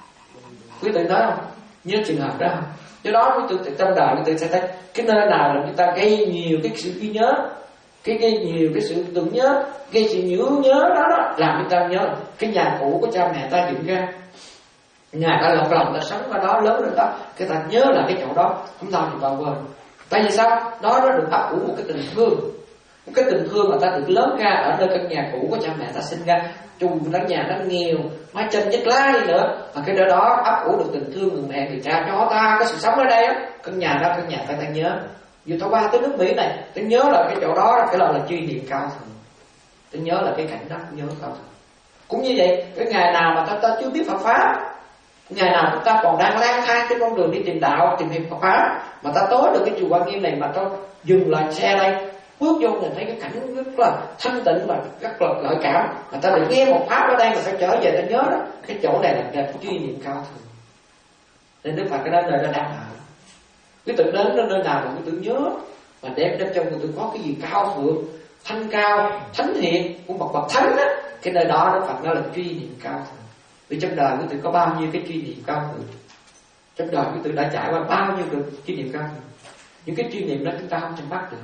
Quý vị nói không? Nhớ trường hợp đó không? Do đó quý vị trong đời quý vị sẽ thấy cái nơi nào là chúng ta gây nhiều cái sự ghi nhớ, cái gây nhiều cái sự tưởng nhớ, gây sự nhớ nhớ đó đó, làm chúng ta nhớ cái nhà cũ của cha mẹ ta dựng ra, nhà ta lọt lòng ta sống ở đó, lớn lên đó, cái ta nhớ là cái chỗ đó, không sao thì bao quên. Tại vì sao? Đó nó được ấp ủ một cái tình thương, một cái tình thương mà ta được lớn ra ở nơi căn nhà cũ của cha mẹ ta sinh ra, dù nó nhà nó nghèo, mái tranh vách lá đi nữa, mà cái đó đó ấp ủ được tình thương người mẹ người cha cho ta có sự sống ở đây á, căn nhà đó căn nhà ta ta nhớ. Dù ta qua tới nước Mỹ này, ta nhớ là cái chỗ đó, cái đó là truy niệm cao thượng. Ta nhớ là cái cảnh đó, nhớ cao thượng. Cũng như vậy, cái ngày nào mà ta, ta chưa biết Phật pháp, ngày nào chúng ta còn đang lang thang trên con đường đi tìm đạo, tìm hiểu Phật pháp, mà ta tới được cái chùa Ba Nghiêm này mà ta dừng lại xe đây, bước vô nhìn thấy cái cảnh rất là thanh tịnh và rất là gợi cảm, mà ta được nghe một pháp ở đây mà ta trở về ta nhớ đó, cái chỗ này là cái truy niệm cao thượng. Nên Đức Phật cái đó nơi đó đang ở. Cái tự đến nơi nào mà cái tự nhớ, mà đem đến trong người tự có cái gì cao thượng, thanh cao, thánh hiền của bậc bậc thánh á, cái nơi đó Đức Phật nó là truy niệm cao thượng. Vì trong đời quý vị có bao nhiêu cái truy niệm cao thượng, trong đời quý vị đã trải qua bao nhiêu được truy niệm cao thượng. Những cái truy niệm đó chúng ta không chăm bắt được.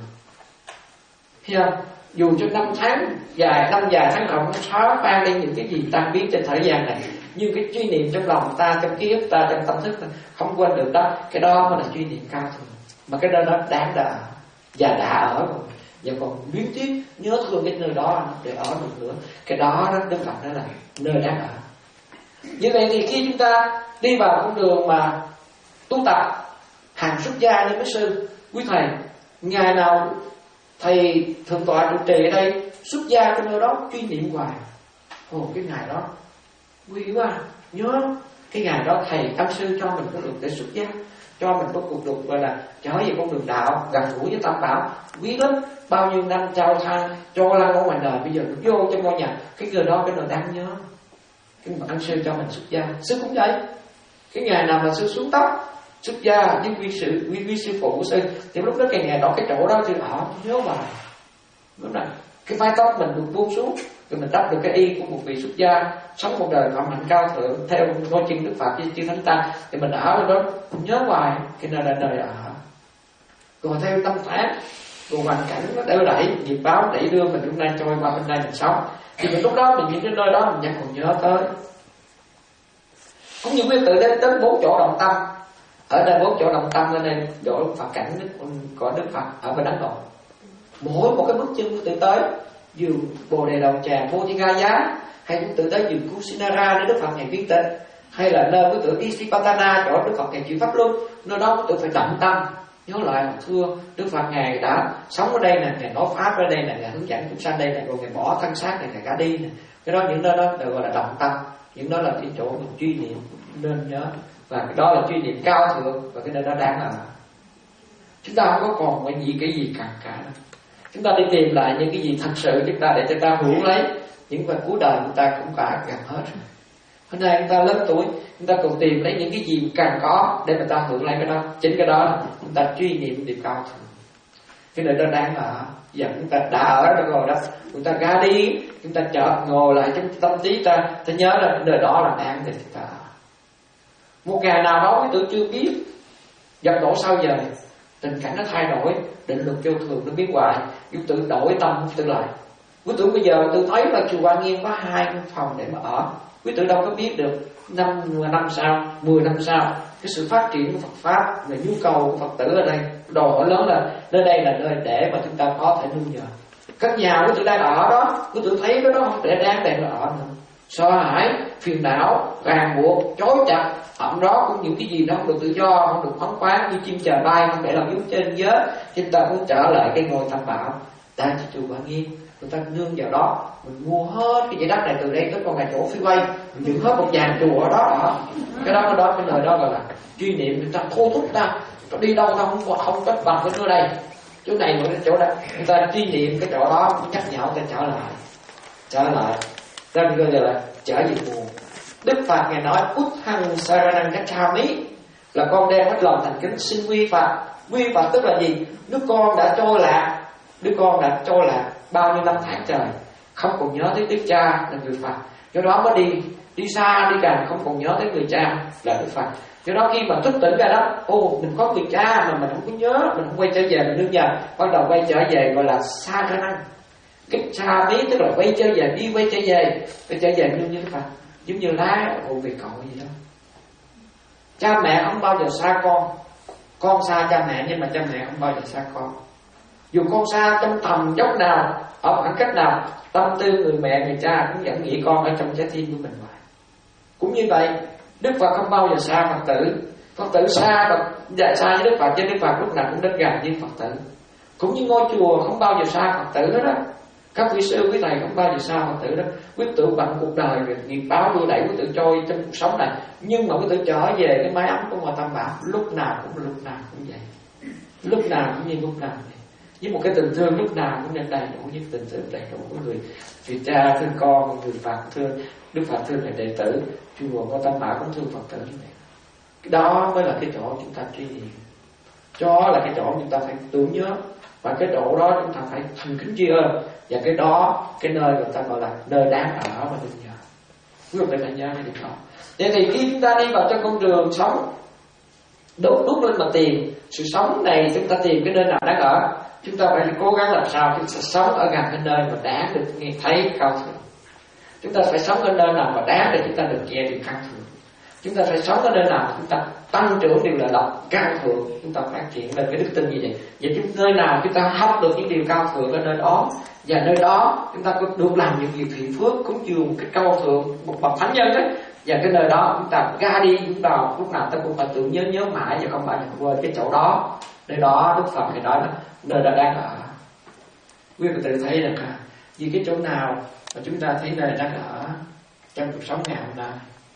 Thấy không? Dù cho năm tháng dài, năm dài tháng rộng nó xóa tan đi những cái gì tan biến trên thời gian này, nhưng cái truy niệm trong lòng ta, trong ký ức ta, trong tâm thức ta không quên được đó. Cái đó mới là truy niệm cao thượng. Mà cái đó nó đáng đã và đã ở rồi, và còn luyến tiếc nhớ thương cái nơi đó để ở được nữa. Cái đó đó Đức Phật đó là nơi đáng ở. Như vậy thì khi chúng ta đi vào con đường mà tu tập hàng xuất gia như mấy sư, quý thầy, ngày nào thầy thượng tọa trụ trì ở đây xuất gia cái nơi đó truy niệm hoài. Ồ, cái ngày đó quý quá, nhớ cái ngày đó thầy tâm sư cho mình có được để xuất gia, cho mình có cuộc được gọi là trở về con đường đạo, gần gũi với Tam Bảo, quý lắm. Bao nhiêu năm trao than cho lăn ở ngoài đời, bây giờ được vô trong ngôi nhà, cái người đó cái nơi đáng nhớ. Cái mà anh sư cho mình xuất gia, sư cũng vậy. Cái ngày nào mà sư xuống tóc xuất gia với quý sư, quý, quý sư phụ của sư, thì lúc đó cái ngày đó cái chỗ đó sư ở nhớ hoài. Đúng rồi, cái mái tóc mình được buông xuống, rồi mình đắp được cái y của một vị xuất gia, sống một đời phẩm hạnh cao thượng theo ngôi chân Đức Phật với chư Thánh Tăng, thì mình ở đó nhớ hoài. Cái nơi là đời ở. Rồi theo tâm thái, rồi hoàn cảnh nó đỡ đẩy, nghiệp báo đẩy đưa mình hôm nay trôi qua bên đây mình sống, thì mình lúc đó mình nhìn cái nơi đó mình vẫn còn nhớ tới. Cũng như quý tự đến đến bốn chỗ động tâm. Ở đây bốn chỗ động tâm lên đây chỗ Phật cảnh của Đức Phật ở bên Ấn Độ. Mỗi một cái bước chân quý tự tới vườn Bồ Đề Đầu Tràng, Bodhigaya, hay quý tự tới vườn Kusinara để Đức Phật ngày viết tên, hay là nơi quý tự Isipatana chỗ Đức Phật ngày chịu pháp luân, nơi đó quý tự phải động tâm nhớ lại một thưa Đức Phật ngài đã sống ở đây nè, ngài nói pháp ở đây nè, ngài hướng dẫn chúng sanh đây nè, rồi ngài bỏ thân xác này, ngài cả đi nè. Cái đó những đó đó được gọi là động tâm, những đó là cái chỗ mình truy niệm nên nhớ, và cái đó là truy niệm cao thượng, và cái nơi đó đáng là chúng ta không có còn cái gì cái gì cả cả đâu. Chúng ta đi tìm lại những cái gì thật sự chúng ta để cho ta hưởng lấy, những phần cuối đời chúng ta cũng cả gần hết rồi. Hôm nay chúng ta lớn tuổi, chúng ta còn tìm lấy những cái gì cần có để mà ta hưởng lấy cái đó. Chính cái đó là chúng ta truy niệm điều cao thượng. Cái nơi đó đang ở, giờ chúng ta đã ở đó rồi đó, chúng ta ra đi, chúng ta chợt ngồi lại trong tâm trí ta, ta nhớ là cái nơi đó là đáng để chúng ta ở. Một ngày nào đó quý tử chưa biết, dập đổ sau giờ, tình cảnh nó thay đổi, định luật vô thường nó biến hoại, quý tự đổi tâm quý tự lại. Quý tự bây giờ quý tự thấy là chùa Hoa Nghiêm có hai căn phòng để mà ở, quý tự đâu có biết được năm năm sau, mười năm sau cái sự phát triển của Phật pháp và nhu cầu của Phật tử ở đây đòi hỏi lớn là nơi đây là nơi để mà chúng ta có thể nương nhờ. Các nhà quý tự đang ở đó, quý tự thấy cái đó không để đáng để mà ở nữa, sợ hãi, phiền não, ràng buộc, chối chặt, ẩm đó cũng những cái gì đó không được tự do, không được phóng khoáng như chim trời bay, không để làm dấu trên giới. Chúng ta muốn trở lại cái ngôi Tam Bảo, ta chỉ chùa Hoa Nghiêm, người ta nương vào đó, mình mua hết cái dãy đất này từ đây tới còn ngày chỗ phía quay, mình dựng hết một dàn chùa ở đó, ở cái đó đó cái nơi đó gọi là truy niệm, người ta thôi thúc ta, nó đi đâu ta không không có bằng cái nơi đây, chỗ này mà cái chỗ đó, người ta truy niệm cái chỗ đó, nhắc nhở người ta trở lại, trở lại, ra bây giờ là trở về nguồn. Đức Phật ngài nói Uthang Saranang Gacchami là con đem hết lòng thành kính xin quy Phật. Quy Phật tức là gì? Đứa con đã trôi lạc, đứa con đã trôi lạc bao nhiêu năm tháng trời, không còn nhớ tới Đức Cha là người Phật, do đó mới đi đi xa đi gần, không còn nhớ tới người Cha là Đức Phật. Do đó khi mà thức tỉnh ra đó, ô mình có người Cha mà mình không có nhớ, mình không quay trở về mình nương nhờ, bắt đầu quay trở về gọi là Saranang. Cái xa tí tức là quay trở về, đi quay trở về, quay trở về nương như Đức Phật, giống như lá hộ về cội gì đó. Cha mẹ không bao giờ xa con, con xa cha mẹ nhưng mà cha mẹ không bao giờ xa con. Dù con xa trong tầm dốc nào, ở khoảng cách nào, tâm tư người mẹ người cha cũng vẫn nghĩ con ở trong trái tim của mình hoài. Cũng như vậy, Đức Phật không bao giờ xa Phật tử. Phật tử xa và xa với Đức Phật, chứ Đức Phật lúc nào cũng đến gần với Phật tử. Cũng như ngôi chùa không bao giờ xa Phật tử hết đó. Các quý sư, quý thầy không bao giờ xa Phật tử đó. Quý tử bận cuộc đời rồi nghiệp báo đưa đẩy quý tử trôi trong cuộc sống này, nhưng mà quý tử trở về cái mái ấm của ngôi Tam Bảo, lúc nào cũng lúc nào cũng vậy, lúc nào cũng như lúc nào vậy. Với một cái tình thương lúc nào cũng nên đầy đủ, với tình thương đầy đủ của người vì cha thương con, người Phật thương Đức Phật thương người đệ tử, chùa ngôi Tam Bảo cũng thương Phật tử như vậy. Cái đó mới là cái chỗ chúng ta truy niệm, đó là cái chỗ chúng ta phải tưởng nhớ, và cái chỗ đó chúng ta phải thành kính tri ân, và cái đó cái nơi người ta gọi là nơi đáng ở và đừng nhờ. Quý vị phải nhớ cái điều đó. Vậy thì khi chúng ta đi vào trong con đường sống, đốt đốt lên mà tìm sự sống này, chúng ta tìm cái nơi nào đáng ở, chúng ta phải cố gắng làm sao chúng ta sống ở gần cái nơi mà đáng được nghe thấy cao thượng. Chúng ta phải sống ở nơi nào mà đáng để chúng ta được nghe điều cao thượng. Chúng ta phải sống ở nơi nào chúng ta tăng trưởng điều lợi lộc cao thượng, chúng ta phát triển lên cái đức tin như vậy. Vậy chúng nơi nào chúng ta học được những điều cao thượng ở nơi đó, và nơi đó chúng ta có được làm những việc thiện phước, cúng dường một cái cao thượng, một bậc thánh nhân đấy. Và cái nơi đó chúng ta ra đi chúng ta lúc nào ta cũng phải tưởng nhớ nhớ mãi và không bao giờ quên cái chỗ đó. Nơi đó Đức Phật thì nói là nơi đã đang ở. Quý vị tự thấy rằng là vì cái chỗ nào mà chúng ta thấy nơi đang ở trong cuộc sống ngày hôm nay,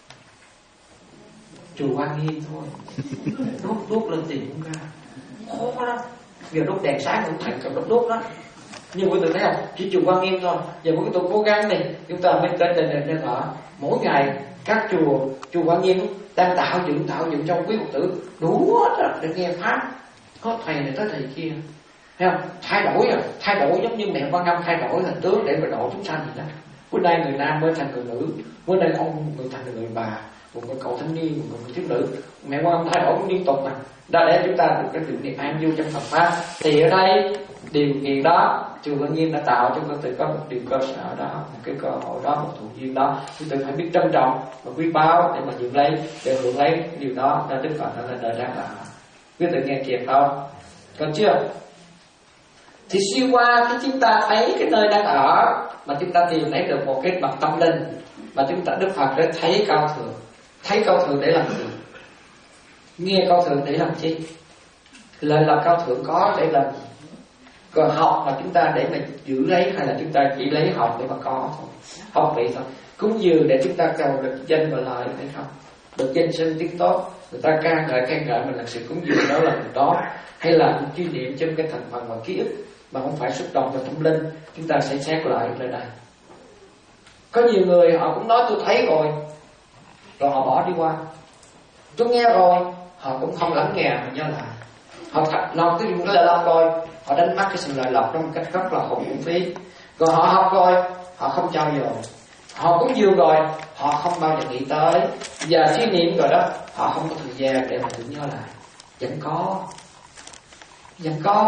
chùa Hoa Nghiêm thôi, đốt đốt lên tiền cũng ra khó lắm. Giờ đốt đèn sáng cũng thành cầm đốt đốt đó. Nhưng quý vị thấy không, chỉ chùa Hoa Nghiêm thôi. Giờ mỗi cái tôi cố gắng này, chúng ta mới đến đền đền ở mỗi ngày các chùa chùa Hoa Nghiêm đang tạo dựng tạo dựng trong quý Phật tử đủ hết rồi để nghe pháp. Có thầy này tới thầy kia, thấy không? Thay đổi à, thay đổi giống như mẹ Quan Âm thay đổi hình tướng để mà độ chúng sanh vậy đó. Bữa nay người nam mới thành người nữ, bữa nay ông người thành người bà, một người cậu thanh niên, một người thiếu nữ. Mẹ Quan Âm thay đổi liên tục mà. Đó để chúng ta được cái điều niệm an vui trong Phật pháp. Thì ở đây điều kiện đó chùa Hoa Nghiêm đã tạo cho con tự có một điều cơ sở đó, một cái cơ hội đó, một thụ duyên đó, chúng tôi phải biết trân trọng và quý báu để mà giữ lấy, để hưởng lấy điều đó. Nên Đức Phật đã là đời đang là quý tự nghe kịp không? Còn chưa? Thì xuyên qua khi chúng ta thấy cái nơi đang ở mà chúng ta tìm thấy được một cái bậc tâm linh mà chúng ta Đức Phật đã thấy cao thượng. Thấy cao thượng để làm gì? Nghe cao thượng để làm chi? Lời là cao thượng có để làm gì? Còn học mà chúng ta để mà giữ lấy hay là chúng ta chỉ lấy học để mà có thôi? Học vậy thôi. Cúng dường để chúng ta cầu được danh và lợi hay không? Được danh sinh tiếng tốt, người ta ca ngợi ca ngợi mình là sự cúng dường đó là điều đó, hay là những chuyên niệm trong cái thành phần và ký ức mà không phải xúc động và tâm linh, chúng ta sẽ xét lại nơi đây. Có nhiều người họ cũng nói tôi thấy rồi, rồi họ bỏ đi qua. Tôi nghe rồi, họ cũng không lắng nghe mà nhớ lại. Họ thật lòng cái chuyện lợi lộc rồi, họ đánh mất cái sự lợi lộc trong một cách rất là không uổng phí. Rồi họ học rồi, họ không trao dồi. Họ cũng dường rồi, họ không bao giờ nghĩ tới. Và khi niệm rồi đó, họ không có thời gian để mà tự nhớ lại. Vẫn có, vẫn có.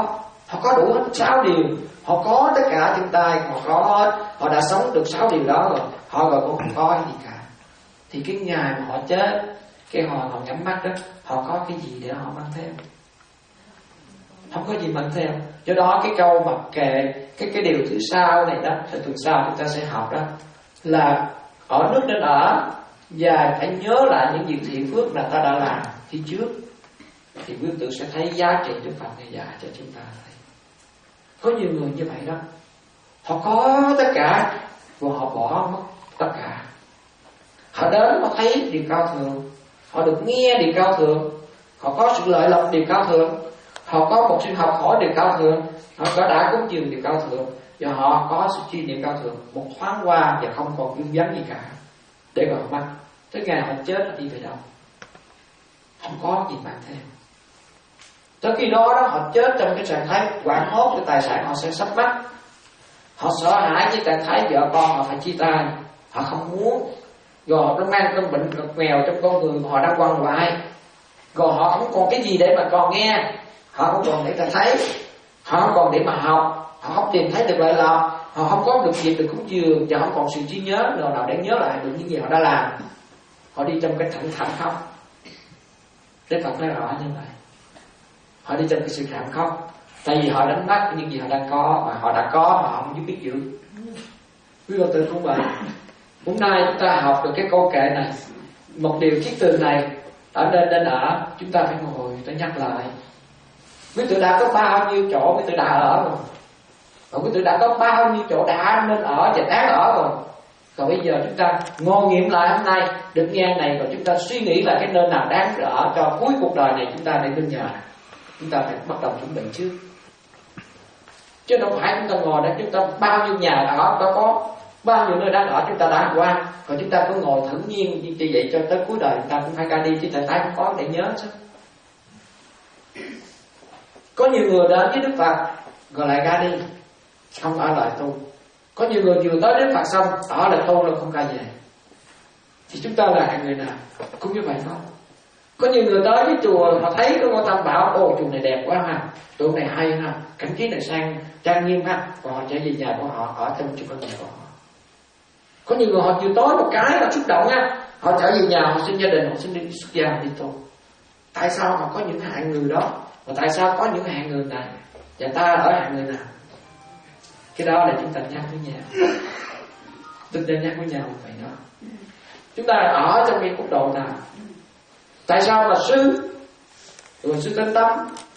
Họ có đủ hết sáu điều, họ có tất cả trên tay, họ có hết, họ đã sống được sáu điều đó rồi, họ rồi cũng không có gì cả. Thì cái ngày mà họ chết, cái họ họ nhắm mắt đó, họ có cái gì để họ mang theo? Không có gì mang theo. Do đó cái câu mặc kệ cái cái điều thứ sau này đó, thì tuần sau chúng ta sẽ học đó, là ở nước nên ở và phải nhớ lại những việc thiện phước là ta đã làm khi trước, thì quý tử sẽ thấy giá trị Đức Phật ngày dạy cho chúng ta thấy. Có nhiều người như vậy đó, họ có tất cả và họ bỏ mất tất cả. Họ đến họ thấy điều cao thượng, họ được nghe điều cao thượng, họ có sự lợi lộc điều cao thượng, họ có một sự học hỏi điều cao thượng, họ có đã cúng dường điều cao thượng, và họ có sự chi điều cao thượng, một thoáng qua và không còn vương vấn gì cả để họ mất. Tới ngày họ chết họ đi về đâu? Không có gì mang theo. Tới khi đó, đó họ chết trong cái trạng thái hoảng hốt, cái tài sản họ sẽ sắp mất. Họ sợ hãi với trạng thái vợ con họ phải chia tay, họ không muốn. Rồi họ đang mang cơn bệnh ngặt nghèo trong con người mà họ đang quằn quại. Rồi họ không còn cái gì để mà còn nghe, họ không còn để ta thấy, họ không còn để mà học, họ không tìm thấy được lợi lộc, họ không có được việc được cúng dường, và không còn sự trí nhớ nào nào để nhớ lại được những gì họ đã làm. Họ đi trong cái thẳng thẳng khóc. Đức Phật nói rõ như vậy. Họ đi trong cái sự thẳng khóc, tại vì họ đánh mất những gì họ đang có, và họ đã có mà họ không biết giữ. Quý Phật tử cũng vậy. Hôm nay chúng ta học được cái câu kệ này, một điều thiết từ này ở nên nên ở, chúng ta phải ngồi ta nhắc lại. Quý tử đã có bao nhiêu chỗ quý tử đã ở rồi, và quý tử đã có bao nhiêu chỗ đã nên ở và đáng ở rồi. Còn bây giờ chúng ta ngồi nghiệm lại hôm nay được nghe này, và chúng ta suy nghĩ lại cái nơi nào đáng ở cho cuối cuộc đời này chúng ta để bên nhà. Chúng ta phải bắt đầu chuẩn bị trước, chứ đâu phải chúng ta ngồi để chúng ta bao nhiêu nhà đã ở, có có bao nhiêu nơi đang ở chúng ta đã qua, còn chúng ta cứ ngồi thẫn nhiên như vậy cho tới cuối đời chúng ta cũng phải ra đi, chứ tại sao không có để nhớ sao? Có nhiều người đến với Đức Phật rồi lại ra đi, không ở lại tu. Có nhiều người vừa tới Đức Phật xong ở lại tu rồi không ra về. Thì chúng ta là hạng người nào cũng như vậy thôi. Có nhiều người tới với chùa họ thấy cái ngôi Tam Bảo, ồ chùa này đẹp quá ha, chùa này hay ha, cảnh trí này sang trang nghiêm ha, còn họ trở về nhà của họ ở trong chung căn nhà của họ. Có nhiều người họ vừa tối một cái là xúc động ha, họ trở về nhà họ xin gia đình, họ xin đi xuất gia đi tu. Tại sao họ có những hạng người đó, và tại sao có những hạng người này, và ta ở hạng người nào? Cái đó là chúng ta nhắc với nhau. Chúng ta nhắc với nhau vậy đó. Chúng ta ở trong cái quốc độ nào? Tại sao mà sư rồi sư Tinh Tâm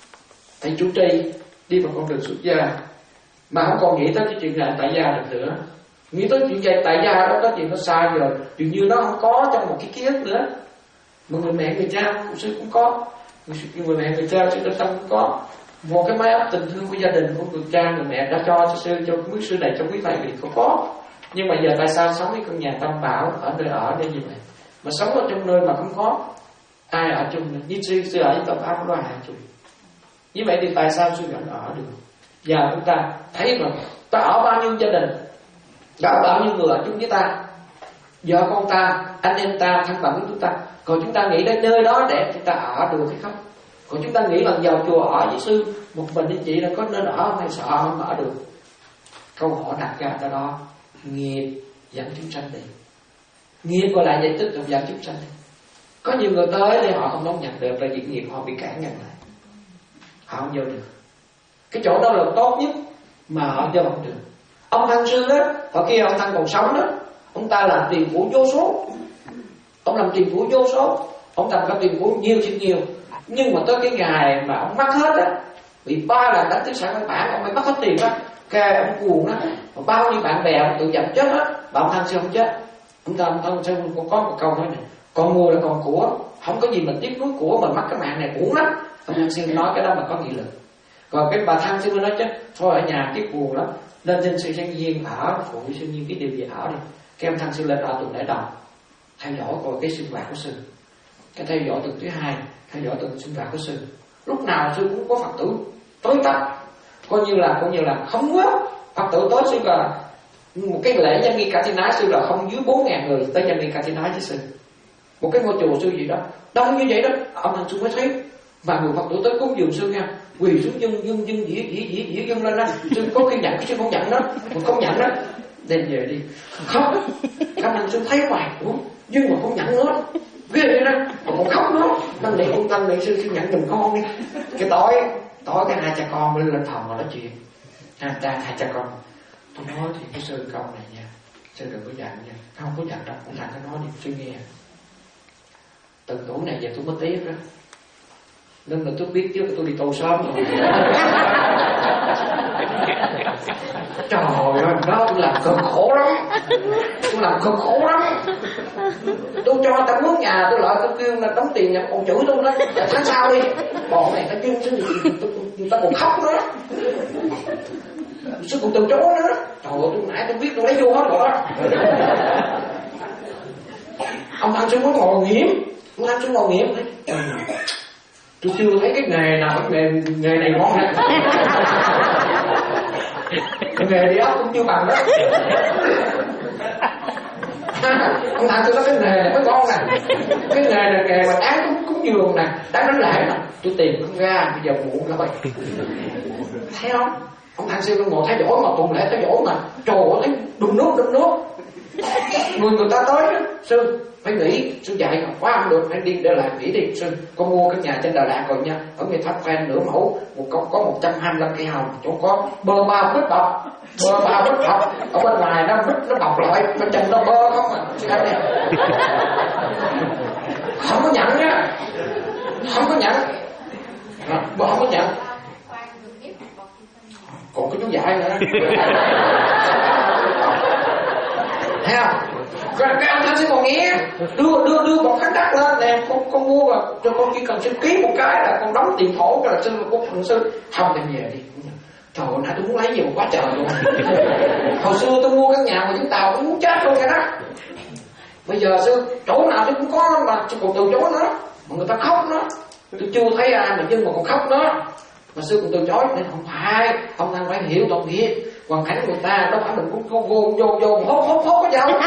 thầy chủ trì đi vào con đường xuất gia mà không còn nghĩ tới cái chuyện này tại gia được nữa? Nghĩ tới chuyện này tại gia đó, có chuyện nó sai rồi, dường như nó không có trong một cái ký ức nữa. Mà người mẹ người cha của sư cũng có, người mẹ người cha sư Tinh Tâm cũng có một cái mái ấp tình thương của gia đình của người cha người mẹ đã cho cho sư, cho quý sư này, cho quý thầy thì cũng có. Nhưng mà giờ tại sao sống với con nhà Tam Bảo ở nơi ở đây như vậy, mà sống ở trong nơi mà không có ai ở chung? Như sư sư ở với Tam Bảo có ai ở chung? Như vậy thì tại sao sư vẫn ở được? Giờ chúng ta thấy rồi, ta ở bao nhiêu gia đình, đã bao nhiêu người ở chung với ta, vợ con ta, anh em ta, thân bằng của chúng ta, còn chúng ta nghĩ đến nơi đó để chúng ta ở được hay không? Còn chúng ta nghĩ là vào chùa ở với sư một mình như chị là có nên ở không, hay sợ không ở được? Câu hỏi đặt ra đó đó, nghiệp dẫn chúng sanh đi. Nghiệp gọi là vậy, tiếp tục dẫn chúng sanh đi. Có nhiều người tới đây họ không đón nhận được, là việc nghiệp họ bị cản ngăn lại, họ không vô được. Cái chỗ đó là tốt nhất mà họ vô không được. Ông Thăng Sư đó, hồi kia ông Thăng còn sống đó, ông ta làm tiền của vô số, ông làm tiền của vô số, ông làm có tiền của nhiều chuyện nhiều. Nhưng mà tới cái ngày mà ông mất hết á, bị ba lần đánh tư sản văn bản, ông mới mất hết tiền đó, cái ông buồn đó, mà bao nhiêu bạn bè ông tự dặn chết hết, mà ông Thăng Sư không chết. Ông ta ông Thăng Sư cũng có một câu nói này: con mua là còn của, không có gì mà tiếc nuối của, mà mất cái mạng này uổng lắm. Ông Thăng Sư nói cái đó mà có nghị lực. Còn cái bà Thăng Sư mới nói chứ thôi ở nhà tiếc buồn lắm, nên trên sự sinh viên ở phụ sinh viên cái điều gì ở đi. Cái ông Thăng Sư lên ở tuần lễ đầu theo dõi coi cái sinh hoạt của sư, cái theo dõi tuần thứ hai, theo dõi tuần sinh hoạt của sư. Lúc nào sư cũng có Phật tử tới tập, coi như là coi như là không quá Phật tử tới sư là một cái lễ Gia Nghi Ca Thi Nái sư là không dưới bốn ngàn người tới Gia Nghi Ca Thi Nái với sư. Một cái ngôi chùa sư gì đó đông như vậy đó, ông Thăng Sư mới thấy. Và người Phật tử tới cúng dường sư nha, quỳ xuống dưng dưng dưng dĩ dĩ dĩ dĩ dưng lên đó. Sư có khi nhận, sư không nhận đó, mà không nhận đó đem về đi. Khóc, các anh sư thấy hoài, ủa nhưng mà không nhận nữa, ghê vậy đó, mà còn khóc nữa. Năm này ông Tăng này sư sư nhận giùm con đi. Cái tối tối cái hai cha con mới lên phòng mà nói chuyện. Hai cha hai cha con, tôi nói thì cái sư câu này nha, sư đừng có giận nha, không có giận đâu, ông Thành nó nói đi sư nghe. Từ tuổi này giờ tôi mới tiếc đó, nên là tôi biết trước tôi đi tu sớm rồi. Trời ơi, đó tôi làm cực khổ lắm, tôi làm cực khổ lắm. Tôi cho ta mướn nhà, tôi lại tôi kêu là đóng tiền nhập còn chửi tôi đó, tháng sau đi. Bọn này ta chuyên sư người ta còn khóc nữa, sư còn từ chối nữa. Trời ơi, tôi nãy tôi biết tôi lấy vô hết rồi đó. Ông Thanh sư mới ngồi nghiệm, ông Thanh sư ngồi nghiệm. Tôi chưa thấy cái nghề nào, cái nghề, nghề này ngon nè. Cái nghề đi ốc cũng chưa bằng đó. Ông Thành tôi nói cái nghề này mới ngon nè. Cái nghề này nghề mà đáng cúng, cúng dường nè, đáng đánh lễ nè. Tôi tìm không ra, bây giờ muộn rồi. Thấy không? Ông Thành siêu ngồi thay đổi mà tuần lễ thay đổi mà. Trời ơi, thấy đun nước, đun nước. Người người ta tới đó, sư phải nghỉ, sư dạy mà quá không được, phải đi để lại nghỉ đi. Sư con mua cái nhà trên Đà Lạt rồi nha, ở ngay Tháp Phan nửa mẫu, một có, có một trăm hai mươi lăm cây hồng, chỗ có bơ ba bít bọc, bơ ba bít bọc, ở bên ngoài nó bít nó bọc lại, bên trong nó bơ không à. Sư thấy nè, không có nhận nha, không có nhận, à, không có nhận. Còn cái chú dạy nữa. Thấy không? Cái, cái ông Thanh sẽ còn nghe, đưa đưa đưa một khánh đắt lên nè, con con mua mà cho con chỉ cần sư ký một cái là con đóng tiền thổ cho là sư con phần sư không đem về đi. Trời ơi, nãy tôi muốn lấy gì mà quá trời luôn. Hồi xưa tôi mua cái nhà mà Vũng Tàu tôi muốn chết luôn cái đó. Bây giờ sư chỗ nào tôi cũng có mà sư còn từ chối nữa, mà người ta khóc nữa. Tôi chưa thấy ai mà nhưng mà còn khóc nữa. Mà sư cũng từ chối nên không phải, ông Thanh phải hiểu tội nghiệp. Hoàn cảnh người ta đâu phải mình cũng vô vô vô vô hốt hốt hốt cái đâu.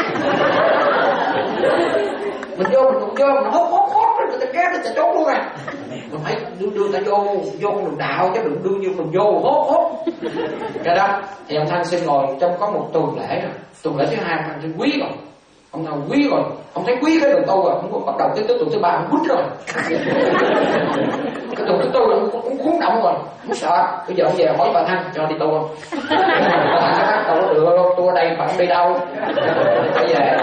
Mình vô mình cũng vô mình hốt hốt hốt rồi người ta ghét người ta trốn luôn à. Mình phải đưa, đưa ta vô vô đường đạo chứ đừng đưa như mình vô hốt hốt. Cái đó thì ông Thanh xin ngồi trong có một tuần lễ rồi, tuần lễ thứ hai ông Thanh xin quý rồi. Ông nào quý rồi, ông thấy quý cái đường tu rồi, không có bắt đầu tới tới tuần thứ ba ông quýnh rồi. Cái tuần thứ tư là cũng cuốn động rồi, không sợ. Bây giờ ông về hỏi bà Thanh cho đi tu không? Bà Thanh sẽ bắt đầu nó được luôn, tu ở đây mà không đi đâu, phải về.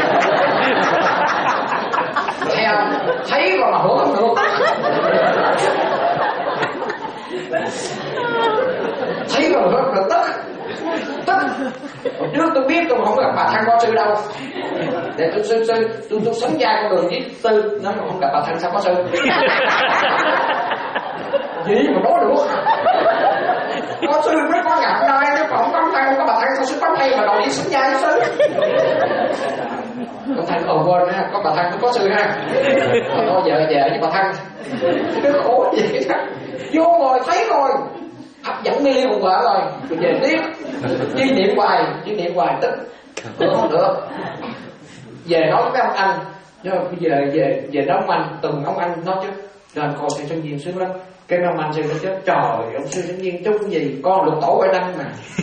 Thấy không? Thấy rồi mà hưởng không được. Thấy rồi rất là tức. Tức. Hồi trước tôi biết tôi không gặp bà Thanh có sư đâu. Để tôi sư sư tôi tôi sống dài con đường với sư, nói mà không gặp bà Thanh sao có sư. Gì mà nói được. Có sư mới có gặp nơi chứ còn không có có bà Thanh có sư có hay mà đòi đi sống dài với sư. Bà Thanh ồ quên ha, có bà Thanh cũng có sư ha. Thôi giờ về với bà Thanh. Cái khổ gì đó. Vô rồi thấy rồi. Hấp dẫn mê ly cùng vợ rồi, rồi về tiếp chi niệm hoài, chi niệm hoài tức được không được. Về nói với ông anh, nhưng mà bây giờ về về nói ông anh, từng ông anh nói chứ, rồi còn thì trong nhiều sướng lắm. Cái ông anh sư nói chứ, trời ông sư sinh viên chung gì, con lục tổ phải đăng mà.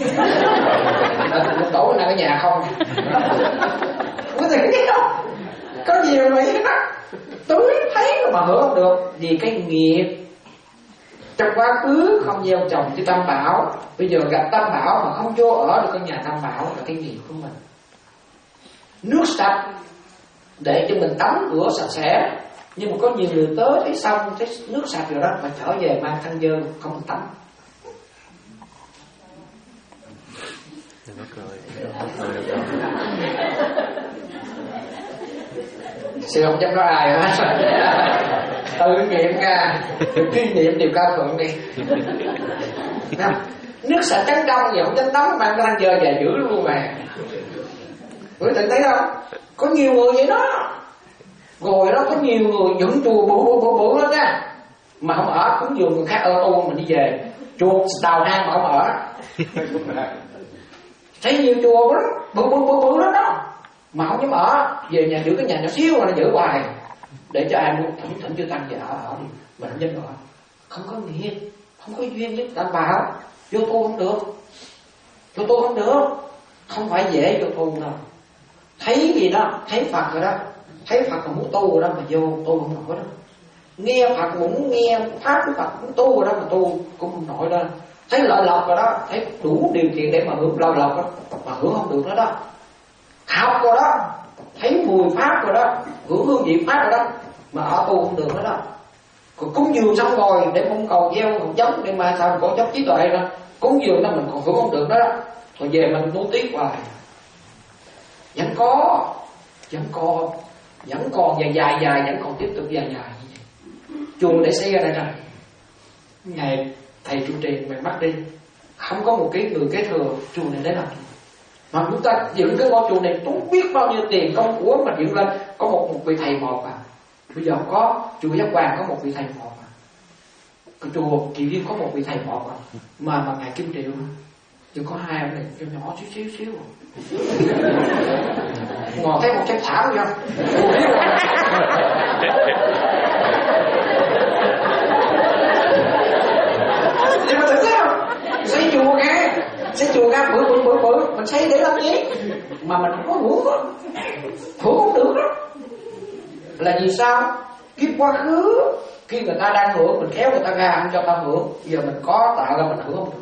Lục tổ phải đăng ở nhà không? Có thể biết không? Có nhiều vậy đó, túi thấy mà hưởng không được, vì cái nghiệp. Trong quá khứ không gieo trồng cho Tam Bảo, bây giờ gặp Tam Bảo mà không vô ở được căn nhà Tam Bảo là cái nghiệp của mình. Nước sạch để cho mình tắm rửa sạch sẽ, nhưng mà có nhiều người tới thấy xong thấy nước sạch rồi đó mà trở về mang thân dơ không tắm. Sư không dám nói ai hết. Tự nghiệm ra, kinh nghiệm điều cao thượng đi. Nào, nước sạch trắng trong vậy không dám tắm mang cái răng dơ về giữ luôn mà. Quý vị thấy không? Có nhiều người vậy đó. Rồi đó có nhiều người dựng chùa bự bự bự bự lên nha, mà không ở, cũng nhiều người khác ở tu mình đi về. Chùa đào hang mà không ở. Thấy nhiều chùa lắm, bự bự bự bự lắm đó, mà không dám ở, về nhà giữ cái nhà nhỏ xíu mà nó giữ hoài. Để cho ai muốn thỉnh thỉnh chư tăng về ở ở đi, mình không dám ở. Không có nghiệp, không có duyên với Tam Bảo, vô tu không được, vô tu không được, không phải dễ vô tu đâu. Thấy gì đó, thấy Phật rồi đó, thấy Phật mà muốn tu rồi đó mà vô tu không nổi đâu. Nghe Phật muốn nghe pháp của Phật muốn tu rồi đó mà tu cũng không nổi đâu. Thấy lợi lộc rồi đó, thấy đủ điều kiện để mà hưởng lợi lộc đó mà hưởng không được nữa đó. Học rồi đó, thấy mùi pháp rồi đó, hưởng hương vị pháp rồi đó mà ở tu không được nữa đó. Còn cúng dường xong rồi để mong cầu gieo hạt giống để mà sao có giống trí tuệ đó, cúng dường đó mình còn hưởng không được đó, đó. Rồi về mình nuối tiếc hoài. Vẫn có, vẫn còn, vẫn còn dài dài dài, vẫn còn tiếp tục dài dài như vậy. Chùa để xây ra đây rồi, ngày thầy trụ trì mày bắt đi, không có một cái người kế thừa chùa này để làm gì. Mà chúng ta dựng cái ngôi chùa này tốn biết bao nhiêu tiền công của mà dựng lên, có một một vị thầy một à. Bây giờ có chùa Giác Quan có một vị thầy một à. Cái chùa Kỳ Viên có một vị thầy một à. Mà mà ngài Kim Triệu chỉ có hai ông này cho nhỏ xíu xíu xíu. Ngồi thấy một trái thảo vậy không? Nhưng mà thực ra xây chùa ra, xây chùa ra bự bự bự bự, mình xây để làm gì? Mà mình không có hưởng đó, hưởng không được đó. Là vì sao? Kiếp quá khứ khi người ta đang hưởng mình kéo người ta ra không cho ta hưởng, giờ mình có tạo ra mình hưởng không được.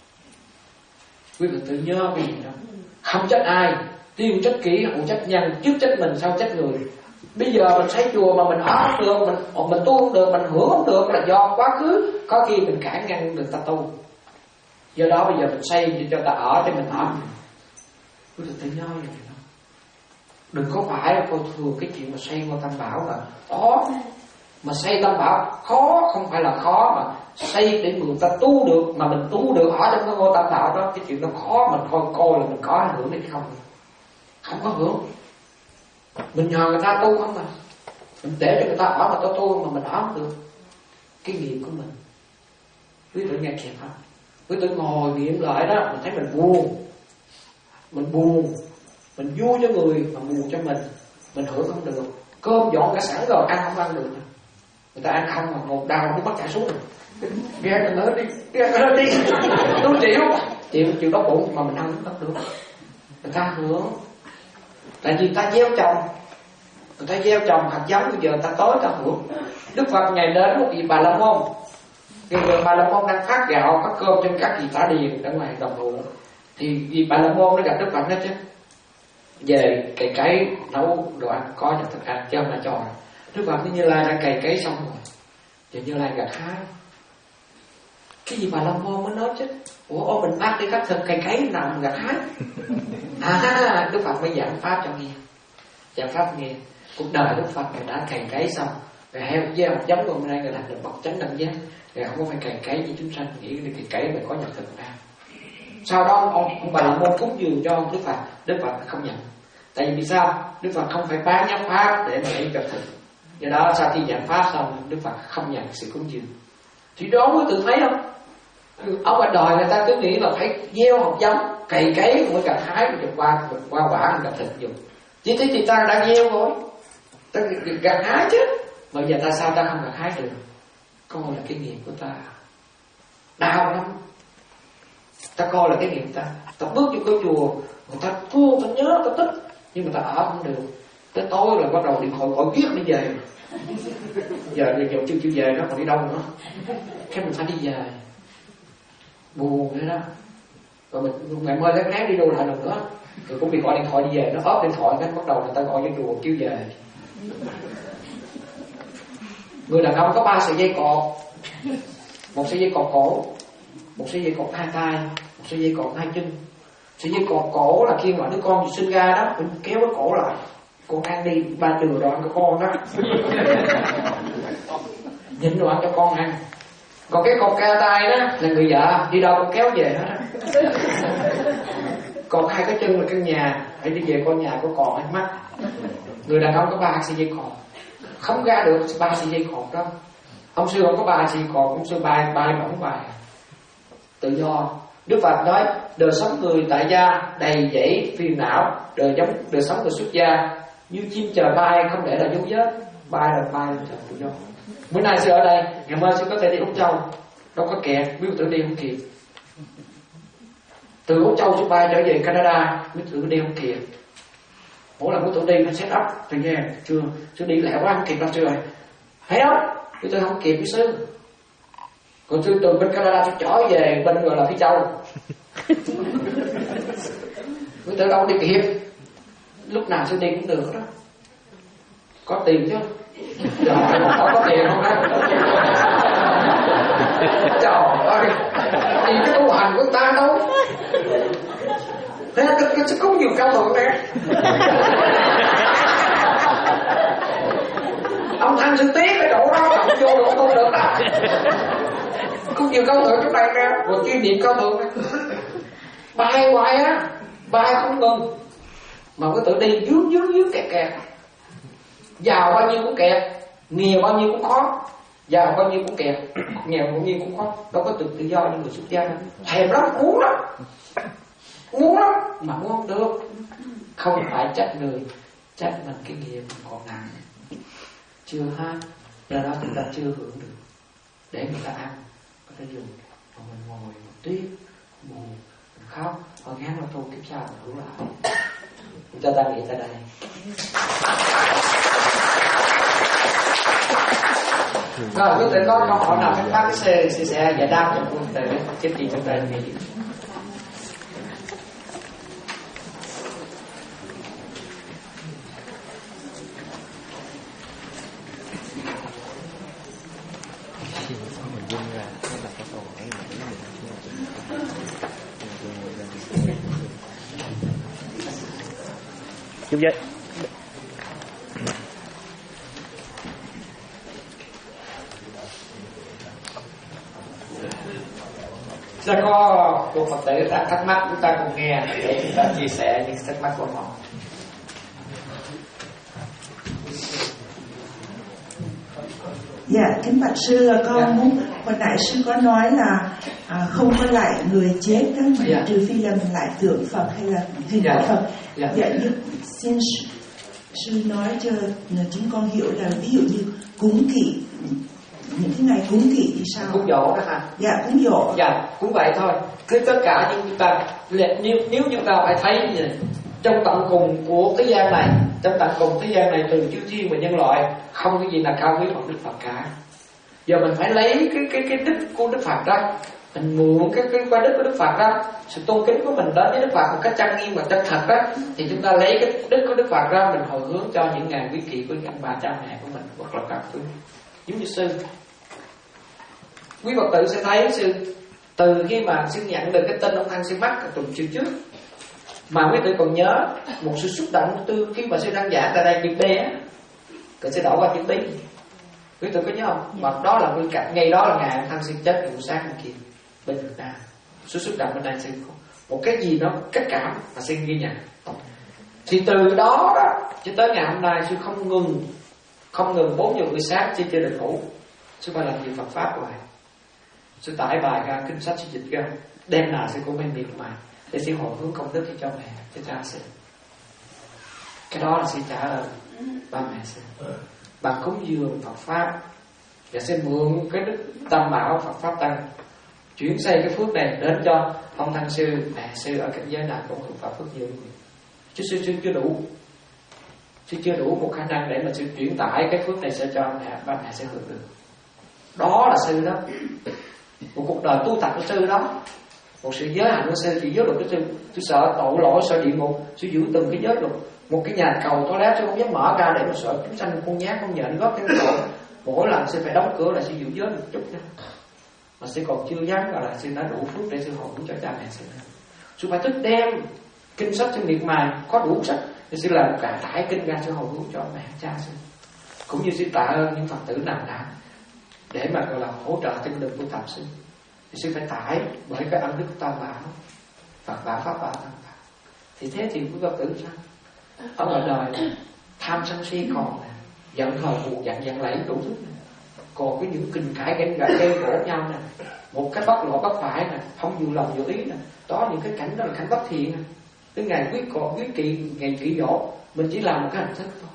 Quý vị tự nhớ cái gì đó, không trách ai, tiêu trách kỹ, hậu trách nhân, trước trách mình sau trách người. Bây giờ mình xây chùa mà mình ở không được, mình mình tu không được, mình hưởng không được là do quá khứ có khi mình cản ngăn được ta tu. Do đó bây giờ mình xây cho ta ở cho mình ở. Quý vị tự nhớ vậy đó. Đừng có phải coi thường cái chuyện mà xây ngôi Tam Bảo là khó. Mà xây Tam Bảo khó không phải là khó, mà xây để người ta tu được, mà mình tu được ở trong cái ngôi Tam Bảo đó, cái chuyện nó khó. Mình thôi coi là mình có ảnh hưởng hay không, không có hưởng. Mình nhờ người ta tu không mà, mình để cho người ta ở mà ta tu mà mình ở không được. Cái nghiệp của mình. Quý tử nghe kịp không? Quý tử ngồi nghiệm lại đó, mình thấy mình buồn, mình buồn, mình vui cho người mà buồn cho mình, mình hưởng không được. Cơm dọn cả sẵn rồi ăn không ăn được. Người ta ăn không mà ngột đau nước mắt chảy xuống rồi. Ghé cái nữa đi, ghé cái nữa đi. Tôi chịu, chịu chịu đói bụng mà mình ăn không được. Người ta hưởng. Tại vì ta gieo trồng, người ta gieo trồng hạt giống, bây giờ ta tối ta hưởng. Đức Phật ngày đến một vị Bà La Môn, ngày giờ Bà La Môn đang phát gạo, phát cơm trên các vị Tả Điền ở ngoài đồng ruộng, thì vị Bà La Môn nó gặp Đức Phật đó chứ. Về cày cấy nấu đồ ăn có cho thức ăn chứ không là cho. Đức Phật Như Lai đã cày cấy xong rồi, giờ Như Lai gặt hái. Cái gì Bà La Môn mới nói chứ, ủa ô mình phát đi khắc thực cày cấy nào mình gặt hái. À Đức Phật mới giảng pháp cho nghe, giảng pháp nghe. Cuộc đời Đức Phật người đã cày cấy xong, rồi heo gieo một giống hôm nay người làm được bậc chánh đẳng giác, rồi không có phải cày cấy như chúng sanh nghĩ đi cày cấy mình có nhật thực ra. Sau đó ông, ông Bà La Môn cúng dường cho Đức Phật, Đức Phật không nhận. Tại vì sao? Đức Phật không phải bán nhắc pháp để mà lấy nhật thực. Do đó sau khi giảng pháp xong, Đức Phật không nhận sự cúng dường. Thì đó mới tự thấy không? Ở ngoài đời người ta cứ nghĩ là phải gieo hạt giống, cày cấy mới gặt hái được qua qua quả mình gặt thịt dùng. Chỉ thế thì ta đã gieo rồi, ta gặt hái chứ. Mà giờ ta sao ta không gặt hái được? Coi là cái nghiệp của ta đau lắm. Ta coi là cái nghiệp ta. Ta bước vô cái chùa, người ta thương, ta nhớ, ta thích, nhưng mà ta ở không được. Tới tối là bắt đầu điện thoại gọi viết đi về. Giờ giờ chưa chưa về nó còn đi đâu nữa. Cái mình phải đi về. Buồn vậy đó. Rồi mình ngày mai lát nát đi đâu lại lần nữa. Rồi cũng bị gọi điện thoại đi về, nó ốp điện thoại cái bắt đầu người ta gọi cho chùa kêu về. Người đàn ông có ba sợi dây cột, một sợi dây cột cổ, một sợi dây cột hai tay, một sợi dây cột hai chân. Sợi dây cột cổ là khi mà đứa con sinh ra đó, mình kéo cái cổ lại, con ăn đi ba chừa đồ ăn cho con đó, nhịn đồ ăn cho con ăn. Còn cái cột ca tay đó là người vợ đi đâu cũng kéo về hết đó. Còn hai cái chân là căn nhà, hãy đi về con nhà có cột hay mắt. Người đàn ông có ba sợi dây cột, không ra được ba sợi dây cột đó. Ông sư không có ba sợi cột, ông sư bay bay mà không bay. Tự do. Đức Phật nói đời sống người tại gia đầy dẫy phiền não, đời giống đời sống người xuất gia như chim chờ bay không để lại dấu vết, bay là bay là tự do. Bữa nay sư ở đây, ngày mai sư có thể đi Úc Châu, đâu có kẹt. Quý Phật tử đi không kịp. Từ Úc Châu xuống bay trở về Canada, quý Phật tử đi không kịp. Mỗi lần quý Phật tử đi nó set up thì nghe chưa, chứ đi lẹ quá không kịp đâu chưa rồi. Thấy không? Quý Phật tử không kịp quý sư. Còn tôi từ bên Canada tôi trở về bên gọi là Phi Châu. Quý Phật tử đâu đi kịp. Lúc nào tôi đi cũng được đó. Có tiền chứ. Trời ơi, có, có tiền không đó. Trời ơi, thì cái tu hành của ta đâu. Thế cái, cái, có nhiều cao thượng nè. Ông Thanh Sư Tiết cái chỗ đó không vô được không được đâu. Có nhiều cao thượng trong này nè. Rồi chuyên niệm cao thượng nè. Bay hoài á, bay không ngừng. Mà cái tự đi dướng dướng dướng kẹt kẹt. Giàu bao nhiêu cũng kẹt, nghèo bao nhiêu cũng khó. Giàu bao nhiêu cũng kẹt, nghèo bao nhiêu cũng khó. Đâu có tự tự do như người xuất gia đâu. Thèm lắm, muốn lắm, muốn lắm mà muốn không được. Không phải trách người, trách mình cái nghiệp mình còn nặng, chưa ha. Do đó chúng ta chưa hưởng được. Để người ta ăn, người ta dùng, còn mình ngồi một tiếc, buồn, mình khóc, còn ngán là thôi kiếp sau mình hưởng lại. Cho ta nghĩ tới đây. Rồi, quý vị có câu hỏi nào các bác sẽ sẽ giải đáp cho quý vị trước khi chúng ta nghĩ. Chút giây. Sẽ có một Phật tử đã thắc mắc, chúng ta cùng nghe để chúng ta chia sẻ những thắc mắc của họ. Dạ, kính bạch sư, con dạ. muốn hồi nãy sư có nói là à, không có lại người chết đó, mà dạ. trừ phi là mình lại tượng Phật hay là hình dạ. Phật. Dạ, dạ như, xin sư nói cho chúng con hiểu là ví dụ như cúng kỵ, những cái ngày cúng kỵ thì sao? Cúng dỗ đó hả? Dạ, cúng dỗ. Dạ, cũng vậy thôi. Cứ tất cả những chúng ta nếu nếu chúng ta phải thấy như vậy, trong tận cùng của thế gian này, trong tận cùng thế gian này từ chư thiên và nhân loại không có gì là cao quý bằng Đức Phật cả. Giờ mình phải lấy cái cái cái đức của Đức Phật đó, mình mượn cái cái qua đức của Đức Phật đó, sự tôn kính của mình đến với Đức Phật một cách trang nghiêm và chân thật đó, thì chúng ta lấy cái đức của Đức Phật ra mình hồi hướng cho những ngàn quý vị của những bà cha mẹ của mình hoặc là các thứ. Giống như sư, quý Phật tử sẽ thấy sư từ khi mà sư nhận được cái tên ông Thăng sư mắc tuần trước trước, mà quý tử còn nhớ một sự xúc động từ khi mà sư đang giảng tại đây chữ B á, rồi sư đổ qua chữ B. Quý tử có nhớ không? Mà đó là nguyên cảnh, ngay đó là ngày ông Thăng sư chết vụ sáng bên kia bên Việt Nam. Sự xúc động bên đây sư một cái gì đó cách cảm mà sư ghi nhận. Thì từ đó đó cho tới ngày hôm nay sư không ngừng không ngừng bốn giờ buổi sáng chưa chưa được ngủ, sư phải làm việc Phật pháp hoài. Sư tải bài ra, kinh sách sư dịch ra, đêm nào sư cũng bên miệng mà để sư hồi hướng công đức cho mẹ, cho cha sư. Cái đó là sư trả ơn ba mẹ sư. Bằng cúng dường Phật pháp và sư mượn cái đức Tam Bảo Phật pháp tăng chuyển xây cái phước này đến cho ông Thăng sư, mẹ sư ở cảnh giới nào cũng hưởng Pháp phước nhiều. Chứ sư, sư chưa đủ, sư chưa đủ một khả năng để mà sư chuyển tải cái phước này sẽ cho mẹ, ba mẹ sẽ hưởng được. Đó là sư đó, một cuộc đời tu tập của sư đó, một sự giới hạnh của sư, chỉ giới luật của sư. Sư sợ tội lỗi, sợ địa ngục, sư giữ từng cái giới luật. Một cái nhà cầu toilet sư không dám mở ra để mà sợ chúng sanh con nhát con nhện góp cái tội. Mỗi lần sư phải đóng cửa là sư giữ giới một chút nữa. Mà sư còn chưa dám gọi là sư đã đủ phước để sư hồi hướng cho cha mẹ sư. Sư phải thức đêm kinh sách sư miệt mài, có đủ sách thì sư làm cả tải kinh ra sư hồi hướng cho mẹ cha sư. Cũng như sư tạ ơn những Phật tử nào đã để mà gọi là hỗ trợ trên đường tu tập sư. Thì sư phải tải bởi cái ân đức Tam Bảo, Phật Bảo, Pháp Bảo, Tăng Bảo. Thì thế thì quý Phật tử sao? Ở ngoài đời tham sân si còn nè, giận hờn buồn giận giận lẫy đủ thứ nè, còn cái những kinh cãi ganh gạt gây gỗ nhau nè, một cái bất lộ bất phải nè, không vừa lòng vừa ý nè, đó những cái cảnh đó là cảnh bất thiện nè. Cái ngày quyết còn quyết kỵ ngày kỵ dỗ, mình chỉ làm một cái hình thức thôi.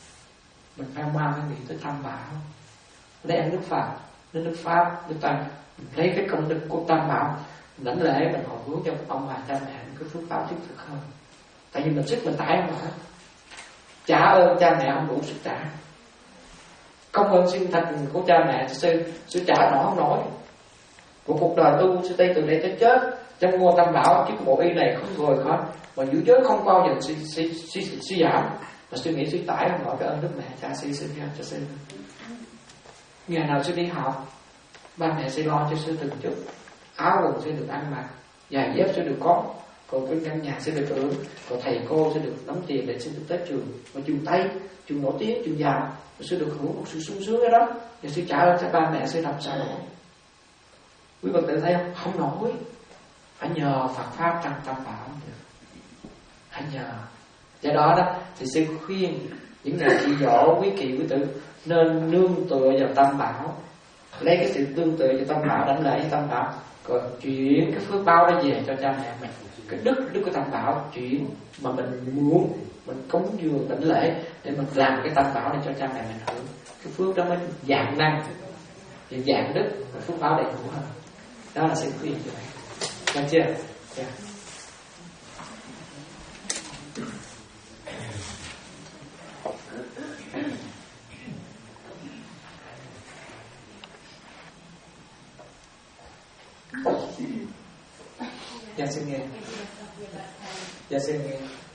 Mình phải mang cái nghĩ tới Tam Bảo, để ăn nước Phật, đến nước Pháp, nước Tăng, lấy cái công đức của Tam Bảo đảnh lễ, mình hồi hướng cho ông bà cha mẹ cái phước báo thiết thực hơn. Tại vì mình sức mình tải không phải, trả ơn cha mẹ không đủ sức trả. Công ơn sinh thành của cha mẹ sư sư trả nổi không nổi. Một cuộc đời tu sư tây từ đây tới chết trong ngôi Tam Bảo, chứ bộ y này không rời khỏi, mà giữ giới không bao giờ suy, suy, suy, suy giảm. Mà sư nghĩ suy tải không nổi cái ơn đức mẹ cha sư sinh ra cho sư. Ngày nào sư đi học, ba mẹ sẽ lo cho sư từng chút, áo quần sẽ được ăn mặc, giày dép sẽ được có, còn cái căn nhà sẽ được hưởng, còn thầy cô sẽ được đóng tiền để xin được tới trường, mà trường Tây, trường nổi tiếng, trường giàu, sư được hưởng một sự sung sướng cái đó, và sư trả ơn cho ba mẹ sư làm sao nổi. Quý Phật tử thấy không? Không nổi. Phải nhờ Phật pháp trong Tam Bảo được. Phải nhờ. Do đó đó thì sư khuyên những người chị dỗ quý kỳ quý tử nên nương tựa vào Tam Bảo, lấy cái sự tương tự cho Tam Bảo, đảnh lễ cho Tam Bảo, rồi chuyển cái phước báo đó về cho cha mẹ mình. Cái đức đức của Tam Bảo chuyển mà mình muốn, mình cúng dường đảnh lễ để mình làm cái Tam Bảo này cho cha mẹ mình hưởng, cái phước đó mới dạng năng, thì dạng đức và phước báo đầy đủ hơn. Đó là sự khuyên cho bạn. Được chưa? Yeah. Dạ xin nghe. Dạ xin nghe.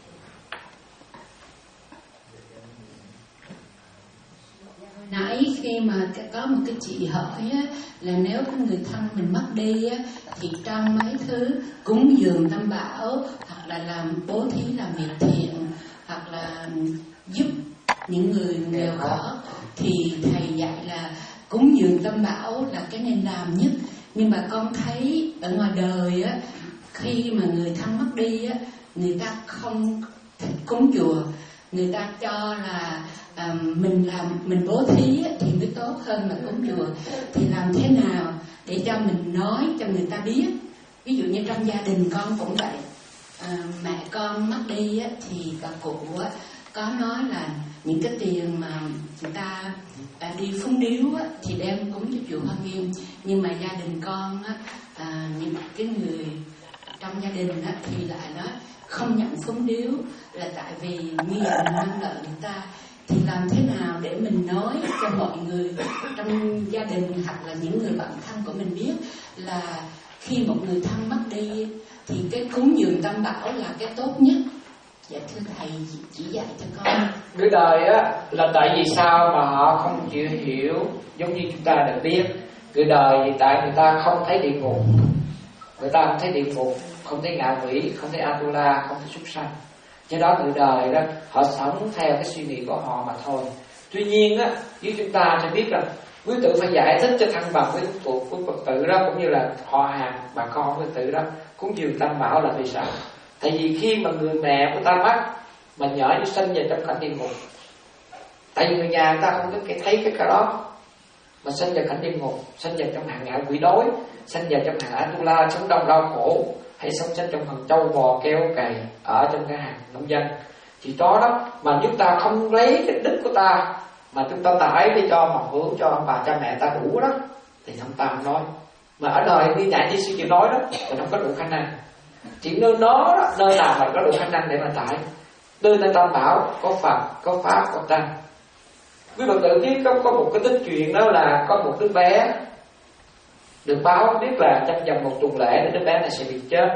Nãy khi mà có một cái chị hỏi á, là nếu có người thân mình mất đi á, thì trong mấy thứ cúng dường Tam Bảo, hoặc là làm bố thí, làm việc thiện, hoặc là giúp những người nghèo khó, thì thầy dạy là cúng dường Tam Bảo là cái nên làm nhất. Nhưng mà con thấy ở ngoài đời á, khi mà người thân mất đi á, người ta không thích cúng chùa, người ta cho là à, mình làm mình bố thí á, thì mới tốt hơn là cúng chùa. Thì làm thế nào để cho mình nói cho người ta biết? Ví dụ như trong gia đình con cũng vậy, à, mẹ con mất đi á, thì bà cụ á, có nói là những cái tiền mà người ta à, đi phúng điếu á, thì đem cúng cho chùa Hoa Nghiêm. Nhưng mà gia đình con á, à, những cái người trong gia đình á, thì lại nói không nhận phúng điếu là tại vì như vậy mình nâng đỡ người ta. Thì làm thế nào để mình nói cho mọi người trong gia đình hoặc là những người bạn thân của mình biết là khi một người thân mất đi thì cái cúng dường Tam Bảo là cái tốt nhất? Dạ thưa thầy chỉ dạy cho con. Người đời á là tại vì sao mà họ không chịu hiểu, giống như chúng ta đã biết. Người đời thì tại người ta không thấy địa ngục, người ta không thấy địa ngục, không thấy ngạ quỷ, không thấy Atula, không thấy súc sanh. Do đó người đời đó họ sống theo cái suy nghĩ của họ mà thôi. Tuy nhiên á, với chúng ta sẽ biết rằng quý tử phải giải thích cho thân bằng với thuộc của Phật tử đó, cũng như là họ hàng bà con của Phật tử đó cúng dường Tam Bảo là vì sao? Tại vì khi mà người mẹ của ta mất mà nhỡ như sinh về trong cảnh địa ngục, tại vì người nhà người ta không có thấy cái cái đó, mà sinh vào cảnh địa ngục, sinh vào trong hàng ngạ quỷ đói, sinh vào trong hàng Atula, sống đông đau khổ, hay sống sinh trong hàng trâu bò keo cày ở trong cái hàng nông dân, thì đó đó mà chúng ta không lấy cái đức của ta mà chúng ta tải đi cho mà hướng cho ông bà cha mẹ ta đủ đó, thì không ta không nói. Mà ở đời đi dạy đi sư chịu nói đó thì không có đủ khả năng. Chỉ nơi nó đó, nơi nào mà có đủ khả năng để mà tải. Nơi ta Tam Bảo có Phật, có Pháp, có Tăng. Quý Phật tử biết có, có một cái tích chuyện đó là có một đứa bé được báo biết là trong vòng một tuần lễ đứa bé này sẽ bị chết.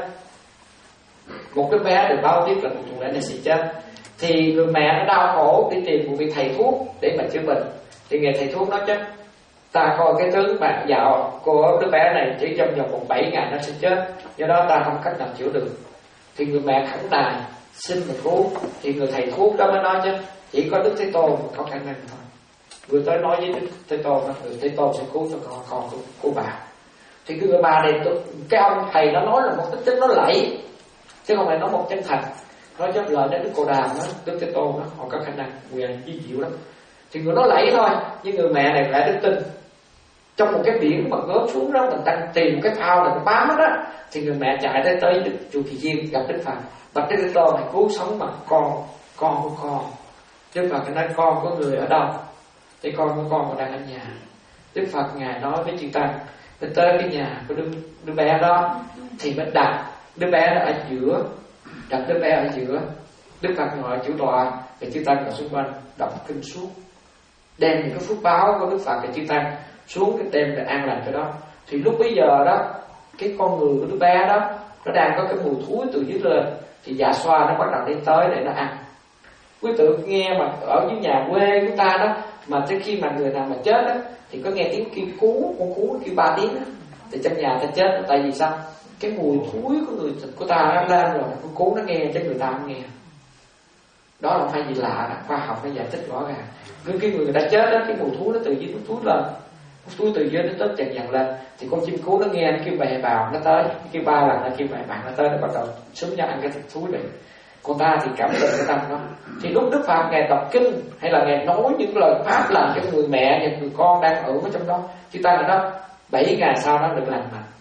Một đứa bé được báo biết là một tuần lễ này sẽ chết. Thì người mẹ nó đau khổ đi tìm một vị thầy thuốc để mà chữa bệnh. Thì người thầy thuốc nói chứ ta coi cái tướng bạn dạo của đứa bé này chỉ trong vòng một bảy ngày nó sẽ chết, do đó ta không cách nào chữa được. Thì người mẹ khẩn đài xin mình cứu. Thì người thầy thuốc đó mới nói chứ chỉ có Đức Thế Tôn có khả năng thôi. Người tới nói với Đức Thế Tôn, người Thế Tôn sẽ cứu cho con con của, của bà. Thì cái người bà này, cái ông thầy nó nói là một tính chất nó lẫy, chứ không phải nói một chân thành. Nói cho lời đến Đức Cô Đàm đó, Đức Thế Tôn đó, họ có khả năng quyền di diệu lắm. Thì người nó lẫy thôi, nhưng người mẹ này lại đức tin. Trong một cái biển mà gớt xuống đó, mình đang tìm cái phao là cái bám đó, thì người mẹ chạy tới tới Đức Chùa Kỳ Viên gặp Đức Phật. Bạch Đức Thế Tôn này cứu sống mà con, con của con. Đức Phật nói con của người ở đâu? Thì con của con còn đang ở nhà. Đức Phật ngài nói với chư tăng Mình tới cái nhà của đứa, đứa bé đó thì mình đặt đứa bé đó ở giữa, đặt đứa bé ở giữa. Đức Phật ngồi chủ tọa, và chư tăng ở xung quanh đọc kinh suốt, đem những cái phước báo của Đức Phật và chư tăng xuống cái đem để an lành cho đó. Thì lúc bấy giờ đó, cái con người của đứa bé đó nó đang có cái mùi thúi từ dưới lên, thì dạ xoa nó bắt đầu đi tới để nó ăn. Quý tự nghe mà ở dưới nhà quê chúng ta đó, mà tới khi mà người nào mà chết đó thì có nghe tiếng kêu cú, con cú kêu ba tiếng đó, thì trong nhà ta chết. Tại vì sao? Cái mùi thúi của người của ta nó lên rồi, con cú nó nghe chứ người ta không nghe. Đó là không phải gì lạ, khoa học nó giải thích rõ ràng. Cứ cái người đã chết đó, cái mùi thúi nó từ dưới nó thúi lên, thúi từ dưới nó tới dần dần lên, thì con chim cú nó nghe nó kêu bè bào, nó tới kêu ba lần, nó kêu bè bào, nó tới, nó bắt đầu sướng nhau ăn cái thịt thúi này. Con ta thì cảm nhận cái tâm đó. Thì lúc Đức Phật ngài đọc kinh hay là ngài nói những lời pháp làm cho người mẹ và người con đang ở trong đó, chư ta là đó bảy ngày sau nó được lành mạnh.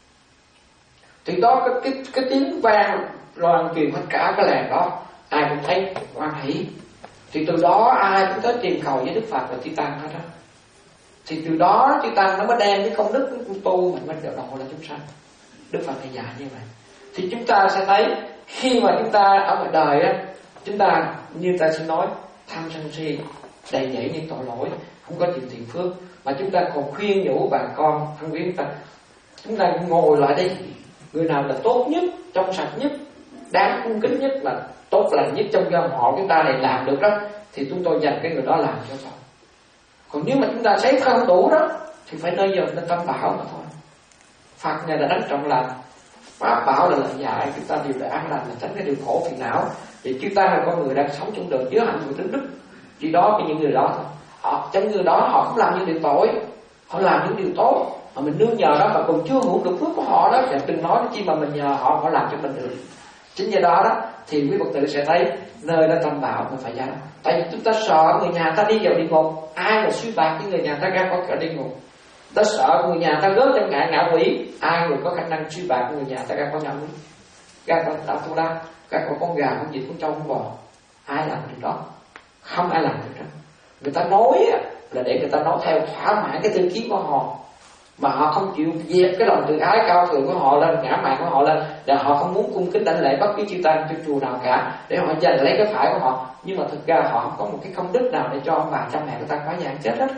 Thì đó cái cái, cái tiếng vang loan truyền hết cả cái làng đó, ai cũng thấy hoan hỷ. Thì từ đó ai cũng tới tìm cầu với Đức Phật và chư tăng hết đó. Thì từ đó chư tăng nó mới đem cái công đức của tu mình mới được độ là chúng sanh. Đức Phật này dạy như vậy. Thì chúng ta sẽ thấy khi mà chúng ta ở ngoài đời á, chúng ta như ta sẽ nói tham sân si đầy dẫy những tội lỗi, không có chịu thiện phước, mà chúng ta còn khuyên nhủ bà con thân quyến ta, chúng ta ngồi lại đi, người nào là tốt nhất, trong sạch nhất, đáng cung kính nhất, là tốt lành nhất trong dòng họ chúng ta này làm được đó, thì chúng tôi dành cái người đó làm cho thôi. Còn nếu mà chúng ta thấy không đủ đó, thì phải nơi giờ nên tâm bảo mà thôi. Phật này là đánh trọng lành, pháp bảo là lời dạy chúng ta đều để an lành, là tránh cái điều khổ phiền não. Thì chúng ta là con người đang sống trong đời dưới hạnh của tính đức, chỉ đó với những người đó thôi. Họ trong người đó họ không làm những điều tội, họ làm những điều tốt, mà mình nương nhờ đó mà còn chưa hưởng được phước của họ đó, thì đừng nói chi mà mình nhờ họ, họ làm cho mình được. Chính do đó đó thì quý Phật tử sẽ thấy nơi đó tâm bảo mình phải dám. Tại vì chúng ta sợ người nhà ta đi vào địa ngục, ai mà suy bạc với người nhà ta ra khỏi cửa địa ngục. Ta sợ người nhà ta rớt trong ngạ ngạ quỷ, ai người có khả năng suy bạc người nhà ta ra khỏi ngạ quỷ, ra khỏi đạo tu la, ra khỏi con gà, con vịt, con trâu, con bò. Ai làm được đó? Không ai làm được đó. Người ta nói là để người ta nói theo thỏa mãn cái tư kiến của họ, mà họ không chịu dẹp cái lòng tự ái cao thượng của họ lên, ngã mạn của họ lên, để họ không muốn cung kính đảnh lễ bất cứ chư tăng trong chùa nào cả, để họ giành lấy cái phải của họ. Nhưng mà thực ra họ không có một cái công đức nào để cho ông bà cha mẹ người ta quá giang chết hết.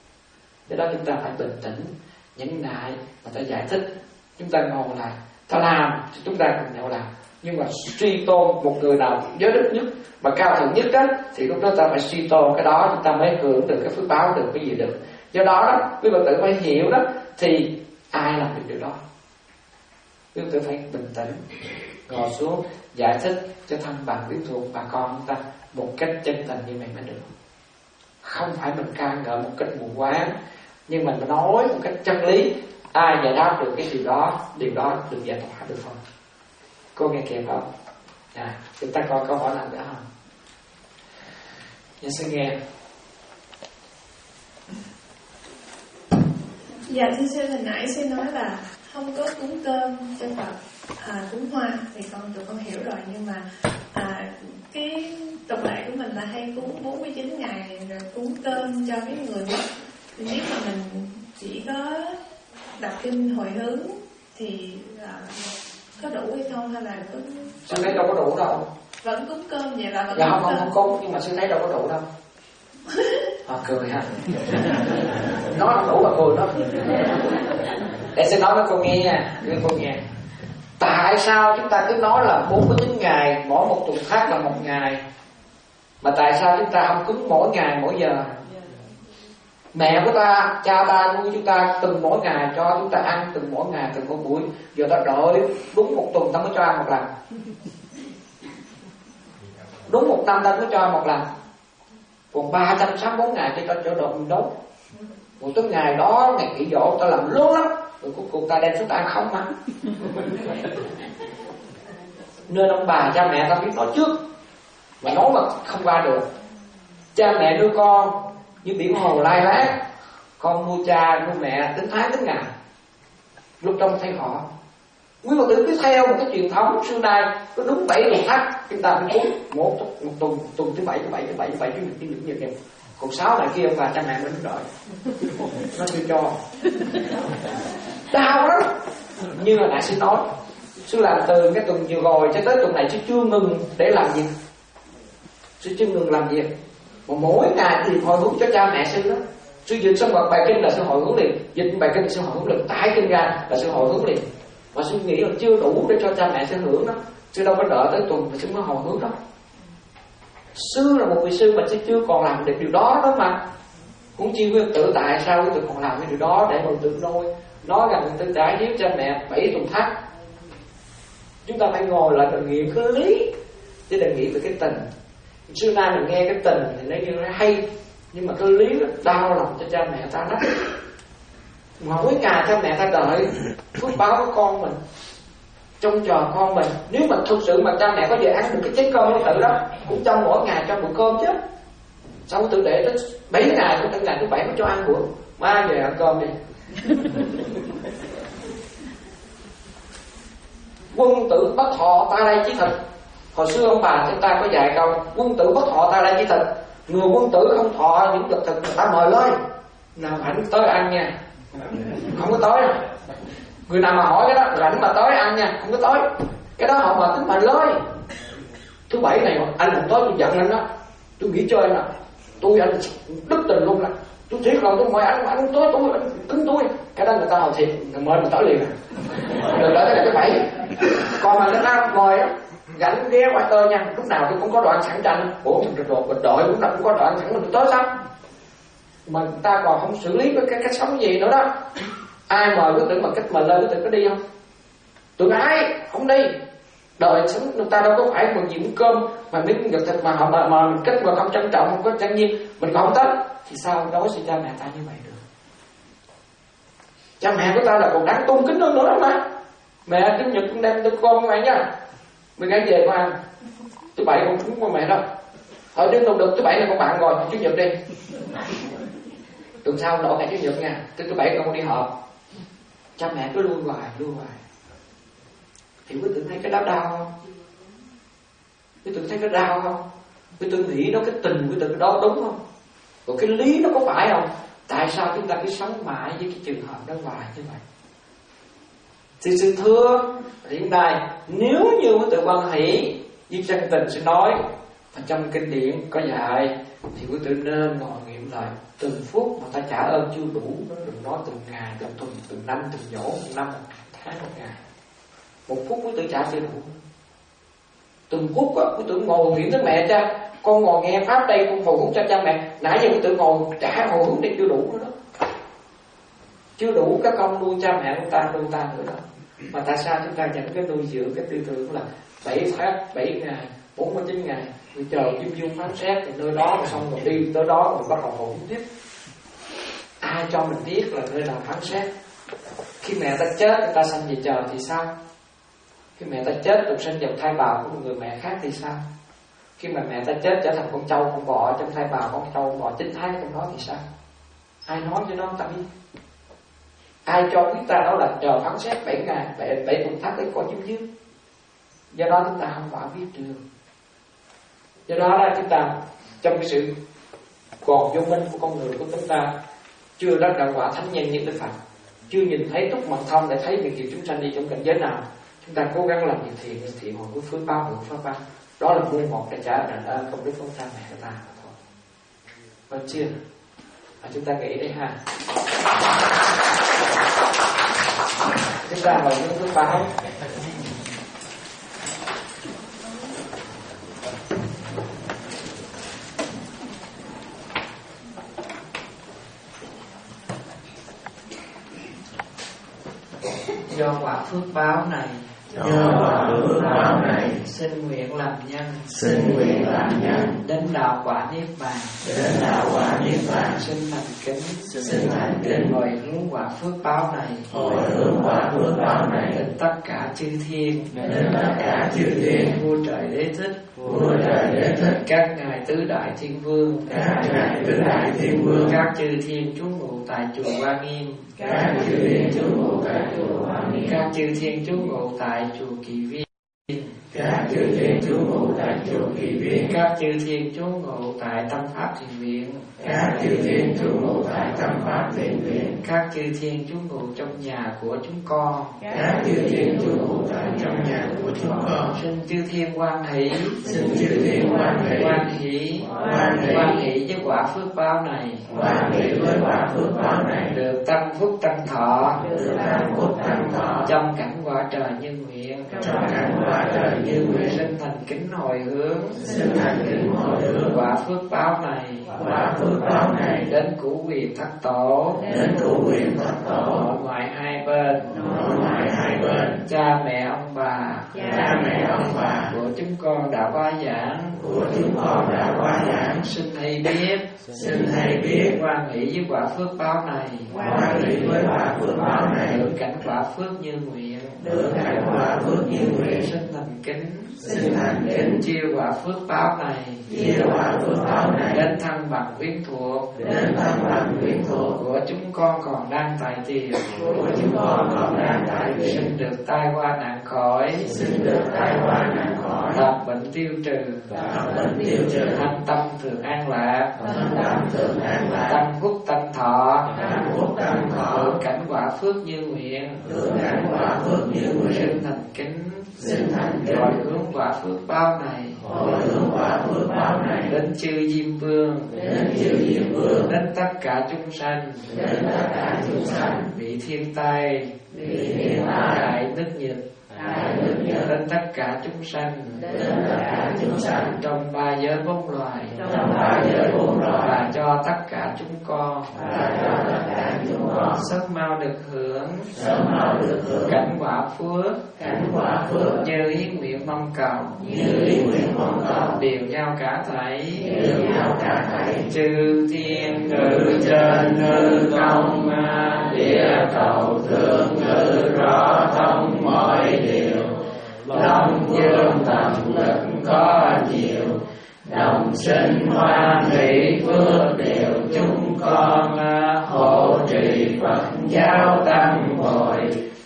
Để đó chúng ta phải bình tĩnh, nhẫn nại, và ta giải thích. Chúng ta ngồi lại, ta làm thì chúng ta cùng nhau làm. Nhưng mà suy tôn một người nào giới đức nhất mà cao thượng nhất á, thì lúc đó ta phải suy tôn cái đó, chúng ta mới hưởng được cái phước báo, được cái gì được. Do đó đó, quý Phật tử phải hiểu đó, thì ai làm được điều đó. Quý Phật tử phải bình tĩnh, ngồi xuống giải thích cho thân bằng quyến thuộc bà con chúng ta một cách chân thành như vậy mới được. Không phải mình ca ngợi một cách mù quáng, nhưng mình nói một cách chân lý. Ai giải đáp được cái điều đó, điều đó được giải tỏa được không? Cô nghe kịp không? À, chúng ta coi câu hỏi nào nữa không? Nhân xin nghe. Dạ thưa sư, hồi nãy sư nói là không có cúng cơm cho Phật, à, cúng hoa thì con tụi con hiểu rồi, nhưng mà à, cái tục lệ của mình là hay cúng bốn mươi chín ngày rồi cúng cơm cho cái người mất. Thì nếu mà mình chỉ có đọc kinh hồi hướng thì à, có đủ hay không, hay là có... Sư thấy đâu có đủ đâu. Vẫn cúng cơm vậy là vẫn dạ, cúng không, cơm. không cúng, nhưng mà sư thấy đâu có đủ đâu. Họ cười ha. Nói không đủ mà cười đó. Để sư nói với cô nghe nha, với cô nghe. Tại sao chúng ta cứ nói là bốn mươi chín ngày, mỗi một tuần khác là một ngày, mà tại sao chúng ta không cúng mỗi ngày mỗi giờ? Mẹ của ta, cha ta nuôi chúng ta từng mỗi ngày, cho chúng ta ăn từng mỗi ngày, từng mỗi buổi. Giờ ta đợi đúng một tuần ta mới cho ăn một lần, đúng một năm ta mới cho ăn một lần. Còn ba trăm sáu mươi bốn ngày thì ta cho đột mình đốt. Một tới ngày đó, ngày kỷ dỗ ta làm lớn lắm, rồi cuối cùng ta đem xuống ta ăn không mà. Nên ông bà cha mẹ ta biết nói trước, mà nói mà không qua được. Cha mẹ nuôi con như biển hồ lai láng, con nuôi cha nuôi mẹ tính tháng tính ngày. Lúc trong thấy họ, quý Phật tử cứ theo một cái truyền thống xưa nay, có đúng bảy ngày khác chúng ta mới cúng một, một tuần, tuần thứ bảy, thứ bảy, thứ bảy, thứ bảy, chủ nhật, chủ nhật, chủ nhật. Còn sáu này kia ông bà cha mẹ mình đợi, nó chưa cho, đau lắm. Như là đại sư nói, sư làm từ cái tuần vừa rồi cho tới tuần này sư chưa ngừng để làm việc, sư chưa ngừng làm việc. Mà mỗi ngày thì hồi hướng cho cha mẹ sư đó. Sư dịch xong một bài kinh là sư hồi hướng liền, dịch bài kinh là sư hồi hướng liền, tải kinh ra là sư hồi hướng liền. Mà sư nghĩ là chưa đủ để cho cha mẹ sư hưởng đó, sư đâu có đợi tới tuần mà sư mới hồi hướng đó. Sư là một vị sư mà sư chưa còn làm được điều đó đó mà. Cũng chi nguyên tử tại sao quý tử còn làm cái điều đó để mà tự nói nói rằng tự đã giết cha mẹ bảy tuần thắt. Chúng ta phải ngồi lại và nghiệm cái lý, chứ đừng nghĩ về cái tình. Xưa nay mình nghe cái tình thì nó như nó hay, nhưng mà cái lý nó đau lòng cho cha mẹ ta lắm. Mỗi ngày cha mẹ ta đợi phước báo của con mình, trông chờ con mình. Nếu mà thực sự mà cha mẹ có về ăn được cái chén cơm tự đó, cũng trong mỗi ngày cho bữa cơm chứ. Sao tự để tới bảy ngày, cũng tới ngày thứ bảy mới cho ăn bữa, mai về ăn cơm đi. Quân tử bất thọ ta đây chí thịt. Hồi xưa ông bà chúng ta có dạy câu quân tử bất thọ ta đây chí thịt. Người quân tử không thọ những vật thực người ta mời lên, nào rảnh tới ăn nha, không có tới đâu. Người nào mà hỏi cái đó rảnh mà tới ăn nha, không có tới. Cái đó họ mà tính mời lên. Thứ bảy này anh không tới tôi giận anh đó, tôi nghỉ chơi nè, tôi anh đức tình luôn nè, tôi thiệt lòng tôi mời anh mà anh không tới tôi anh cứng tôi. Cái đó người ta hỏi thiệt, người mời mình tới liền à. Rồi tới cái thứ bảy. Còn mà người ta mời á, rảnh ghé qua tơ nha, lúc nào tôi cũng có đoạn sẵn tranh. Ủa mình rồi mình đợi lúc nào cũng có đoạn sẵn, mình tới sao? Mà người ta còn không xử lý với cái cách sống gì nữa đó. Ai mời quyết định bằng cách mời lên, quyết định có đi không? Tụi ai không đi. Đời sống người ta đâu có phải một gì cơm mà miếng gật thịt mà họ mà, mà mình kết mà không trân trọng, không có trang nghiêm, mình còn không tới thì sao đối xử cha mẹ ta như vậy được? Cha mẹ của ta là còn đáng tôn kính hơn nữa đó mà. Mẹ Chủ nhật cũng đem đứa con của mày nha, mày ngay về con ăn. Thứ bảy con cúng con mẹ đâu. Ở đến đâu được, thứ bảy là con bạn rồi, Chủ nhật đi. Tuần sau đổ ngày Chủ nhật nha, thứ thứ bảy con đi họp. Cha mẹ cứ lưu hoài, lưu hoài. Thì quý tử thấy cái đó đau không? Quý tử thấy cái đau không? Quý tử nghĩ đó cái tình quý tử đó đúng không? Còn cái lý nó có phải không? Tại sao chúng ta cứ sống mãi với cái trường hợp đó hoài như vậy? Thì sự thưa hiện nay, nếu như quý tử quan hỷ với chân tình sẽ nói, và trong kinh điển có dạy, thì quý tử nên ngồi nghiệm lại từng phút mà ta trả ơn chưa đủ. Đừng nói từng ngày, từng tuần, từng năm, từng dỗ, từng năm, một tháng, một ngày. Một phút quý tử trả chưa đủ. Từng phút á, quý tử ngồi nghiệm với mẹ cha. Con ngồi nghe pháp đây, con hồi hướng cho cha mẹ. Nãy giờ quý tử ngồi trả hồi hướng đi chưa đủ nữa đó. Chưa đủ cái công nuôi cha mẹ của ta, nuôi ta nữa đó. Mà tại sao chúng ta nhận cái nuôi dưỡng, cái tư tưởng là bảy tháng, bảy ngày, bốn mươi chín ngày, rồi chờ kim dung phán xét, rồi nơi đó rồi xong rồi đi tới đó rồi bắt đầu hồi hướng tiếp. Ai cho mình biết là nơi nào phán xét? Khi mẹ ta chết, người ta sanh về trời thì sao? Khi mẹ ta chết được sinh vào thai bào của một người mẹ khác thì sao? Khi mà mẹ ta chết trở thành con trâu con bò trong thai bào con trâu con bò chín tháng trong đó thì sao? Ai nói cho nó ta biết? Ai cho biết ta đó là chờ phán xét bảy ngày, bảy bảy tuần thắt để coi chim dương? Do đó chúng ta không phải biết được. Do đó là chúng ta trong cái sự còn vô minh của con người của chúng ta chưa đắc đạo quả thánh nhân như Đức Phật, chưa nhìn thấy túc mật thông để thấy việc gì chúng sanh đi trong cảnh giới nào, chúng ta cố gắng làm việc thiện, việc thiện hồi với phước báo hưởng pháp báo. Đó là muôn một để trả đền ơn công đức của cha mẹ của ta thôi. Vâng chưa? À, chúng ta nghĩ đi ha. Chúng ta hồi những phước báo. Do quả phước báo này, do quả phước báo này, xin nguyện làm nhân, xin nguyện làm nhân, đến đạo quả niết bàn, đến đạo quả niết bàn, xin thành kính, xin thành kính, hồi hướng quả phước báo này, hồi hướng quả phước báo này, đến tất cả chư thiên, đến tất cả chư thiên, vua trời đế thích, vua trời đế thích, các ngài tứ đại thiên vương, các ngài tứ đại thiên vương, các chư thiên trú ngụ tại chùa Hoa Nghiêm, các chư thiên trú ngụ tại chùa Hoa Nghiêm, các chư thiên trú ngụ tại chùa Kỳ Viên, các chư chư thiên trú ngụ tại chùa Kỳ Viên, các chư thiên trú ngụ tại tâm pháp thiền viện, các chư thiên trú ngụ tại tâm pháp thiền viện, các chư thiên trú ngụ trong nhà của chúng con, các chư thiên trú ngụ tại trong nhà của chúng con. xin chư thiên hoan hỷ, xin chư thiên hoan hỷ, hoan hỷ, hoan hỷ, hoan hỷ với quả phước báo này, hoan hỷ với quả phước báo này, được tăng phúc tăng thọ, được tăng phúc tăng thọ, trong cảnh quả trời như nguyện, trong cảnh quả trời như nguyện, xin thành kính hồi hướng, xin thành kính hồi hướng quả phước báo này, quả phước báo này đến cửu quyền thất tổ, đến cửu quyền thất tổ, nội ngoại hai bên, nội ngoại hai bên, cha mẹ ông bà, cha mẹ ông bà của chúng con đã qua giảng, của chúng con đã qua giảng, xin hay biết, xin hay biết, hoan hỷ với quả phước báo này, hoan hỷ với quả phước báo này, được cảnh quả phước như nguyện, được cảnh quả phước như nguyện, xin thành kính, xin thành kính, chia quả phước báo này, chia quả phước báo này đến thân bằng quyến thuộc, đến thân bằng quyến thuộc của chúng con còn đang tại tiền, của chúng con còn đang tại viện, xin được tai qua nạn khỏi, xin được tai qua nạn khỏi, tật bệnh tiêu trừ, tật bệnh tiêu trừ, thanh tâm thường an lạc, thân tâm thường an lạc, tăng phúc tăng thọ, tăng phúc tăng thọ, hưởng cảnh quả phước như nguyện, hưởng cảnh quả phước như nguyện, xin thành kính, xin thành kính, hồi hướng quả phước báo này, hồi hướng quả phước báo này đến chư Diêm Vương, đến chư Diêm Vương, đến tất cả chúng sanh, đến tất cả chúng sanh, bị thiên tai, bị thiên tai, đại nước nhật, đại nước nhật, đến tất cả chúng sanh, đến tất cả chúng sanh, trong ba giới bốn loài, trong ba giới bốn loài, và cho tất cả chúng con, và cho tất cả chúng con sớm mau được hưởng, sớm mau được hưởng cảnh quả phước, cảnh quả phước, như ý nguyện mong cầu, như ý nguyện mong cầu, đều nhau cả thảy, đều nhau cả thảy, chư thiên ngự trên hư không, địa cầu thượng ngự rõ thông mọi điều, long dương tầm lực có nhiều, đồng sinh hoan hỷ phước đều chúng con, hộ trì Phật giáo tăng bồi,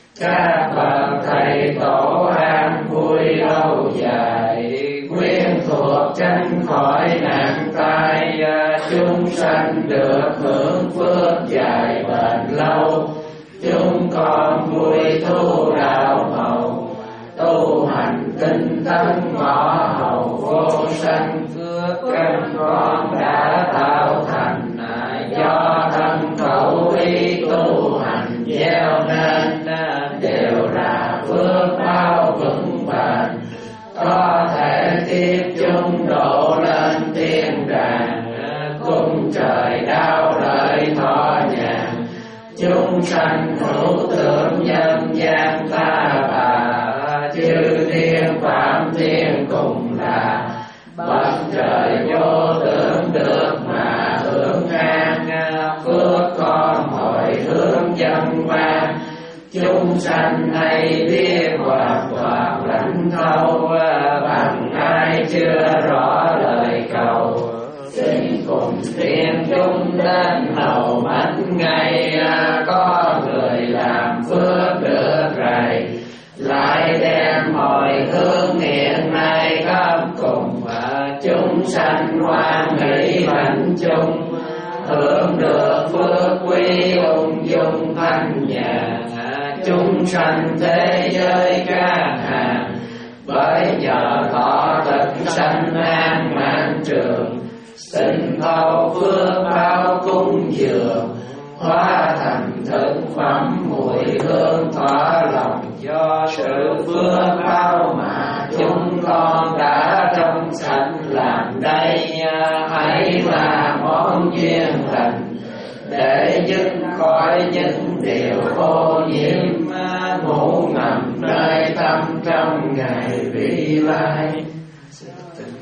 các bậc thầy tổ an vui lâu dài, quyến thuộc tránh khỏi nạn tai, chúng sanh được hưởng phước dài bền lâu, chúng con vui thu đạo màu, tu hành tinh tấn ngõ hầu vô sanh phước, căn con đã tạo thành do thân khẩu ý tu hành gieo nên, đều là phước báo vững bền, có thể tiếp chung độ lên thiên đàng, cung trời đau lợi thọ nhàn, chúng sanh hữu tưởng nhân gian ta bà, chư thiên phạm thiên cùng là bậc trời vô tưởng được mà hưởng an, phước con hồi hướng dân vang, chúng sanh hay biết hoặc hoặc lãnh thâu, bằng ai chưa rõ lời cầu, xin cùng tiên chúng đến hầu mến ngay, có người làm phước được rày, lại đem hồi hướng hiện nay khắp cùng, chúng sanh hoan hỷ hạnh chung, hưởng được phước quý ung dung thanh nhàn, chúng sanh thế giới can hàng, bởi nhờ thọ thực sanh an mạng trường, xin thâu phước báo cúng dường, hóa thành thực phẩm mùi hương thỏa lòng, do sự phước báo mà chúng con đã trong sạch làm đây, hãy là món duyên lành để dứt khỏi những điều ô nhiễm, ngủ nằm nơi tâm trong ngày vị lai.